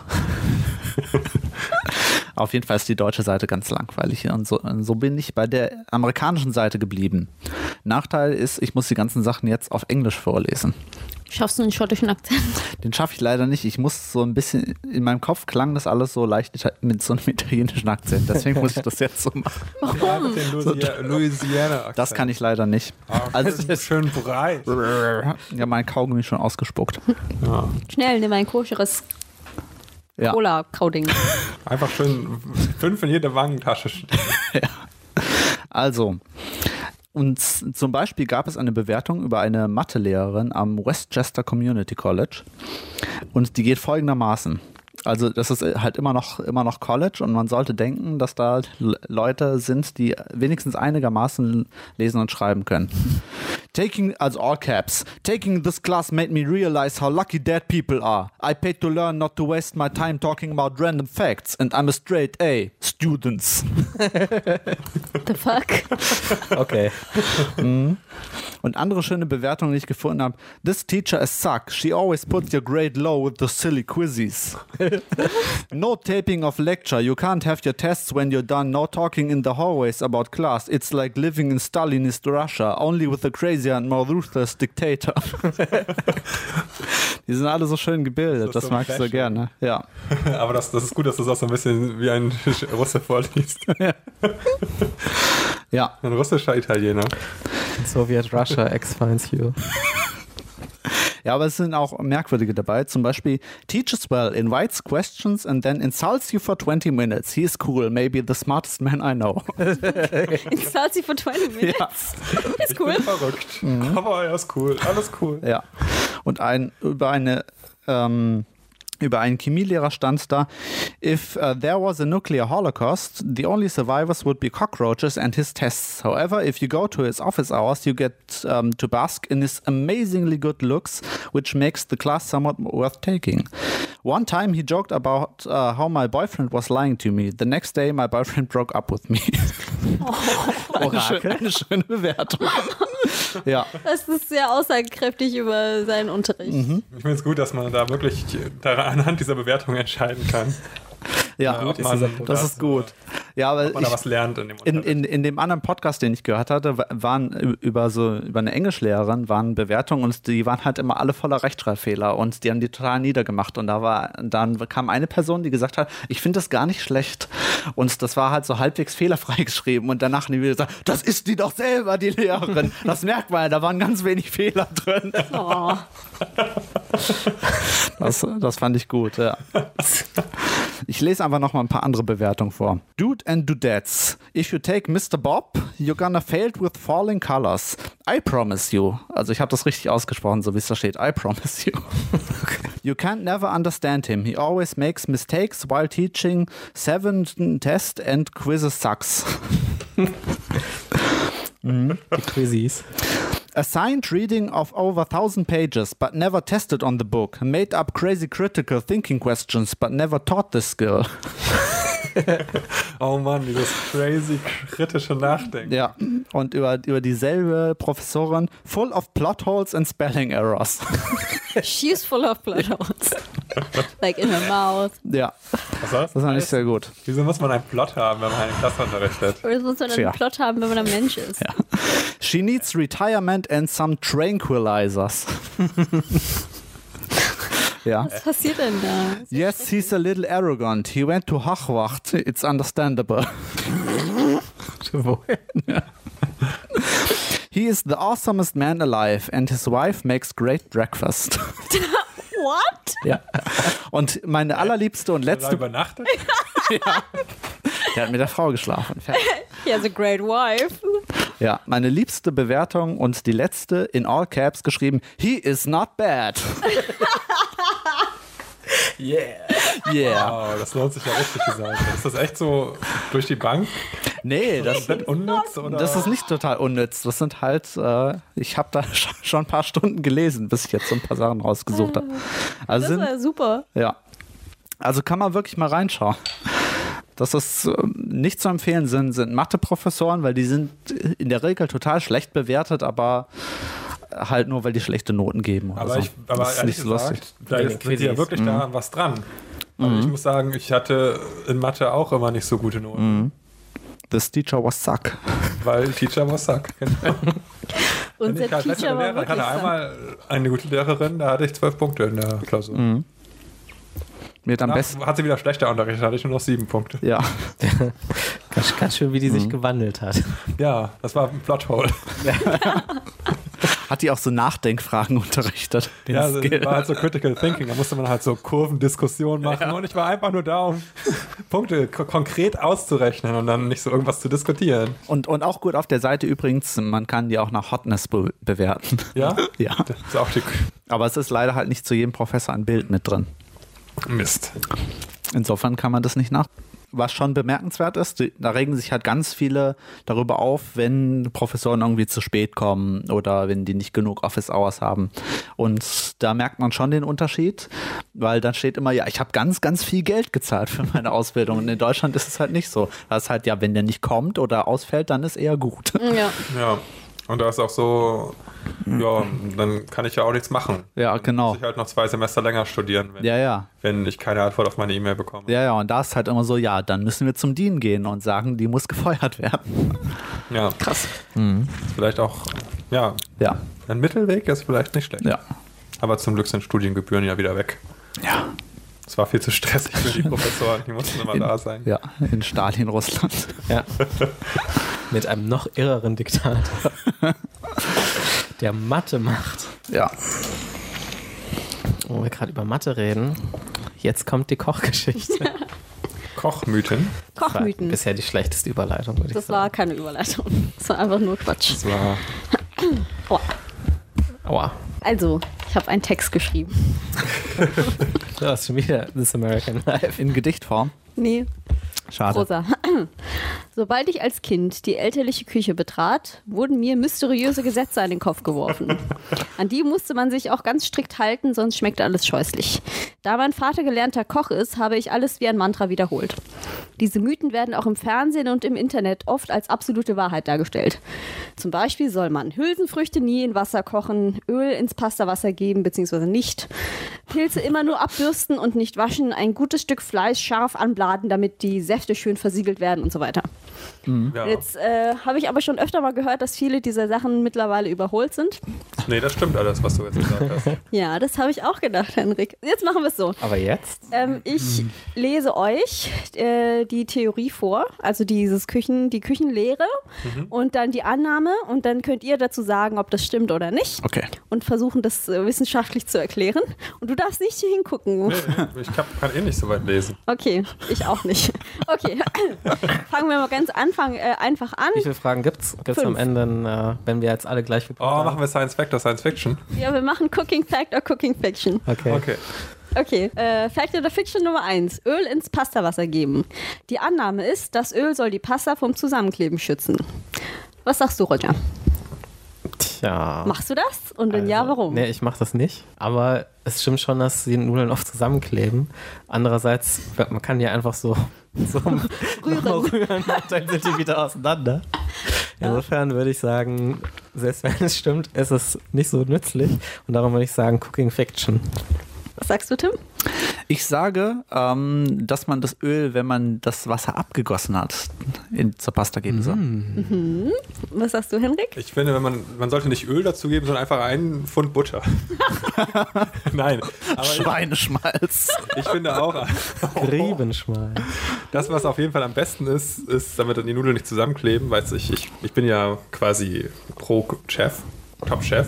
Auf jeden Fall ist die deutsche Seite ganz langweilig und so bin ich bei der amerikanischen Seite geblieben. Nachteil ist, ich muss die ganzen Sachen jetzt auf Englisch vorlesen. Schaffst du einen schottischen Akzent? Den schaffe ich leider nicht. Ich muss so ein bisschen, in meinem Kopf klang das alles so leicht mit so einem italienischen Akzent. Deswegen muss ich das jetzt so machen. Warum? Den Louisiana-Akzent. Das kann ich leider nicht. Also das ist schön breit. Ja, mein Kaugummi schon ausgespuckt. Ja. Schnell, nimm ein koscheres Ja. Cola-Kauding. Einfach schön 5 in jede Wangentasche stecken. Also, und zum Beispiel gab es eine Bewertung über eine Mathelehrerin am Westchester Community College und die geht folgendermaßen. Also das ist halt immer noch College und man sollte denken, dass da Leute sind, die wenigstens einigermaßen lesen und schreiben können. Also all caps. Taking this class made me realize how lucky dead people are. I paid to learn not to waste my time talking about random facts and I'm a straight A. Students. The fuck? Okay. Und andere schöne Bewertungen, die ich gefunden habe. This teacher is suck. She always puts your grade low with the silly quizzes. No taping of lecture. You can't have your tests when you're done. No talking in the hallways about class. It's like living in Stalinist Russia, only with a crazier and more ruthless dictator. Die sind alle so schön gebildet. Das so mag ich so gerne. Ja. Aber das ist gut, dass du das auch so ein bisschen wie ein Russe vorliest. Ja. Ein russischer Italiener. Soviet Russia X-Finds you. Ja, aber es sind auch merkwürdige dabei. Zum Beispiel, teaches well, invites questions and then insults you for 20 minutes. He is cool, maybe the smartest man I know. Insults you for 20 minutes. Ja. Ist cool. Ich bin verrückt. Aber er ist cool. Alles cool. Ja. Und über einen Chemielehrer stand da, if there was a nuclear holocaust, the only survivors would be cockroaches and his tests. However, if you go to his office hours, you get to bask in his amazingly good looks, which makes the class somewhat worth taking. One time he joked about how my boyfriend was lying to me. The next day my boyfriend broke up with me. Eine schöne Bewertung. Ja. Das ist sehr aussagekräftig über seinen Unterricht. Ich finde es gut, dass man da wirklich anhand dieser Bewertung entscheiden kann. Ja, ob man das ist gut. Ja, aber ob man da was lernt in dem Unterricht. in dem anderen Podcast, den ich gehört hatte, waren über eine Englischlehrerin waren Bewertungen und die waren halt immer alle voller Rechtschreibfehler und die haben die total niedergemacht und dann kam eine Person, die gesagt hat, ich finde das gar nicht schlecht und das war halt so halbwegs fehlerfrei geschrieben und danach haben die wieder gesagt, das ist die doch selber, die Lehrerin. Das merkt man ja, da waren ganz wenig Fehler drin. Oh. Das fand ich gut, ja. Ich lese einfach noch mal ein paar andere Bewertungen vor. Dude and Dudettes. If you take Mr. Bob, you're gonna fail with falling colors. I promise you. Also ich habe das richtig ausgesprochen, so wie es da steht. I promise you. You can't never understand him. He always makes mistakes while teaching. 7 test and quizzes sucks. Die Quizzes. Assigned reading of over 1,000 pages, but never tested on the book. Made up crazy critical thinking questions, but never taught this skill. Oh Mann, dieses crazy kritische Nachdenken. Ja, und über dieselbe Professorin, full of plot holes and spelling errors. She's full of plot holes. Like in her mouth. Ja, Was das war nicht sehr gut. Wieso muss man einen Plot haben, wenn man einen Klassenunterricht hat? Oder muss man einen Tja. Plot haben, wenn man ein Mensch ist? Ja. She needs retirement and some tranquilizers. Ja. Was passiert denn da? Yes, he's a little arrogant. He went to Hochwacht. It's understandable. He is the awesomest man alive and his wife makes great breakfast. What? Ja. Und meine allerliebste und Hat er letzte... übernachtet? Der hat mit der Frau geschlafen. Fertig. He has a great wife. Ja, meine liebste Bewertung und die letzte in all caps geschrieben, he is not bad. Yeah. Yeah. Wow, das lohnt sich ja richtig gesagt. Ist das echt so durch die Bank Nee, das komplett unnütz? Oder? ist nicht total unnütz. Das sind halt, ich habe da schon ein paar Stunden gelesen, bis ich jetzt so ein paar Sachen rausgesucht habe. Also Das war super. ja. Also kann man wirklich mal reinschauen. Das ist nicht zu empfehlen, sind Mathe-Professoren, weil die sind in der Regel total schlecht bewertet, aber halt nur, weil die schlechte Noten geben. Oder Aber, so. aber das ist ehrlich nicht so lustig. gesagt, da ist ja Quizzes. wirklich da was dran. Also ich muss sagen, ich hatte in Mathe auch immer nicht so gute Noten. This teacher was suck. Weil Teacher was suck. Genau. Unser Ich hatte Teacher war wirklich einmal eine gute Lehrerin, da hatte ich 12 Punkte in der Klausur. Mir am besten. Hat sie wieder schlechter Unterricht, da hatte ich nur noch 7 Punkte. Ja. Ganz schön, wie die sich gewandelt hat. Ja, das war ein Plothole. Hat die auch so Nachdenkfragen unterrichtet? Den Ja, Skill? das war halt so Critical Thinking. Da musste man halt so Kurvendiskussionen machen. Und ich war einfach nur da, um Punkte konkret auszurechnen und dann nicht so irgendwas zu diskutieren. Und auch gut auf der Seite übrigens, man kann die auch nach Hotness bewerten. Ja? Ja. Das ist auch die Aber es ist leider halt nicht zu jedem Professor ein Bild mit drin. Mist. Insofern kann man das nicht nach. Was schon bemerkenswert ist, da regen sich halt ganz viele darüber auf, wenn Professoren irgendwie zu spät kommen oder wenn die nicht genug Office Hours haben. Und da merkt man schon den Unterschied, weil dann steht immer, ja, ich habe ganz, ganz viel Geld gezahlt für meine Ausbildung. Und in Deutschland ist es halt nicht so. Das ist halt, ja, wenn der nicht kommt oder ausfällt, dann ist eher gut. Ja. Ja. Und da ist auch so, ja, dann kann ich ja auch nichts machen. Ja, Dann genau. muss ich halt noch 2 Semester länger studieren, wenn ich keine Antwort auf meine E-Mail bekomme. Ja, und da ist halt immer so, ja, dann müssen wir zum Dean gehen und sagen, die muss gefeuert werden. Ja. Krass. Ist vielleicht auch, ja, Ja, ein Mittelweg ist vielleicht nicht schlecht. ja. Aber zum Glück sind Studiengebühren ja wieder weg. Ja, Es war viel zu stressig für die Professoren, die mussten immer da sein. ja, in Stalin, Russland. Ja. Mit einem noch irreren Diktator. Der Mathe macht. Ja. Wo wir gerade über Mathe reden, jetzt kommt die Kochgeschichte. Kochmythen. Das war Kochmythen. bisher die schlechteste Überleitung, würde ich Das sagen. war keine Überleitung. Das war einfach nur Quatsch. Das war. Aua. Aua. Also, ich habe einen Text geschrieben. Du hast schon wieder This American Life. In Gedichtform. Nee, Schade. Prosa. Sobald ich als Kind die elterliche Küche betrat, wurden mir mysteriöse Gesetze an den Kopf geworfen. An die musste man sich auch ganz strikt halten, sonst schmeckte alles scheußlich. Da mein Vater gelernter Koch ist, habe ich alles wie ein Mantra wiederholt. Diese Mythen werden auch im Fernsehen und im Internet oft als absolute Wahrheit dargestellt. Zum Beispiel soll man Hülsenfrüchte nie in Wasser kochen, Öl ins Pastawasser geben bzw. nicht, Pilze immer nur abbürsten und nicht waschen, ein gutes Stück Fleisch scharf anbraten, damit die Säfte schön versiegelt werden und so weiter. Ja. Jetzt habe ich aber schon öfter mal gehört, dass viele dieser Sachen mittlerweile überholt sind. Nee, das stimmt alles, was du jetzt gesagt hast. Ja, das habe ich auch gedacht, Henrik. Jetzt machen wir es so. Aber jetzt? Ich lese euch die Theorie vor, also die Küchenlehre und dann die Annahme und dann könnt ihr dazu sagen, ob das stimmt oder nicht Okay. und versuchen, das wissenschaftlich zu erklären. Und du darfst nicht hier hingucken. Nee, ich kann eh nicht so weit lesen. Okay, ich auch nicht. Okay, fangen wir mal ganz einfach an. Wie viele Fragen gibt's? Gibt's 5. am Ende, wenn wir jetzt alle gleich Oh, machen wir Science Fact oder Science Fiction? Ja, wir machen Cooking Fact oder Cooking Fiction. Okay. Okay. Okay, Fact oder Fiction Nummer 1. Öl ins Pastawasser geben. Die Annahme ist, das Öl soll die Pasta vom Zusammenkleben schützen. Was sagst du, Roger? Tja. Machst du das? Und wenn ja, warum? Nee, ich mache das nicht. Aber es stimmt schon, dass die Nudeln oft zusammenkleben. Andererseits, man kann ja einfach so rühren und dann sind die wieder auseinander. Insofern würde ich sagen, selbst wenn es stimmt, ist es nicht so nützlich. Und darum würde ich sagen, Cooking Fiction. Was sagst du, Tim? Ich sage, dass man das Öl, wenn man das Wasser abgegossen hat, zur Pasta geben soll. Was sagst du, Henrik? Ich finde, man sollte nicht Öl dazugeben, sondern einfach einen Pfund Butter. Nein. Aber Schweineschmalz. ich finde auch, Griebenschmal. das, was auf jeden Fall am besten ist, damit dann die Nudeln nicht zusammenkleben, weil ich bin ja quasi Pro-Chef, Top-Chef.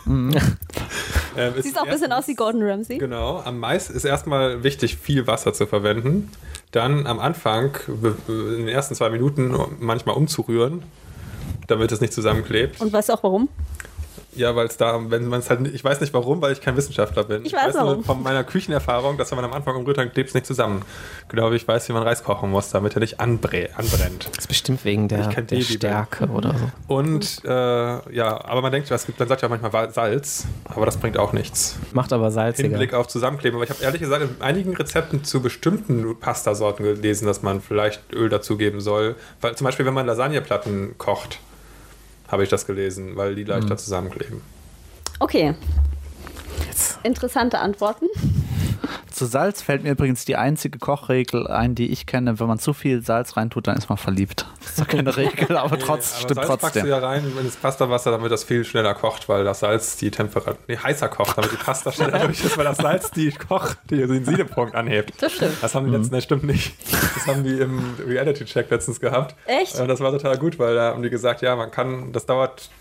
Siehst auch ein bisschen aus wie Gordon Ramsay. Genau, am meisten ist erstmal wichtig, viel Wasser zu verwenden. Dann am Anfang, in den ersten 2 Minuten, manchmal umzurühren, damit es nicht zusammenklebt. Und weißt du auch warum? Ja, weil es da, wenn man es halt nicht, ich weiß nicht warum, weil ich kein Wissenschaftler bin. Ich weiß nur warum. von meiner Küchenerfahrung, dass wenn man am Anfang umrührt, dann klebt es nicht zusammen. Genau wie ich weiß, wie man Reis kochen muss, damit er nicht anbrennt. Das ist bestimmt wegen der kein Baby bin. Stärke oder so. Und ja, aber man denkt, dann sagt ja auch manchmal Salz, aber das bringt auch nichts. Macht aber salziger. Hinblick auf Zusammenkleben. Aber ich habe ehrlich gesagt in einigen Rezepten zu bestimmten Pastasorten gelesen, dass man vielleicht Öl dazugeben soll. Weil zum Beispiel, wenn man Lasagneplatten kocht, habe ich das gelesen, weil die leichter zusammenkleben. Okay. Interessante Antworten. Zu Salz fällt mir übrigens die einzige Kochregel ein, die ich kenne. Wenn man zu viel Salz reintut, dann ist man verliebt. Das ist doch keine Regel, aber Nee, stimmt Salz packst du trotzdem. ja rein ins Pastawasser, damit das viel schneller kocht, weil das Salz die Temperatur, heißer kocht, damit die Pasta schneller durch ist, weil das Salz den Siedepunkt anhebt. Das stimmt. Das haben die letzten, das stimmt nicht. Das haben die im Reality-Check letztens gehabt. Echt? Und das war total gut, weil da haben die gesagt, ja, das dauert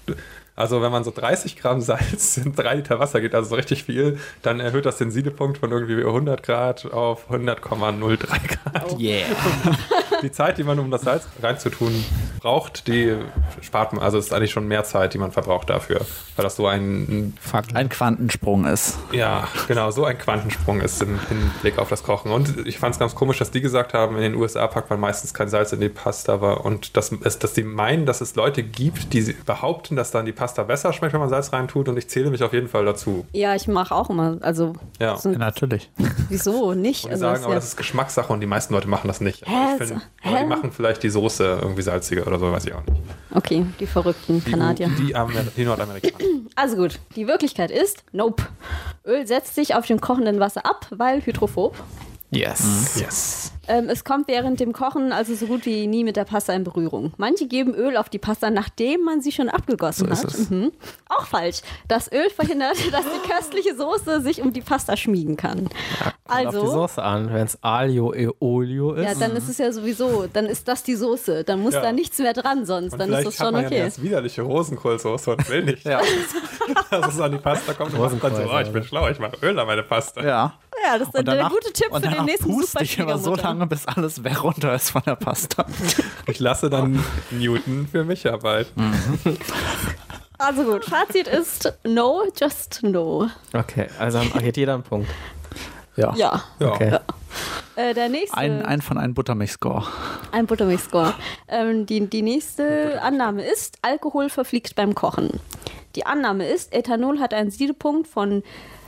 Also wenn man so 30 Gramm Salz in 3 Liter Wasser gibt, also so richtig viel, dann erhöht das den Siedepunkt von irgendwie 100 Grad auf 100,03 Grad. Yeah. Die Zeit, die man, um das Salz reinzutun braucht, die spart man, also ist eigentlich schon mehr Zeit, die man verbraucht dafür, weil das so ein Quantensprung ist. ja, genau, so ein Quantensprung ist im Hinblick auf das Kochen. Und ich fand es ganz komisch, dass die gesagt haben, in den USA packt man meistens kein Salz in die Pasta, und dass die meinen, dass es Leute gibt, die behaupten, dass dann die Pasta besser schmeckt, wenn man Salz reintut, und ich zähle mich auf jeden Fall dazu. Ja, ich mache auch immer, also Ja. so, Ja, natürlich. wieso nicht? Und die Also sagen ist aber, ja- das ist Geschmackssache und die meisten Leute machen das nicht. Hä? Aber ich finde, aber die machen vielleicht die Soße irgendwie salziger oder so, weiß ich auch nicht. Okay, die verrückten Kanadier. Die Nordamerikaner. Also gut, die Wirklichkeit ist, nope. Öl setzt sich auf dem kochenden Wasser ab, weil hydrophob. Yes. Yes. Es kommt während dem Kochen also so gut wie nie mit der Pasta in Berührung. Manche geben Öl auf die Pasta, nachdem man sie schon abgegossen So ist hat. es. Auch falsch. Das Öl verhindert, dass die köstliche Soße sich um die Pasta schmiegen kann. Kommt auf die Also, Soße an. Wenn es Aglio e Olio ist. ja, dann ist es ja sowieso, dann ist das die Soße. Dann muss Ja. da nichts mehr dran, sonst. Und Dann ist vielleicht das hat schon man ja eine okay. ganz widerliche Rosenkohlsoße und will nicht, dass es an die Pasta kommt. Und macht dann so, ich bin schlau, ich mache Öl an meine Pasta. Ja. Ja, das ist Und der danach, gute Tipp und für den danach nächsten puste ich immer so Superschwiegermutter. lange, bis alles runter ist von der Pasta. Ich lasse dann Newton für mich arbeiten. Also gut, Fazit ist no, just no. Okay, also hat jeder einen Punkt. Ja. Ja. Ja. Okay. Der nächste. Ein von einem Buttermilch-Score. Ein Buttermilch-Score. Die nächste Annahme ist, Alkohol verfliegt beim Kochen. Die Annahme ist, Ethanol hat einen Siedepunkt von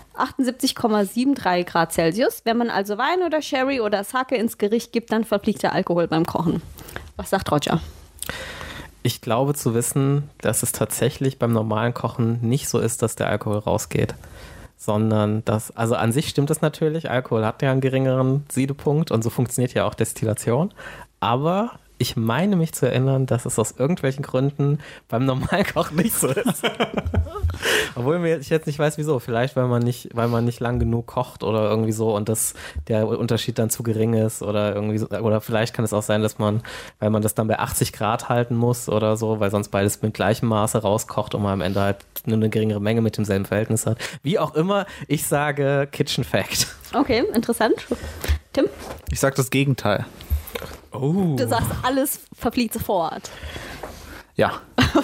78,73 Grad Celsius. Wenn man also Wein oder Sherry oder Sake ins Gericht gibt, dann verfliegt der Alkohol beim Kochen. Was sagt Roger? Ich glaube zu wissen, dass es tatsächlich beim normalen Kochen nicht so ist, dass der Alkohol rausgeht. Sondern also an sich stimmt es natürlich, Alkohol hat ja einen geringeren Siedepunkt und so funktioniert ja auch Destillation. Aber ich meine mich zu erinnern, dass es aus irgendwelchen Gründen beim normalen Kochen nicht so ist. Obwohl ich jetzt nicht weiß, wieso. Vielleicht, weil man nicht lang genug kocht oder irgendwie so und der Unterschied dann zu gering ist oder irgendwie so. Oder vielleicht kann es auch sein, dass weil man das dann bei 80 Grad halten muss oder so, weil sonst beides mit gleichem Maße rauskocht und man am Ende halt nur eine geringere Menge mit demselben Verhältnis hat. Wie auch immer, ich sage Kitchen Fact. Okay, interessant. Tim, Ich sag das Gegenteil. Oh. du sagst, alles verfliegt sofort. Ja.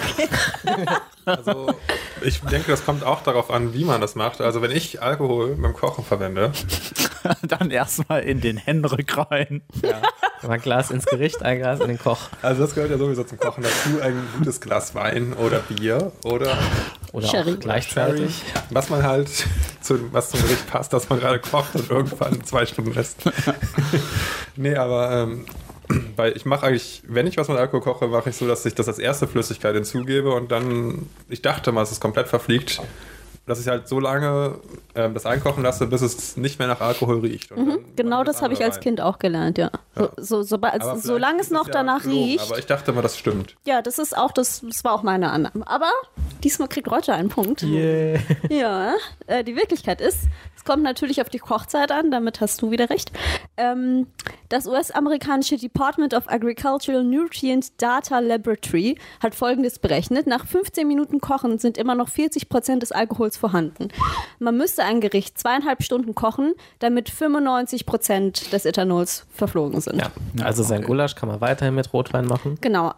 Also ich denke, das kommt auch darauf an, wie man das macht. Also wenn ich Alkohol beim Kochen verwende, Dann erstmal in den Henrück rein. Ein Glas ins Gericht, ein Glas in den Koch. also das gehört ja sowieso zum Kochen dazu, ein gutes Glas Wein oder Bier oder Oder Sherry. auch gleichzeitig. was man halt was zum Gericht passt, dass man gerade kocht und irgendwann 2 Stunden lässt. Nee, aber weil ich mache eigentlich, wenn ich was mit Alkohol koche, mache ich so, dass ich das als erste Flüssigkeit hinzugebe und dann, ich dachte mal, es ist komplett verfliegt, dass ich halt so lange das einkochen lasse, bis es nicht mehr nach Alkohol riecht. Und dann Genau das das habe ich als andere Kind auch gelernt, ja. Ja. Solange vielleicht es ist noch ja danach gelogen, riecht. Aber ich dachte mal, das stimmt. Ja, das war auch meine Annahme. Aber diesmal kriegt Roger einen Punkt. Yeah. Ja, die Wirklichkeit ist, es kommt natürlich auf die Kochzeit an, damit hast du wieder recht. Das US-amerikanische Department of Agricultural Nutrient Data Laboratory hat Folgendes berechnet. Nach 15 Minuten Kochen sind immer noch 40% des Alkohols vorhanden. Man müsste ein Gericht 2,5 Stunden kochen, damit 95% des Ethanols verflogen sind. Ja, also sein Gulasch kann man weiterhin mit Rotwein machen. Genau.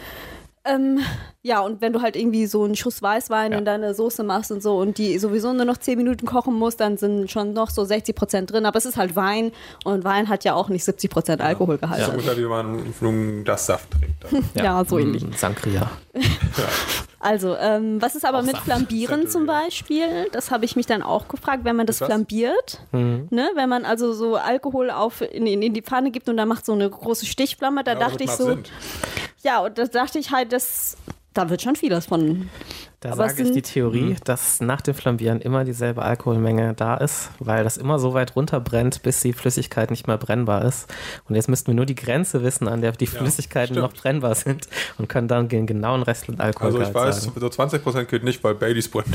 Ja, und wenn du halt irgendwie so einen Schuss Weißwein in deine Soße machst und so und die sowieso nur noch 10 Minuten kochen musst, dann sind schon noch so 60% drin. Aber es ist halt Wein und Wein hat ja auch nicht 70% Alkoholgehalt. So ungefähr wie man nun das Saft trinkt. Ja, so ähnlich. Sangria. Also, was ist aber mit Flambieren zum Beispiel? Das habe ich mich dann auch gefragt, wenn man das Was? flambiert. Ne? Wenn man also so Alkohol in die Pfanne gibt und dann macht so eine große Stichflamme, da dachte ich so, ja, und da dachte ich halt, da wird schon vieles von. Da Aber sage ich die Theorie, dass nach dem Flambieren immer dieselbe Alkoholmenge da ist, weil das immer so weit runterbrennt, bis die Flüssigkeit nicht mehr brennbar ist. Und jetzt müssten wir nur die Grenze wissen, an der die Flüssigkeiten noch brennbar sind und können dann den genauen Rest mit Alkohol Also ich weiß, sagen. so 20% geht nicht, weil Baileys brennt.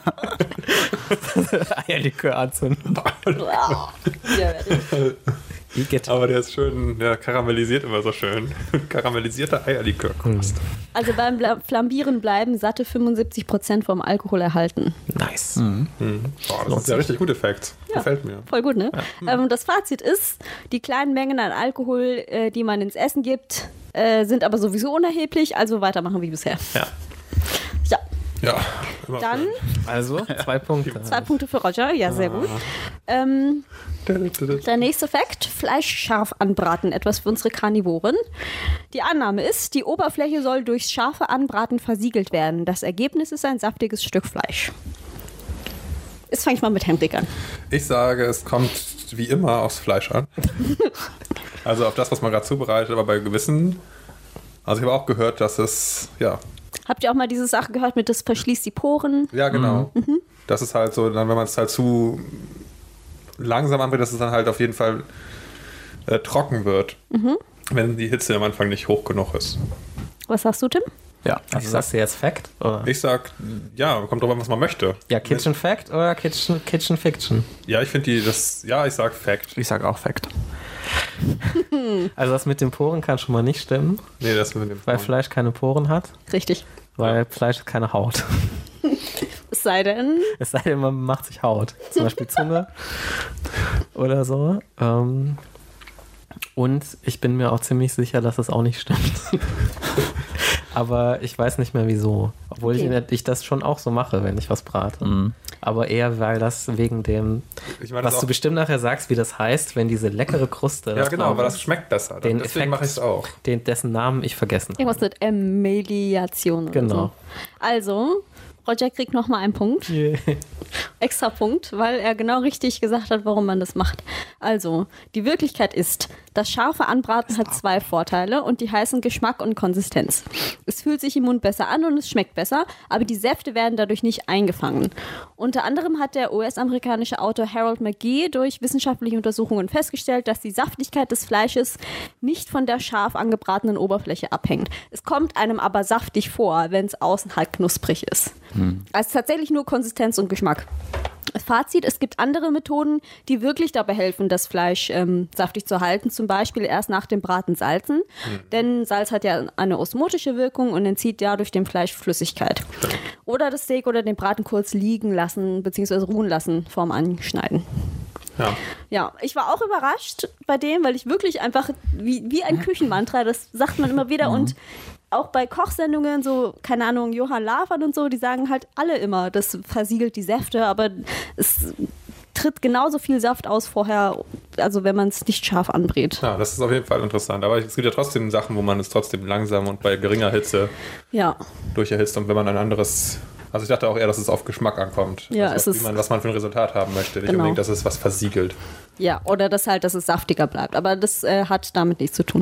Eierlikör anzünden. Ja, Igitt. Aber der ist schön, der karamellisiert immer so schön. Karamellisierter Eierlikörkost. Also beim Flambieren bleiben satte 75% vom Alkohol erhalten. Nice. Boah, das ist ja richtig gute Facts. Ja. Gefällt mir. Voll gut, ne? Das Fazit ist, die kleinen Mengen an Alkohol, die man ins Essen gibt, sind aber sowieso unerheblich, also weitermachen wie bisher. Ja. Ja, Ja. Immer dann Also 2 Punkte. 2 Punkte für Roger, ja, sehr gut. schön. Der nächste Fakt, Fleisch scharf anbraten, etwas für unsere Karnivoren. Die Annahme ist, die Oberfläche soll durchs scharfe Anbraten versiegelt werden. Das Ergebnis ist ein saftiges Stück Fleisch. Jetzt fange ich mal mit Henrik an. Ich sage, es kommt wie immer aufs Fleisch an. Also auf das, was man gerade zubereitet, aber bei gewissen. Also ich habe auch gehört, dass es, ja. Habt ihr auch mal diese Sache gehört mit, das verschließt die Poren? Ja, genau. Das ist halt so, dann, wenn man es halt zu langsam anbringt, dass es dann halt auf jeden Fall trocken wird. Wenn die Hitze am Anfang nicht hoch genug ist. Was sagst du, Tim? Ja, Also sagst du jetzt Fact? Oder? Ich sag, ja, kommt drauf an, was man möchte. Ja, Kitchen Fact oder Kitchen Fiction? Ja, ich finde ich sag Fact. ich sage auch Fact. Also das mit den Poren kann schon mal nicht stimmen, Nee, das mit dem weil Fleisch keine Poren hat, Richtig. weil Fleisch hat keine Haut. Es sei denn, Es sei denn, man macht sich Haut. Zum Beispiel Zunge oder so. Und ich bin mir auch ziemlich sicher, dass es auch nicht stimmt. Aber ich weiß nicht mehr wieso. Obwohl Okay. ich das schon auch so mache, wenn ich was brate. Aber eher, weil das wegen dem, Ich meine, was das du auch, bestimmt nachher sagst, wie das heißt, wenn diese leckere Kruste. ja, das genau, drauf aber ist, das schmeckt besser. den Deswegen Effekt, mache ich es auch. dessen Namen ich vergessen habe. irgendwas mit Emeliation oder Genau. so. Also, Roger kriegt nochmal einen Punkt. Extra Punkt, weil er genau richtig gesagt hat, warum man das macht. Also, die Wirklichkeit ist, das scharfe Anbraten hat 2 Vorteile und die heißen Geschmack und Konsistenz. Es fühlt sich im Mund besser an und es schmeckt besser, aber die Säfte werden dadurch nicht eingefangen. Unter anderem hat der US-amerikanische Autor Harold McGee durch wissenschaftliche Untersuchungen festgestellt, dass die Saftigkeit des Fleisches nicht von der scharf angebratenen Oberfläche abhängt. Es kommt einem aber saftig vor, wenn es außen halt knusprig ist. Also tatsächlich nur Konsistenz und Geschmack. Fazit, es gibt andere Methoden, die wirklich dabei helfen, das Fleisch saftig zu halten. Zum Beispiel erst nach dem Braten salzen. Denn Salz hat ja eine osmotische Wirkung und entzieht dadurch dem Fleisch Flüssigkeit. Oder das Steak oder den Braten kurz liegen lassen bzw. ruhen lassen vorm Anschneiden. Ja. Ja, ich war auch überrascht bei dem, weil ich wirklich einfach wie ein Küchenmantra, das sagt man immer wieder und auch bei Kochsendungen, so, keine Ahnung, Johann Lavert und so, die sagen halt alle immer, das versiegelt die Säfte, aber es tritt genauso viel Saft aus vorher, also wenn man es nicht scharf anbrät. Ja, das ist auf jeden Fall interessant. Aber es gibt ja trotzdem Sachen, wo man es trotzdem langsam und bei geringer Hitze Ja, durcherhitzt. Und wenn man ein anderes... Also ich dachte auch eher, dass es auf Geschmack ankommt. Ja, also es ist- was man für ein Resultat haben möchte. Nicht Genau. unbedingt, dass es was versiegelt. ja, oder dass es saftiger bleibt, aber das hat damit nichts zu tun.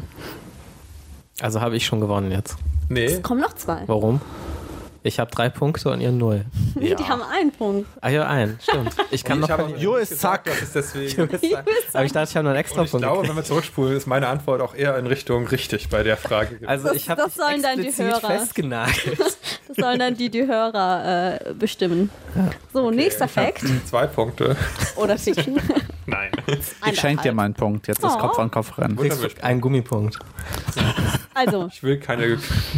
Also habe ich schon gewonnen jetzt. Nee, Es kommen noch 2. Warum? Ich habe 3 Punkte und ihr 0. Nee, die haben einen Punkt. Ah ja, ein, stimmt. Ich kann noch ich habe auch verlieren. Jo nicht ist gesagt, zack. dass es deswegen... Aber ich dachte, ich habe nur einen extra Und ich Punkt. glaube, gekriegt. wenn wir zurückspulen, ist meine Antwort auch eher in Richtung richtig bei der Frage. Also ich habe das sollen dann die Hörer. festgenagelt. Das sollen dann die Hörer bestimmen. So, nächster Ich hab Fact. 2 Punkte. Oder Fiction. Nein. Ich schenke dir meinen Punkt. Jetzt ist Oh. Kopf an Kopf rennen. Kriegst einen Gummipunkt. Also, Ich will keine...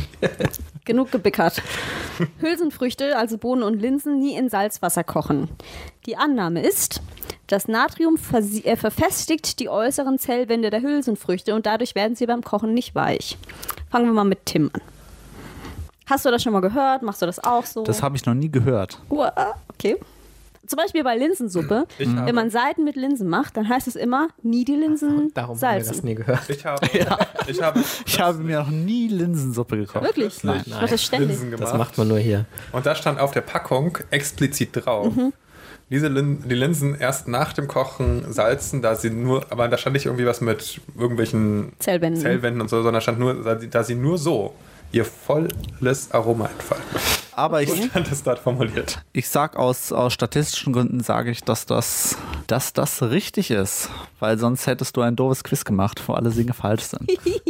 genug gebickert. Hülsenfrüchte, also Bohnen und Linsen, nie in Salzwasser kochen. Die Annahme ist, das Natrium verfestigt die äußeren Zellwände der Hülsenfrüchte und dadurch werden sie beim Kochen nicht weich. Fangen wir mal mit Tim an. Hast du das schon mal gehört? Machst du das auch so? Das habe ich noch nie gehört. Okay. Zum Beispiel bei Linsensuppe. Ich habe- Wenn man Seiten mit Linsen macht, dann heißt es immer, nie die Linsen Darum haben wir das salzen. nie gehört. Ich habe Ich habe mir noch nie Linsensuppe gekocht. Wirklich? Nein. Ich mach das ständig. Linsen gemacht. Das macht man nur hier. Und da stand auf der Packung explizit drauf. Die Linsen erst nach dem Kochen salzen, aber da stand nicht irgendwie was mit irgendwelchen Zellwänden. und so, sondern stand nur, da sie nur so ihr volles Aroma entfalten. Aber So stand es dort formuliert. ich sag aus statistischen Gründen, sage ich, dass das richtig ist. Weil sonst hättest du ein doofes Quiz gemacht, wo alle Dinge falsch sind.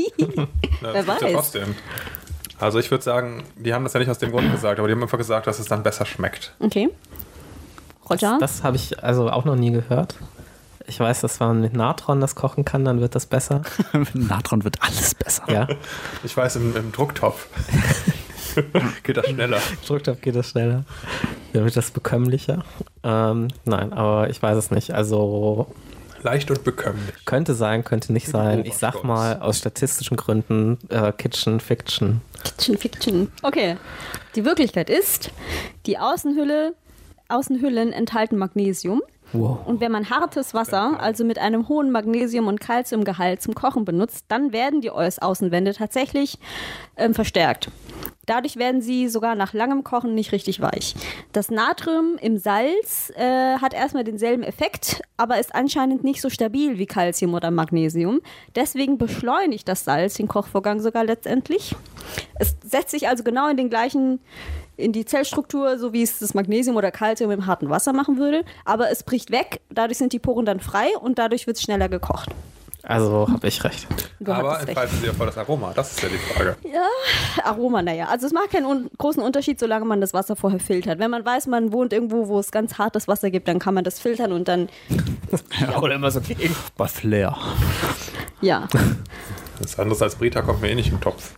Wer Das gibt's ja weiß. trotzdem. Also ich würde sagen, die haben das ja nicht aus dem Grund gesagt, aber die haben einfach gesagt, dass es dann besser schmeckt. Okay. Roger? Das habe ich also auch noch nie gehört. Ich weiß, dass man mit Natron das kochen kann, dann wird das besser. Mit Natron wird alles besser. Ja, Ich weiß, im Drucktopf geht das schneller. Drucktopf geht das schneller. Dann wird das bekömmlicher. Nein, aber ich weiß es nicht. Also Leicht und bekömmlich. könnte sein, könnte nicht sein. Ich sag mal aus statistischen Gründen Kitchen Fiction. Kitchen Fiction. Okay. Die Wirklichkeit ist, die Außenhüllen enthalten Magnesium. Wow. Und wenn man hartes Wasser, also mit einem hohen Magnesium- und Calciumgehalt zum Kochen benutzt, dann werden die Außenwände tatsächlich verstärkt. Dadurch werden sie sogar nach langem Kochen nicht richtig weich. Das Natrium im Salz hat erstmal denselben Effekt, aber ist anscheinend nicht so stabil wie Calcium oder Magnesium. Deswegen beschleunigt das Salz den Kochvorgang sogar letztendlich. Es setzt sich also genau in die Zellstruktur, so wie es das Magnesium oder Calcium im harten Wasser machen würde. Aber es bricht weg, dadurch sind die Poren dann frei und dadurch wird es schneller gekocht. Also habe ich recht. Du Aber hattest recht. entfalten sie ja voll das Aroma. Das ist ja die Frage. Aroma, naja. Also es macht keinen großen Unterschied, solange man das Wasser vorher filtert. Wenn man weiß, man wohnt irgendwo, wo es ganz hartes Wasser gibt, dann kann man das filtern und dann, Ja, oder immer so gegen. Bei Flair. ja. Das andere als Brita kommt mir eh nicht im Topf.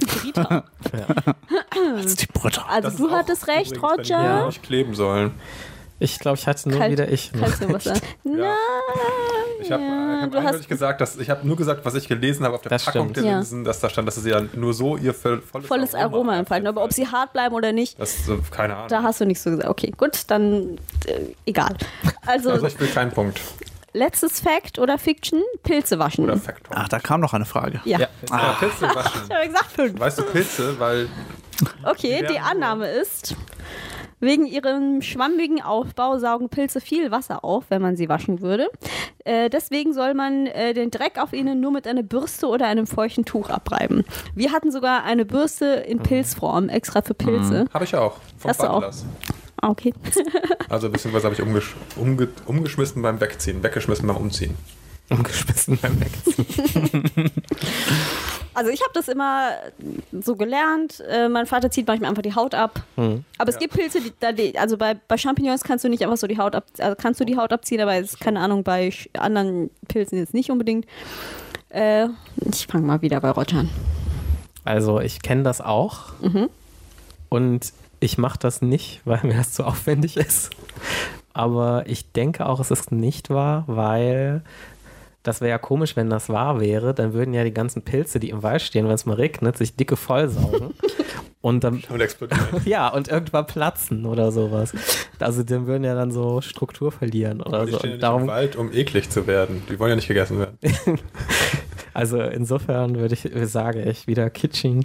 Also die Brütter. Also Das du ist auch hattest recht, übrigens, wenn die Roger. nicht kleben sollen. Ich glaube, ich hatte nur Kalt- wieder ich. Calciumwasser. Nein. Ich habe du hast- eindeutig gesagt, ich habe nur gesagt, was ich gelesen habe auf der Das Packung stimmt. der Ja. Linsen, dass da stand, dass sie ja nur so ihr Volles Aroma entfalten. Aber ob sie hart bleiben oder nicht, Das ist keine Ahnung. da hast du nicht so gesagt. Okay, gut, dann egal. Also Also ich will keinen Punkt. letztes Fact oder Fiction, Pilze waschen. Oder Faktor. Ach, da kam noch eine Frage. Ja. Pilze waschen. Ich habe gesagt 5. Weißt du Pilze, weil Okay, die Annahme ist, wegen ihrem schwammigen Aufbau saugen Pilze viel Wasser auf, wenn man sie waschen würde. Deswegen soll man den Dreck auf ihnen nur mit einer Bürste oder einem feuchten Tuch abreiben. Wir hatten sogar eine Bürste in Pilzform, extra für Pilze. habe ich auch. Vom Hast du auch? Butlers. Ah, okay. Also beziehungsweise habe ich umgeschmissen beim Wegziehen, weggeschmissen beim Umziehen. Umgeschmissen beim Wegziehen. Also ich habe das immer so gelernt. Mein Vater zieht manchmal einfach die Haut ab. Aber es gibt Pilze, also bei Champignons kannst du nicht einfach so die Haut kannst du die Haut abziehen, aber ist, keine Ahnung, bei anderen Pilzen jetzt nicht unbedingt. Ich fange mal wieder bei Roger an. Also ich kenne das auch. Und ich mache das nicht, weil mir das zu aufwendig ist. Aber ich denke auch, es ist nicht wahr, weil das wäre ja komisch, wenn das wahr wäre. Dann würden ja die ganzen Pilze, die im Wald stehen, wenn es mal regnet, sich dicke vollsaugen. Und dann, Und explodiert. ja, und irgendwann platzen oder sowas. Also dann würden ja dann so Struktur verlieren oder Die so. stehen ja Und nicht im darum, Wald, um eklig zu werden. Die wollen ja nicht gegessen werden. also insofern sage ich wieder Kitchen.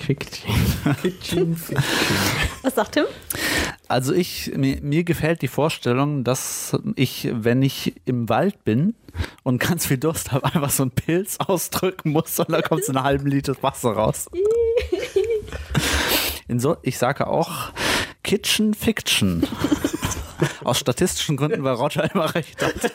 Was sagt Tim? Also mir gefällt die Vorstellung, dass ich, wenn ich im Wald bin und ganz viel Durst habe, einfach so einen Pilz ausdrücken muss und da kommt so einen halben Liter Wasser raus. Ich sage auch Kitchen Fiction. Aus statistischen Gründen, weil Roger immer recht hat.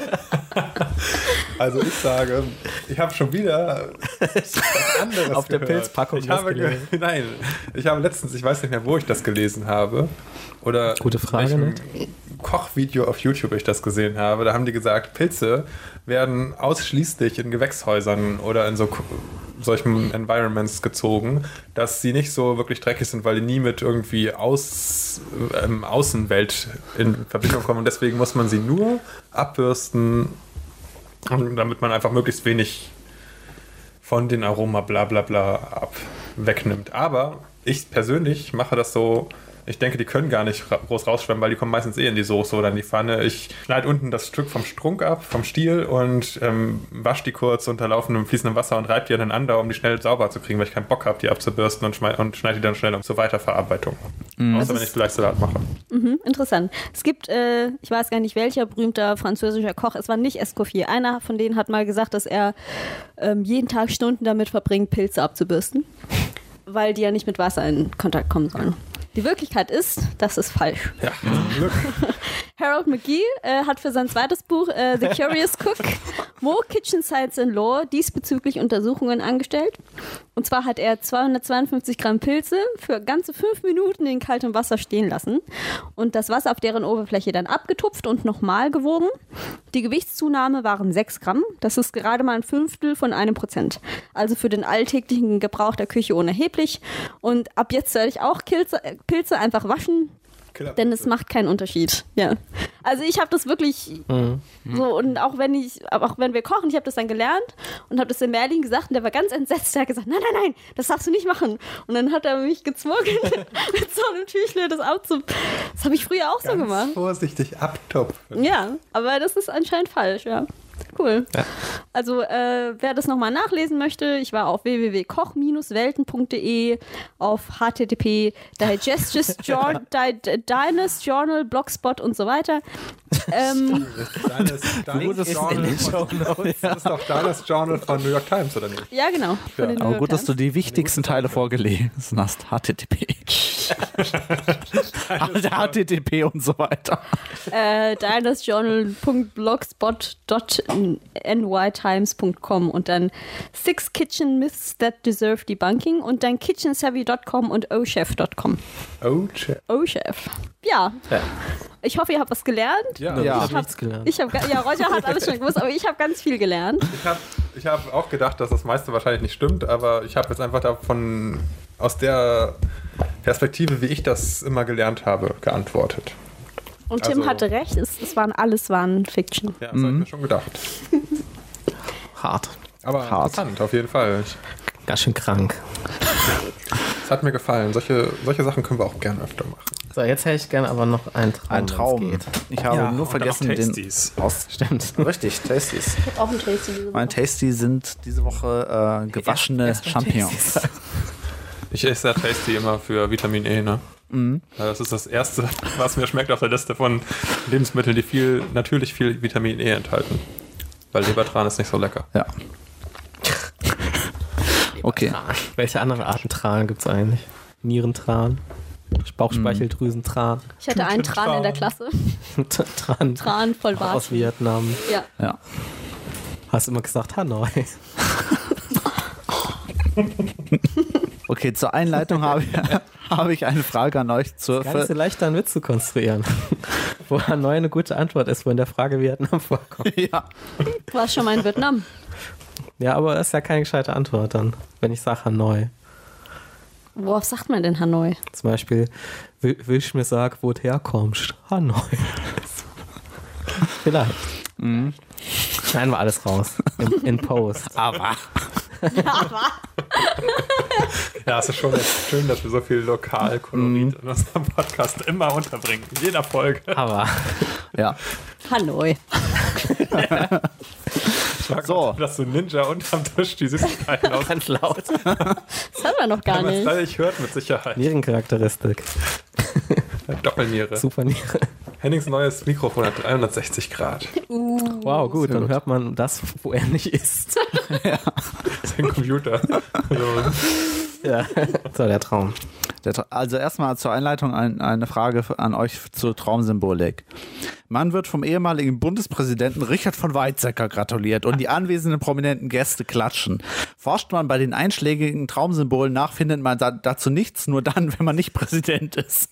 Also ich sage, ich habe schon wieder was anderes Auf der gehört. Pilzpackung Ich habe gelesen. Nein, ich habe letztens, ich weiß nicht mehr, wo ich das gelesen habe. Oder Gute Frage, in welchem Kochvideo auf YouTube ich das gesehen habe. Da haben die gesagt, Pilze werden ausschließlich in Gewächshäusern oder in solchen Environments gezogen, dass sie nicht so wirklich dreckig sind, weil die nie mit irgendwie Außenwelt in Verbindung kommen. Und deswegen muss man sie nur abbürsten, damit man einfach möglichst wenig von den Aroma bla bla bla wegnimmt. Aber ich persönlich mache das so, ich denke, die können gar nicht groß rausschwemmen, weil die kommen meistens in die Soße oder in die Pfanne. Ich schneide unten das Stück vom Strunk ab, vom Stiel und wasche die kurz unter laufendem, fließendem Wasser und reibe die aneinander, um die schnell sauber zu kriegen, weil ich keinen Bock habe, die abzubürsten und schneide die dann schnell um zur Weiterverarbeitung. Außer wenn ich vielleicht Salat mache. Interessant. Es gibt, ich weiß gar nicht welcher berühmter französischer Koch, es war nicht Escoffier. Einer von denen hat mal gesagt, dass er jeden Tag Stunden damit verbringt, Pilze abzubürsten, weil die ja nicht mit Wasser in Kontakt kommen sollen. Die Wirklichkeit ist, das ist falsch. Ja, zum Glück. Harold McGee hat für sein zweites Buch The Curious Cook Mo Kitchen Science and Law diesbezüglich Untersuchungen angestellt. Und zwar hat er 252 Gramm Pilze für ganze 5 Minuten in kaltem Wasser stehen lassen und das Wasser auf deren Oberfläche dann abgetupft und nochmal gewogen. Die Gewichtszunahme waren 6 Gramm. Das ist gerade mal 1/5 von 1%. Also für den alltäglichen Gebrauch der Küche unerheblich. Und ab jetzt werde ich auch Pilze einfach waschen. Denn es macht keinen Unterschied. Ja. Also ich habe das wirklich so, und auch wenn wir kochen, ich habe das dann gelernt und habe das dem Merlin gesagt und der war ganz entsetzt. Der hat gesagt, nein, das darfst du nicht machen. Und dann hat er mich gezwungen, mit so einem Tüchle das Das habe ich früher auch so gemacht. Vorsichtig abtupfen. Ja, aber das ist anscheinend falsch, ja. Cool. Ja. Also, wer das nochmal nachlesen möchte, ich war auf www.koch-welten.de, auf http Digest Journal, Blogspot und so weiter. Das ist doch Diners Journal von New York Times, oder nicht? Ja, genau. Ja. Aber gut, dass du die wichtigsten Teile vorgelesen hast. HTTP. HTTP und so weiter. dinersjournal.blogspot.nytimes.com und dann 6 Kitchen Myths that deserve debunking und dann kitchensavvy.com und ochef.com. ochef. Ja. Ich hoffe, ihr habt was gelernt. Ja. Ich habe nichts gelernt. Roger hat alles schon gewusst, aber ich habe ganz viel gelernt. Ich hab auch gedacht, dass das meiste wahrscheinlich nicht stimmt, aber ich habe jetzt einfach davon aus der Perspektive, wie ich das immer gelernt habe, geantwortet. Und Tim Also- hatte recht, alles waren Fiction. Ja, das habe ich mir schon gedacht. Hart. Aber interessant, auf jeden Fall. Ganz schön krank. Es hat mir gefallen. Solche Sachen können wir auch gerne öfter machen. So, jetzt hätte ich gerne aber noch einen Traum. Ein Traum. wenn's geht. Ich habe nur vergessen, den aus. Stimmt. Richtig, Tasties. Ich habe auch ein Tasty diese Woche. Mein Tasty sind diese Woche gewaschene Champignons. Ich esse ja Tasty immer für Vitamin E, ne? Ja, das ist das Erste, was mir schmeckt auf der Liste von Lebensmitteln, die natürlich viel Vitamin E enthalten. Weil Lebertran ist nicht so lecker. Ja. Okay. Welche anderen Arten Tran gibt es eigentlich? Nierentran? Bauchspeicheldrüsentran? Ich hatte einen Tran in der Klasse. Tran Tran voll aus Bart. Vietnam. Ja. Ja. Hast immer gesagt Hanoi. Okay, zur Einleitung habe ich eine Frage an euch. Gar nicht so leicht, da einen Witz zu konstruieren. Wo Hanoi eine gute Antwort ist, wo in der Frage Vietnam vorkommt. Ja. Du warst schon mal in Vietnam. Ja, aber das ist ja keine gescheite Antwort dann, wenn ich sage Hanoi. Worauf sagt man denn Hanoi? Zum Beispiel, will ich mir sagen, wo du herkommst? Hanoi. Vielleicht. Schneiden wir alles raus. In Post. Aber. Ja, es ist schon echt schön, dass wir so viel Lokalkolorit in unserem Podcast immer unterbringen. In jeder Folge. Aber. Ja. Hanoi. So. Dass so Ninja unterm Tisch die Süßigkeiten aus. Ganz laut. Das haben wir noch gar Wenn man es nicht. dadurch hört, mit Sicherheit. Nierencharakteristik. Doppelniere. Super Niere. Hennings neues Mikrofon hat 360 Grad. Wow, gut, dann hört man das, wo er nicht ist. Sein Computer. Also, Ja. So, der Traum. Also erstmal zur Einleitung eine Frage an euch zur Traumsymbolik. Man wird vom ehemaligen Bundespräsidenten Richard von Weizsäcker gratuliert und die anwesenden prominenten Gäste klatschen. Forscht man bei den einschlägigen Traumsymbolen nach, findet man dazu nichts, nur dann, wenn man nicht Präsident ist.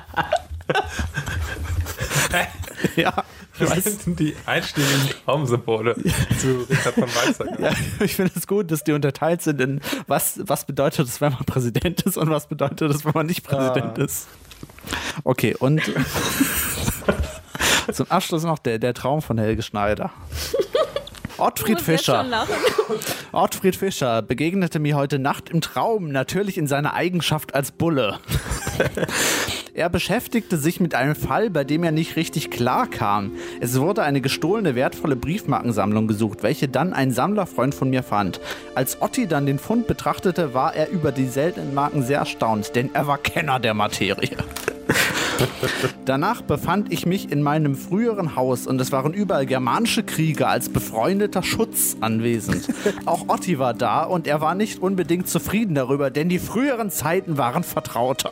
Ja, was sind denn die einschlägigen Traumsymbole zu Richard von Weizsäcker? ja, ich finde es gut, dass die unterteilt sind in was bedeutet es, wenn man Präsident ist und was bedeutet es, wenn man nicht Präsident ist. Okay, und zum Abschluss noch der Traum von Helge Schneider. Ottfried Fischer begegnete mir heute Nacht im Traum, natürlich in seiner Eigenschaft als Bulle. Er beschäftigte sich mit einem Fall, bei dem er nicht richtig klar kam. Es wurde eine gestohlene, wertvolle Briefmarkensammlung gesucht, welche dann ein Sammlerfreund von mir fand. Als Otti dann den Fund betrachtete, war er über die seltenen Marken sehr erstaunt, denn er war Kenner der Materie. Danach befand ich mich in meinem früheren Haus und es waren überall germanische Krieger als befreundeter Schutz anwesend. Auch Otti war da und er war nicht unbedingt zufrieden darüber, denn die früheren Zeiten waren vertrauter.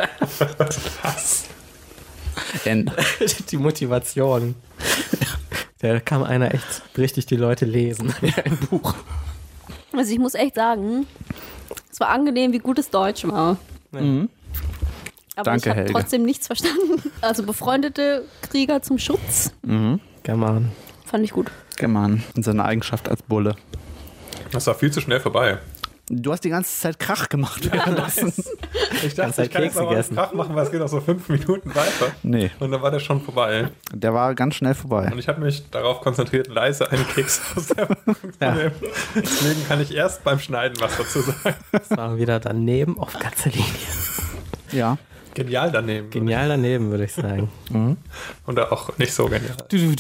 Was? Ende. Die Motivation. Da kann einer echt richtig die Leute lesen. Ein Buch. Also ich muss echt sagen, es war angenehm, wie gut es Deutsch war. Mhm. Aber Danke, ich habe Helge. trotzdem nichts verstanden. Also befreundete Krieger zum Schutz. German. Fand ich gut. Mann, in seiner Eigenschaft als Bulle. Das war viel zu schnell vorbei. Du hast die ganze Zeit Krach gemacht währenddessen. Ich Kannst dachte, halt ich kann jetzt Kekse noch mal gegessen. Krach machen, weil es geht noch so 5 Minuten weiter. Nee, Und dann war der schon vorbei. der war ganz schnell vorbei. Und ich habe mich darauf konzentriert, leise einen Keks aus der Packung zu nehmen. Deswegen kann ich erst beim Schneiden was dazu sagen. Das war wieder daneben auf ganze Linie. Ja. Genial daneben. Genial daneben, würde ich sagen. Und auch nicht so genial.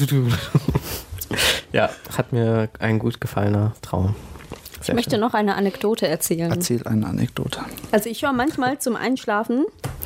Ja, hat mir ein gut gefallener Traum. Ich möchte noch eine Anekdote erzählen. Erzähl eine Anekdote. Also ich höre manchmal zum Einschlafen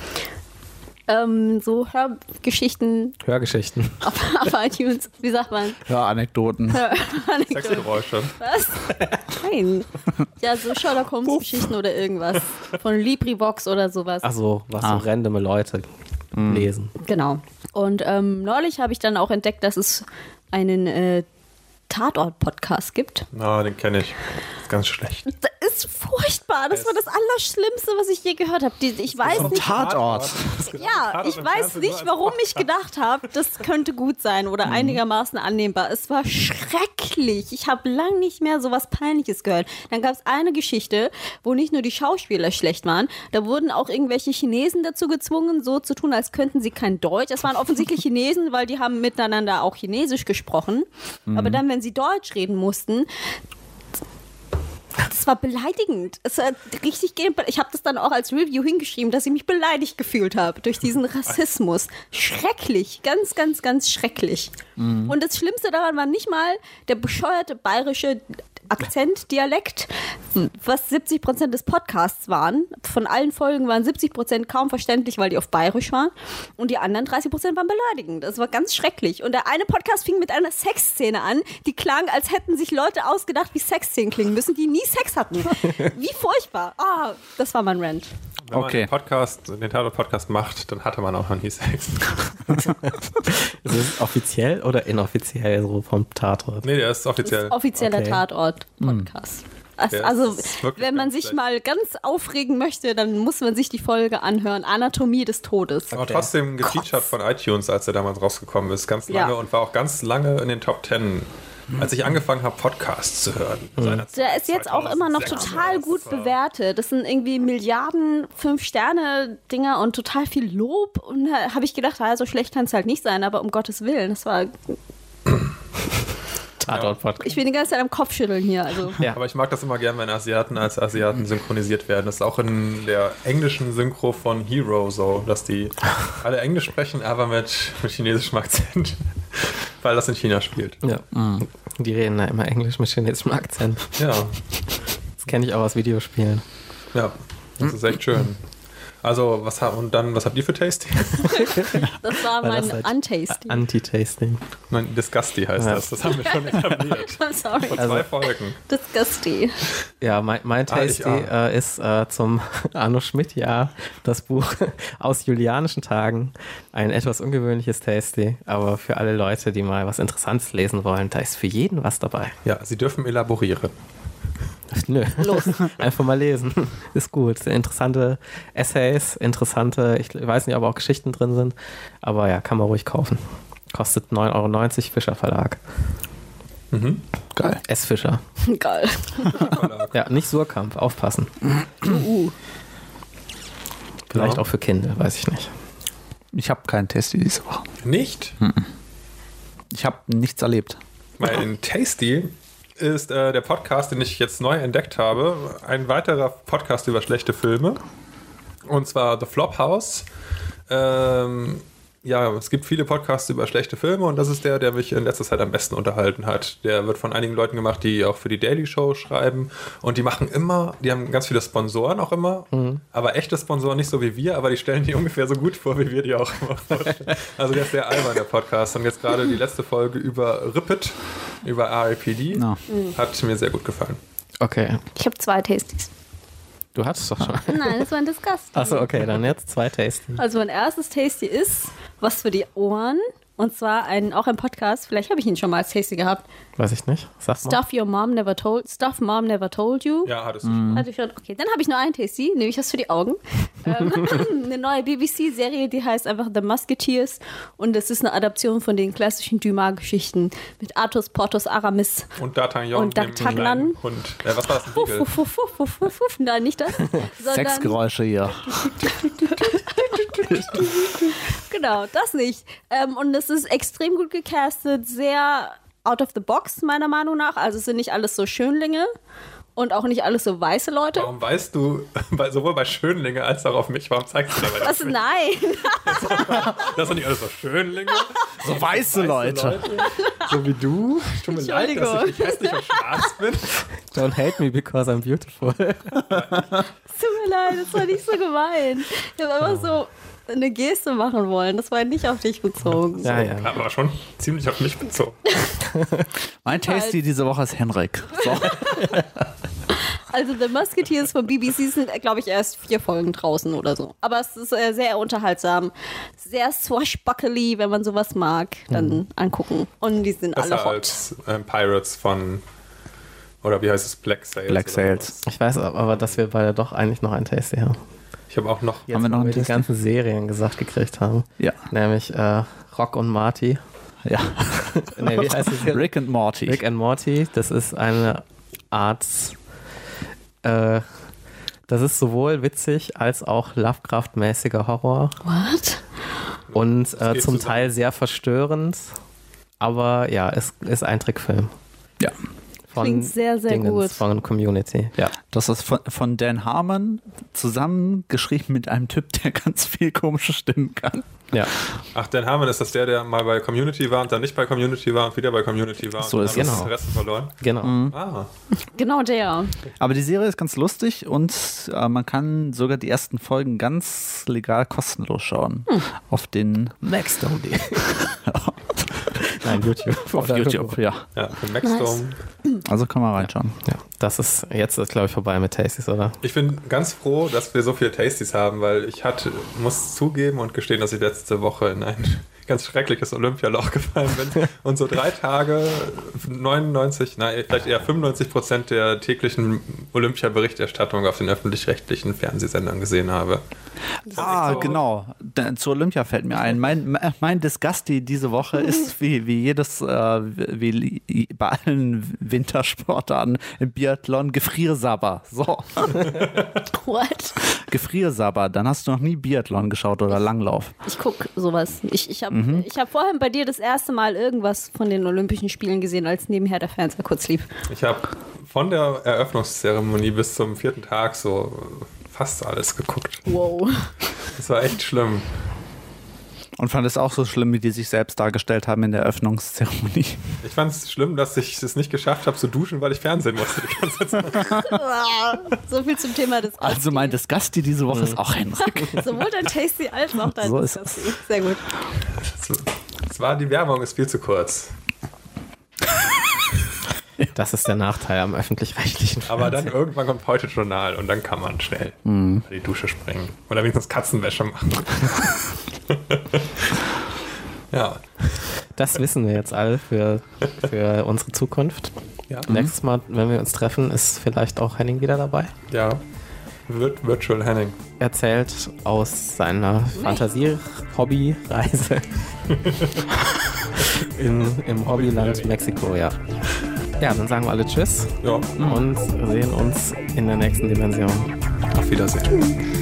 so Hörgeschichten Hörgeschichten. auf iTunes. Wie sagt man? Anekdoten. Anekdoten. Sexgeräusche. Was? Nein. Ja, so Sherlock Holmes Geschichten oder irgendwas. Von LibriVox oder sowas. Achso, was so randome Leute lesen. Genau. Und neulich habe ich dann auch entdeckt, dass es einen Tatort-Podcast gibt. Na, den kenne ich. Ist ganz schlecht. Das ist furchtbar. Das war das Allerschlimmste, was ich je gehört habe. Ich weiß nicht. Tatort. Ja, ich weiß nicht, warum ich gedacht habe, das könnte gut sein oder einigermaßen annehmbar. Es war schrecklich. Ich habe lang nicht mehr so was Peinliches gehört. Dann gab es eine Geschichte, wo nicht nur die Schauspieler schlecht waren, da wurden auch irgendwelche Chinesen dazu gezwungen, so zu tun, als könnten sie kein Deutsch. Es waren offensichtlich Chinesen, weil die haben miteinander auch Chinesisch gesprochen. Aber dann, wenn sie Deutsch reden mussten, das war beleidigend. Es war richtig ich habe das dann auch als Review hingeschrieben, dass ich mich beleidigt gefühlt habe durch diesen Rassismus. Schrecklich. Ganz, ganz, ganz schrecklich. Und das Schlimmste daran war nicht mal der bescheuerte bayerische Akzentdialekt, was 70% des Podcasts waren. Von allen Folgen waren 70% kaum verständlich, weil die auf bayerisch waren. Und die anderen 30% waren beleidigend. Das war ganz schrecklich. Und der eine Podcast fing mit einer Sexszene an, die klang, als hätten sich Leute ausgedacht, wie Sexszenen klingen müssen, die nie Sex hatten. Wie furchtbar. Das war mein Rant. Wenn man den Tatort-Podcast macht, dann hatte man auch noch nie Sex. Ist es offiziell oder inoffiziell so vom Tatort? Nee, der ist offiziell. Offizieller Okay. Tatort-Podcast. Der Also, ist wirklich wenn man ganz sich schlecht. mal ganz aufregen möchte, dann muss man sich die Folge anhören. Anatomie des Todes. Aber trotzdem gefeatured von iTunes, als er damals rausgekommen ist, ganz lange Ja. und war auch ganz lange in den Top 10, als ich angefangen habe, Podcasts zu hören. Der ist jetzt auch immer noch total gut bewertet. Das sind irgendwie Milliarden 5-Sterne-Dinger und total viel Lob. Und da habe ich gedacht, so schlecht kann es halt nicht sein, aber um Gottes Willen, das war. Tatort-Podcast. Ich bin die ganze Zeit am Kopfschütteln hier. Also. Ja. Aber ich mag das immer gern, wenn Asiaten als Asiaten synchronisiert werden. Das ist auch in der englischen Synchro von Hero so, dass die alle Englisch sprechen, aber mit chinesischem Akzent, weil das in China spielt. Ja. Die reden da immer Englisch mit chinesischem Akzent. Ja, Das kenne ich auch aus Videospielen. ja, das ist echt schön. Also, was habt ihr für Tasty? Das war Weil mein das halt Untasty. Anti-Tasting. Nein, Disgusty heißt Ja. das. Das haben wir schon etabliert. I'm sorry. Vor 2 Folgen. Disgusty. Ja, mein Tasty ist zum Arno Schmidt-Jahr das Buch Aus julianischen Tagen. Ein etwas ungewöhnliches Tasty, aber für alle Leute, die mal was Interessantes lesen wollen, da ist für jeden was dabei. Ja, sie dürfen elaborieren. Nö, Los. einfach mal lesen. Ist gut. Sehr interessante Essays, ich weiß nicht, ob auch Geschichten drin sind, aber ja, kann man ruhig kaufen. Kostet 9,90 €, Fischer Verlag. Geil. S. Fischer. Geil. Ja, nicht Surkamp, aufpassen. Vielleicht Ja. auch für Kinder, weiß ich nicht. Ich habe keinen Tasty diese Woche. Nicht? Ich habe nichts erlebt. Mein Tasty ist der Podcast, den ich jetzt neu entdeckt habe. Ein weiterer Podcast über schlechte Filme. Und zwar The Flophouse. Ja, es gibt viele Podcasts über schlechte Filme und das ist der mich in letzter Zeit am besten unterhalten hat. Der wird von einigen Leuten gemacht, die auch für die Daily Show schreiben und die haben ganz viele Sponsoren auch immer, aber echte Sponsoren nicht so wie wir, aber die stellen die ungefähr so gut vor, wie wir die auch immer vorstellen. Also der ist sehr albern, der Podcast. Und jetzt gerade die letzte Folge über Ripit, über RIPD, Ja. hat mir sehr gut gefallen. Okay. Ich habe 2 Tasties. Du hattest doch schon. Nein, das war ein Disgusty. Achso, okay, dann jetzt 2 Tasty. Also mein erstes Tasty ist was für die Ohren Und zwar auch ein Podcast, vielleicht habe ich ihn schon mal als Tasty gehabt. Weiß ich nicht. Sag mal. Stuff Mom Never Told You. Ja, hattest du schon. Hatte ich schon. Okay, dann habe ich nur einen Tasty, nämlich das für die Augen. Eine neue BBC-Serie, die heißt einfach The Musketeers. Und das ist eine Adaption von den klassischen Dumas-Geschichten mit Athos, Porthos, Aramis. Und D'Artagnan Und dem D'Artagnan. kleinen Hund. Was war das? Ein Beagle? Nein, nicht das. Sondern, Sexgeräusche hier. genau, das nicht. Und es ist extrem gut gecastet, sehr out of the box, meiner Meinung nach. Also es sind nicht alles so Schönlinge und auch nicht alles so weiße Leute. Warum weißt du, sowohl bei Schönlinge als auch auf mich, warum zeigst du dabei das? Was? Nein. Das sind nicht alles so Schönlinge. So weiße Leute. So wie du. Tut mir leid, dass ich nicht hässlich und schwarz bin. Don't hate me because I'm beautiful. Tut mir leid, das war nicht so gemein. Ich habe einfach so eine Geste machen wollen. Das war nicht auf dich bezogen. Ja, ja. Aber schon ziemlich auf mich bezogen. Mein Tasty diese Woche ist Henrik. So. Also The Musketeers von BBC sind, glaube ich, erst 4 Folgen draußen oder so. Aber es ist sehr unterhaltsam. Sehr swashbuckly, wenn man sowas mag, dann angucken. Und die sind Besser alle hot. als Pirates von, oder wie heißt es, Black Sails. Black oder Sails. sowas. Ich weiß aber, dass wir beide doch eigentlich noch einen Tasty haben. Ich habe auch noch, Jetzt, Haben wir noch wo einen wir die Tasty? ganzen Serien gesagt gekriegt haben. Ja. Nämlich Rock und Marty. Ja. Nee, wie heißt es jetzt? Rick and Morty. Rick and Morty. Das ist eine Art... das ist sowohl witzig als auch Lovecraft-mäßiger Horror. What? Und geht zum zusammen. Teil sehr verstörend. Aber ja, es ist ein Trickfilm. Ja. Von Klingt sehr, sehr gut. Von Community. Ja. Das ist von Dan Harmon zusammengeschrieben mit einem Typ, der ganz viel komische Stimmen kann. Ja. ach, Dan Harmon ist das der mal bei Community war und dann nicht bei Community war und wieder bei Community war. So und ist dann es. das Rest verloren. Genau. Ah, Genau der. Aber die Serie ist ganz lustig und man kann sogar die ersten Folgen ganz legal kostenlos schauen. Auf den Next only. Nein, YouTube. auf Oder YouTube, ja. ja, für Maxdome. Also kann man reinschauen. Ja, das ist jetzt, glaube ich, vorbei mit Tasties, oder? Ich bin ganz froh, dass wir so viele Tasties haben, weil ich muss zugeben und gestehen, dass ich letzte Woche in ein ganz schreckliches Olympialoch gefallen bin und so 3 Tage 95% der täglichen Olympia-Berichterstattung auf den öffentlich-rechtlichen Fernsehsendern gesehen habe. Genau. Zu Olympia fällt mir ein. Mein Disgusti diese Woche ist wie bei allen Wintersportarten im Biathlon Gefriersabber. So. What? Gefriersabber. Dann hast du noch nie Biathlon geschaut oder Langlauf. Ich gucke sowas. Ich hab vorhin bei dir das erste Mal irgendwas von den Olympischen Spielen gesehen, als nebenher der Fernseher kurz lief. Ich habe von der Eröffnungszeremonie bis zum 4. Tag so fast alles geguckt. Wow. Das war echt schlimm. Und fand es auch so schlimm, wie die sich selbst dargestellt haben in der Eröffnungszeremonie. Ich fand es schlimm, dass ich es nicht geschafft habe zu duschen, weil ich Fernsehen musste die ganze Zeit. So viel zum Thema des Also mein Disgusti diese Woche ist auch Henrik. Sowohl dein Tasty als auch dein So ist Disgusty. Sehr gut. Die Werbung ist viel zu kurz. Das ist der Nachteil am öffentlich-rechtlichen Aber dann Fernsehen. irgendwann kommt heute Journal und dann kann man schnell in die Dusche springen. Oder wenigstens Katzenwäsche machen. Ja. Das wissen wir jetzt alle für unsere Zukunft. Ja. Nächstes Mal, wenn wir uns treffen, ist vielleicht auch Henning wieder dabei. Ja. Virtual Henning. Erzählt aus seiner Fantasie-Hobby-Reise im Hobbyland Mexiko, ja. Ja, dann sagen wir alle Tschüss Ja. und sehen uns in der nächsten Dimension. Auf Wiedersehen.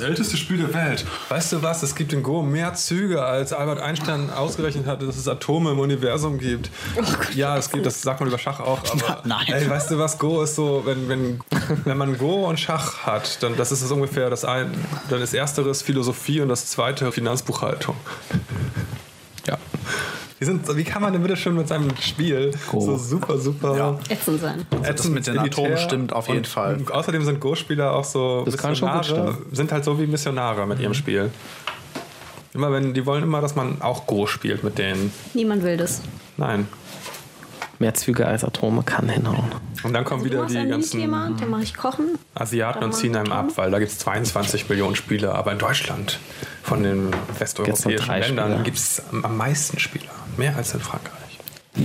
älteste Spiel der Welt. Weißt du was? Es gibt in Go mehr Züge, als Albert Einstein ausgerechnet hat, dass es Atome im Universum gibt. Oh Gott, ja, es gibt, das sagt man über Schach auch. Aber nein. Ey, weißt du was? Go ist so, wenn man Go und Schach hat, dann das ist es ungefähr dann ist ersteres Philosophie und das zweite Finanzbuchhaltung. Ja. Wie kann man denn bitte schon mit seinem Spiel so super ätzend sein? Das mit den Atomen stimmt auf jeden Fall. Außerdem sind Go-Spieler auch so Missionare, sind halt so wie Missionare mit ihrem Spiel. Die wollen immer, dass man auch Go spielt mit denen. Niemand will das. Nein. Mehr Züge als Atome kann hinhauen. Und dann kommen wieder die ganzen den mache ich kochen. Asiaten und ziehen einem ab, weil da gibt es 22 Millionen Spieler. Aber in Deutschland, von den westeuropäischen Ländern, gibt es am meisten Spieler. Mehr als in Frankreich.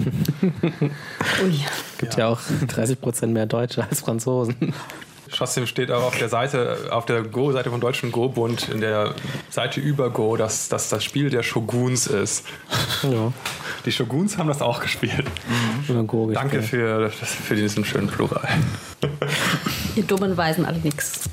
Ui. Gibt ja auch 30% mehr Deutsche als Franzosen. Trotzdem steht auch auf der Go-Seite vom Deutschen Go-Bund, in der Seite über Go, dass das Spiel der Shoguns ist. Ja. Die Shoguns haben das auch gespielt. Go Danke für diesen schönen Plural. Ihr dummen Weisen alle nix.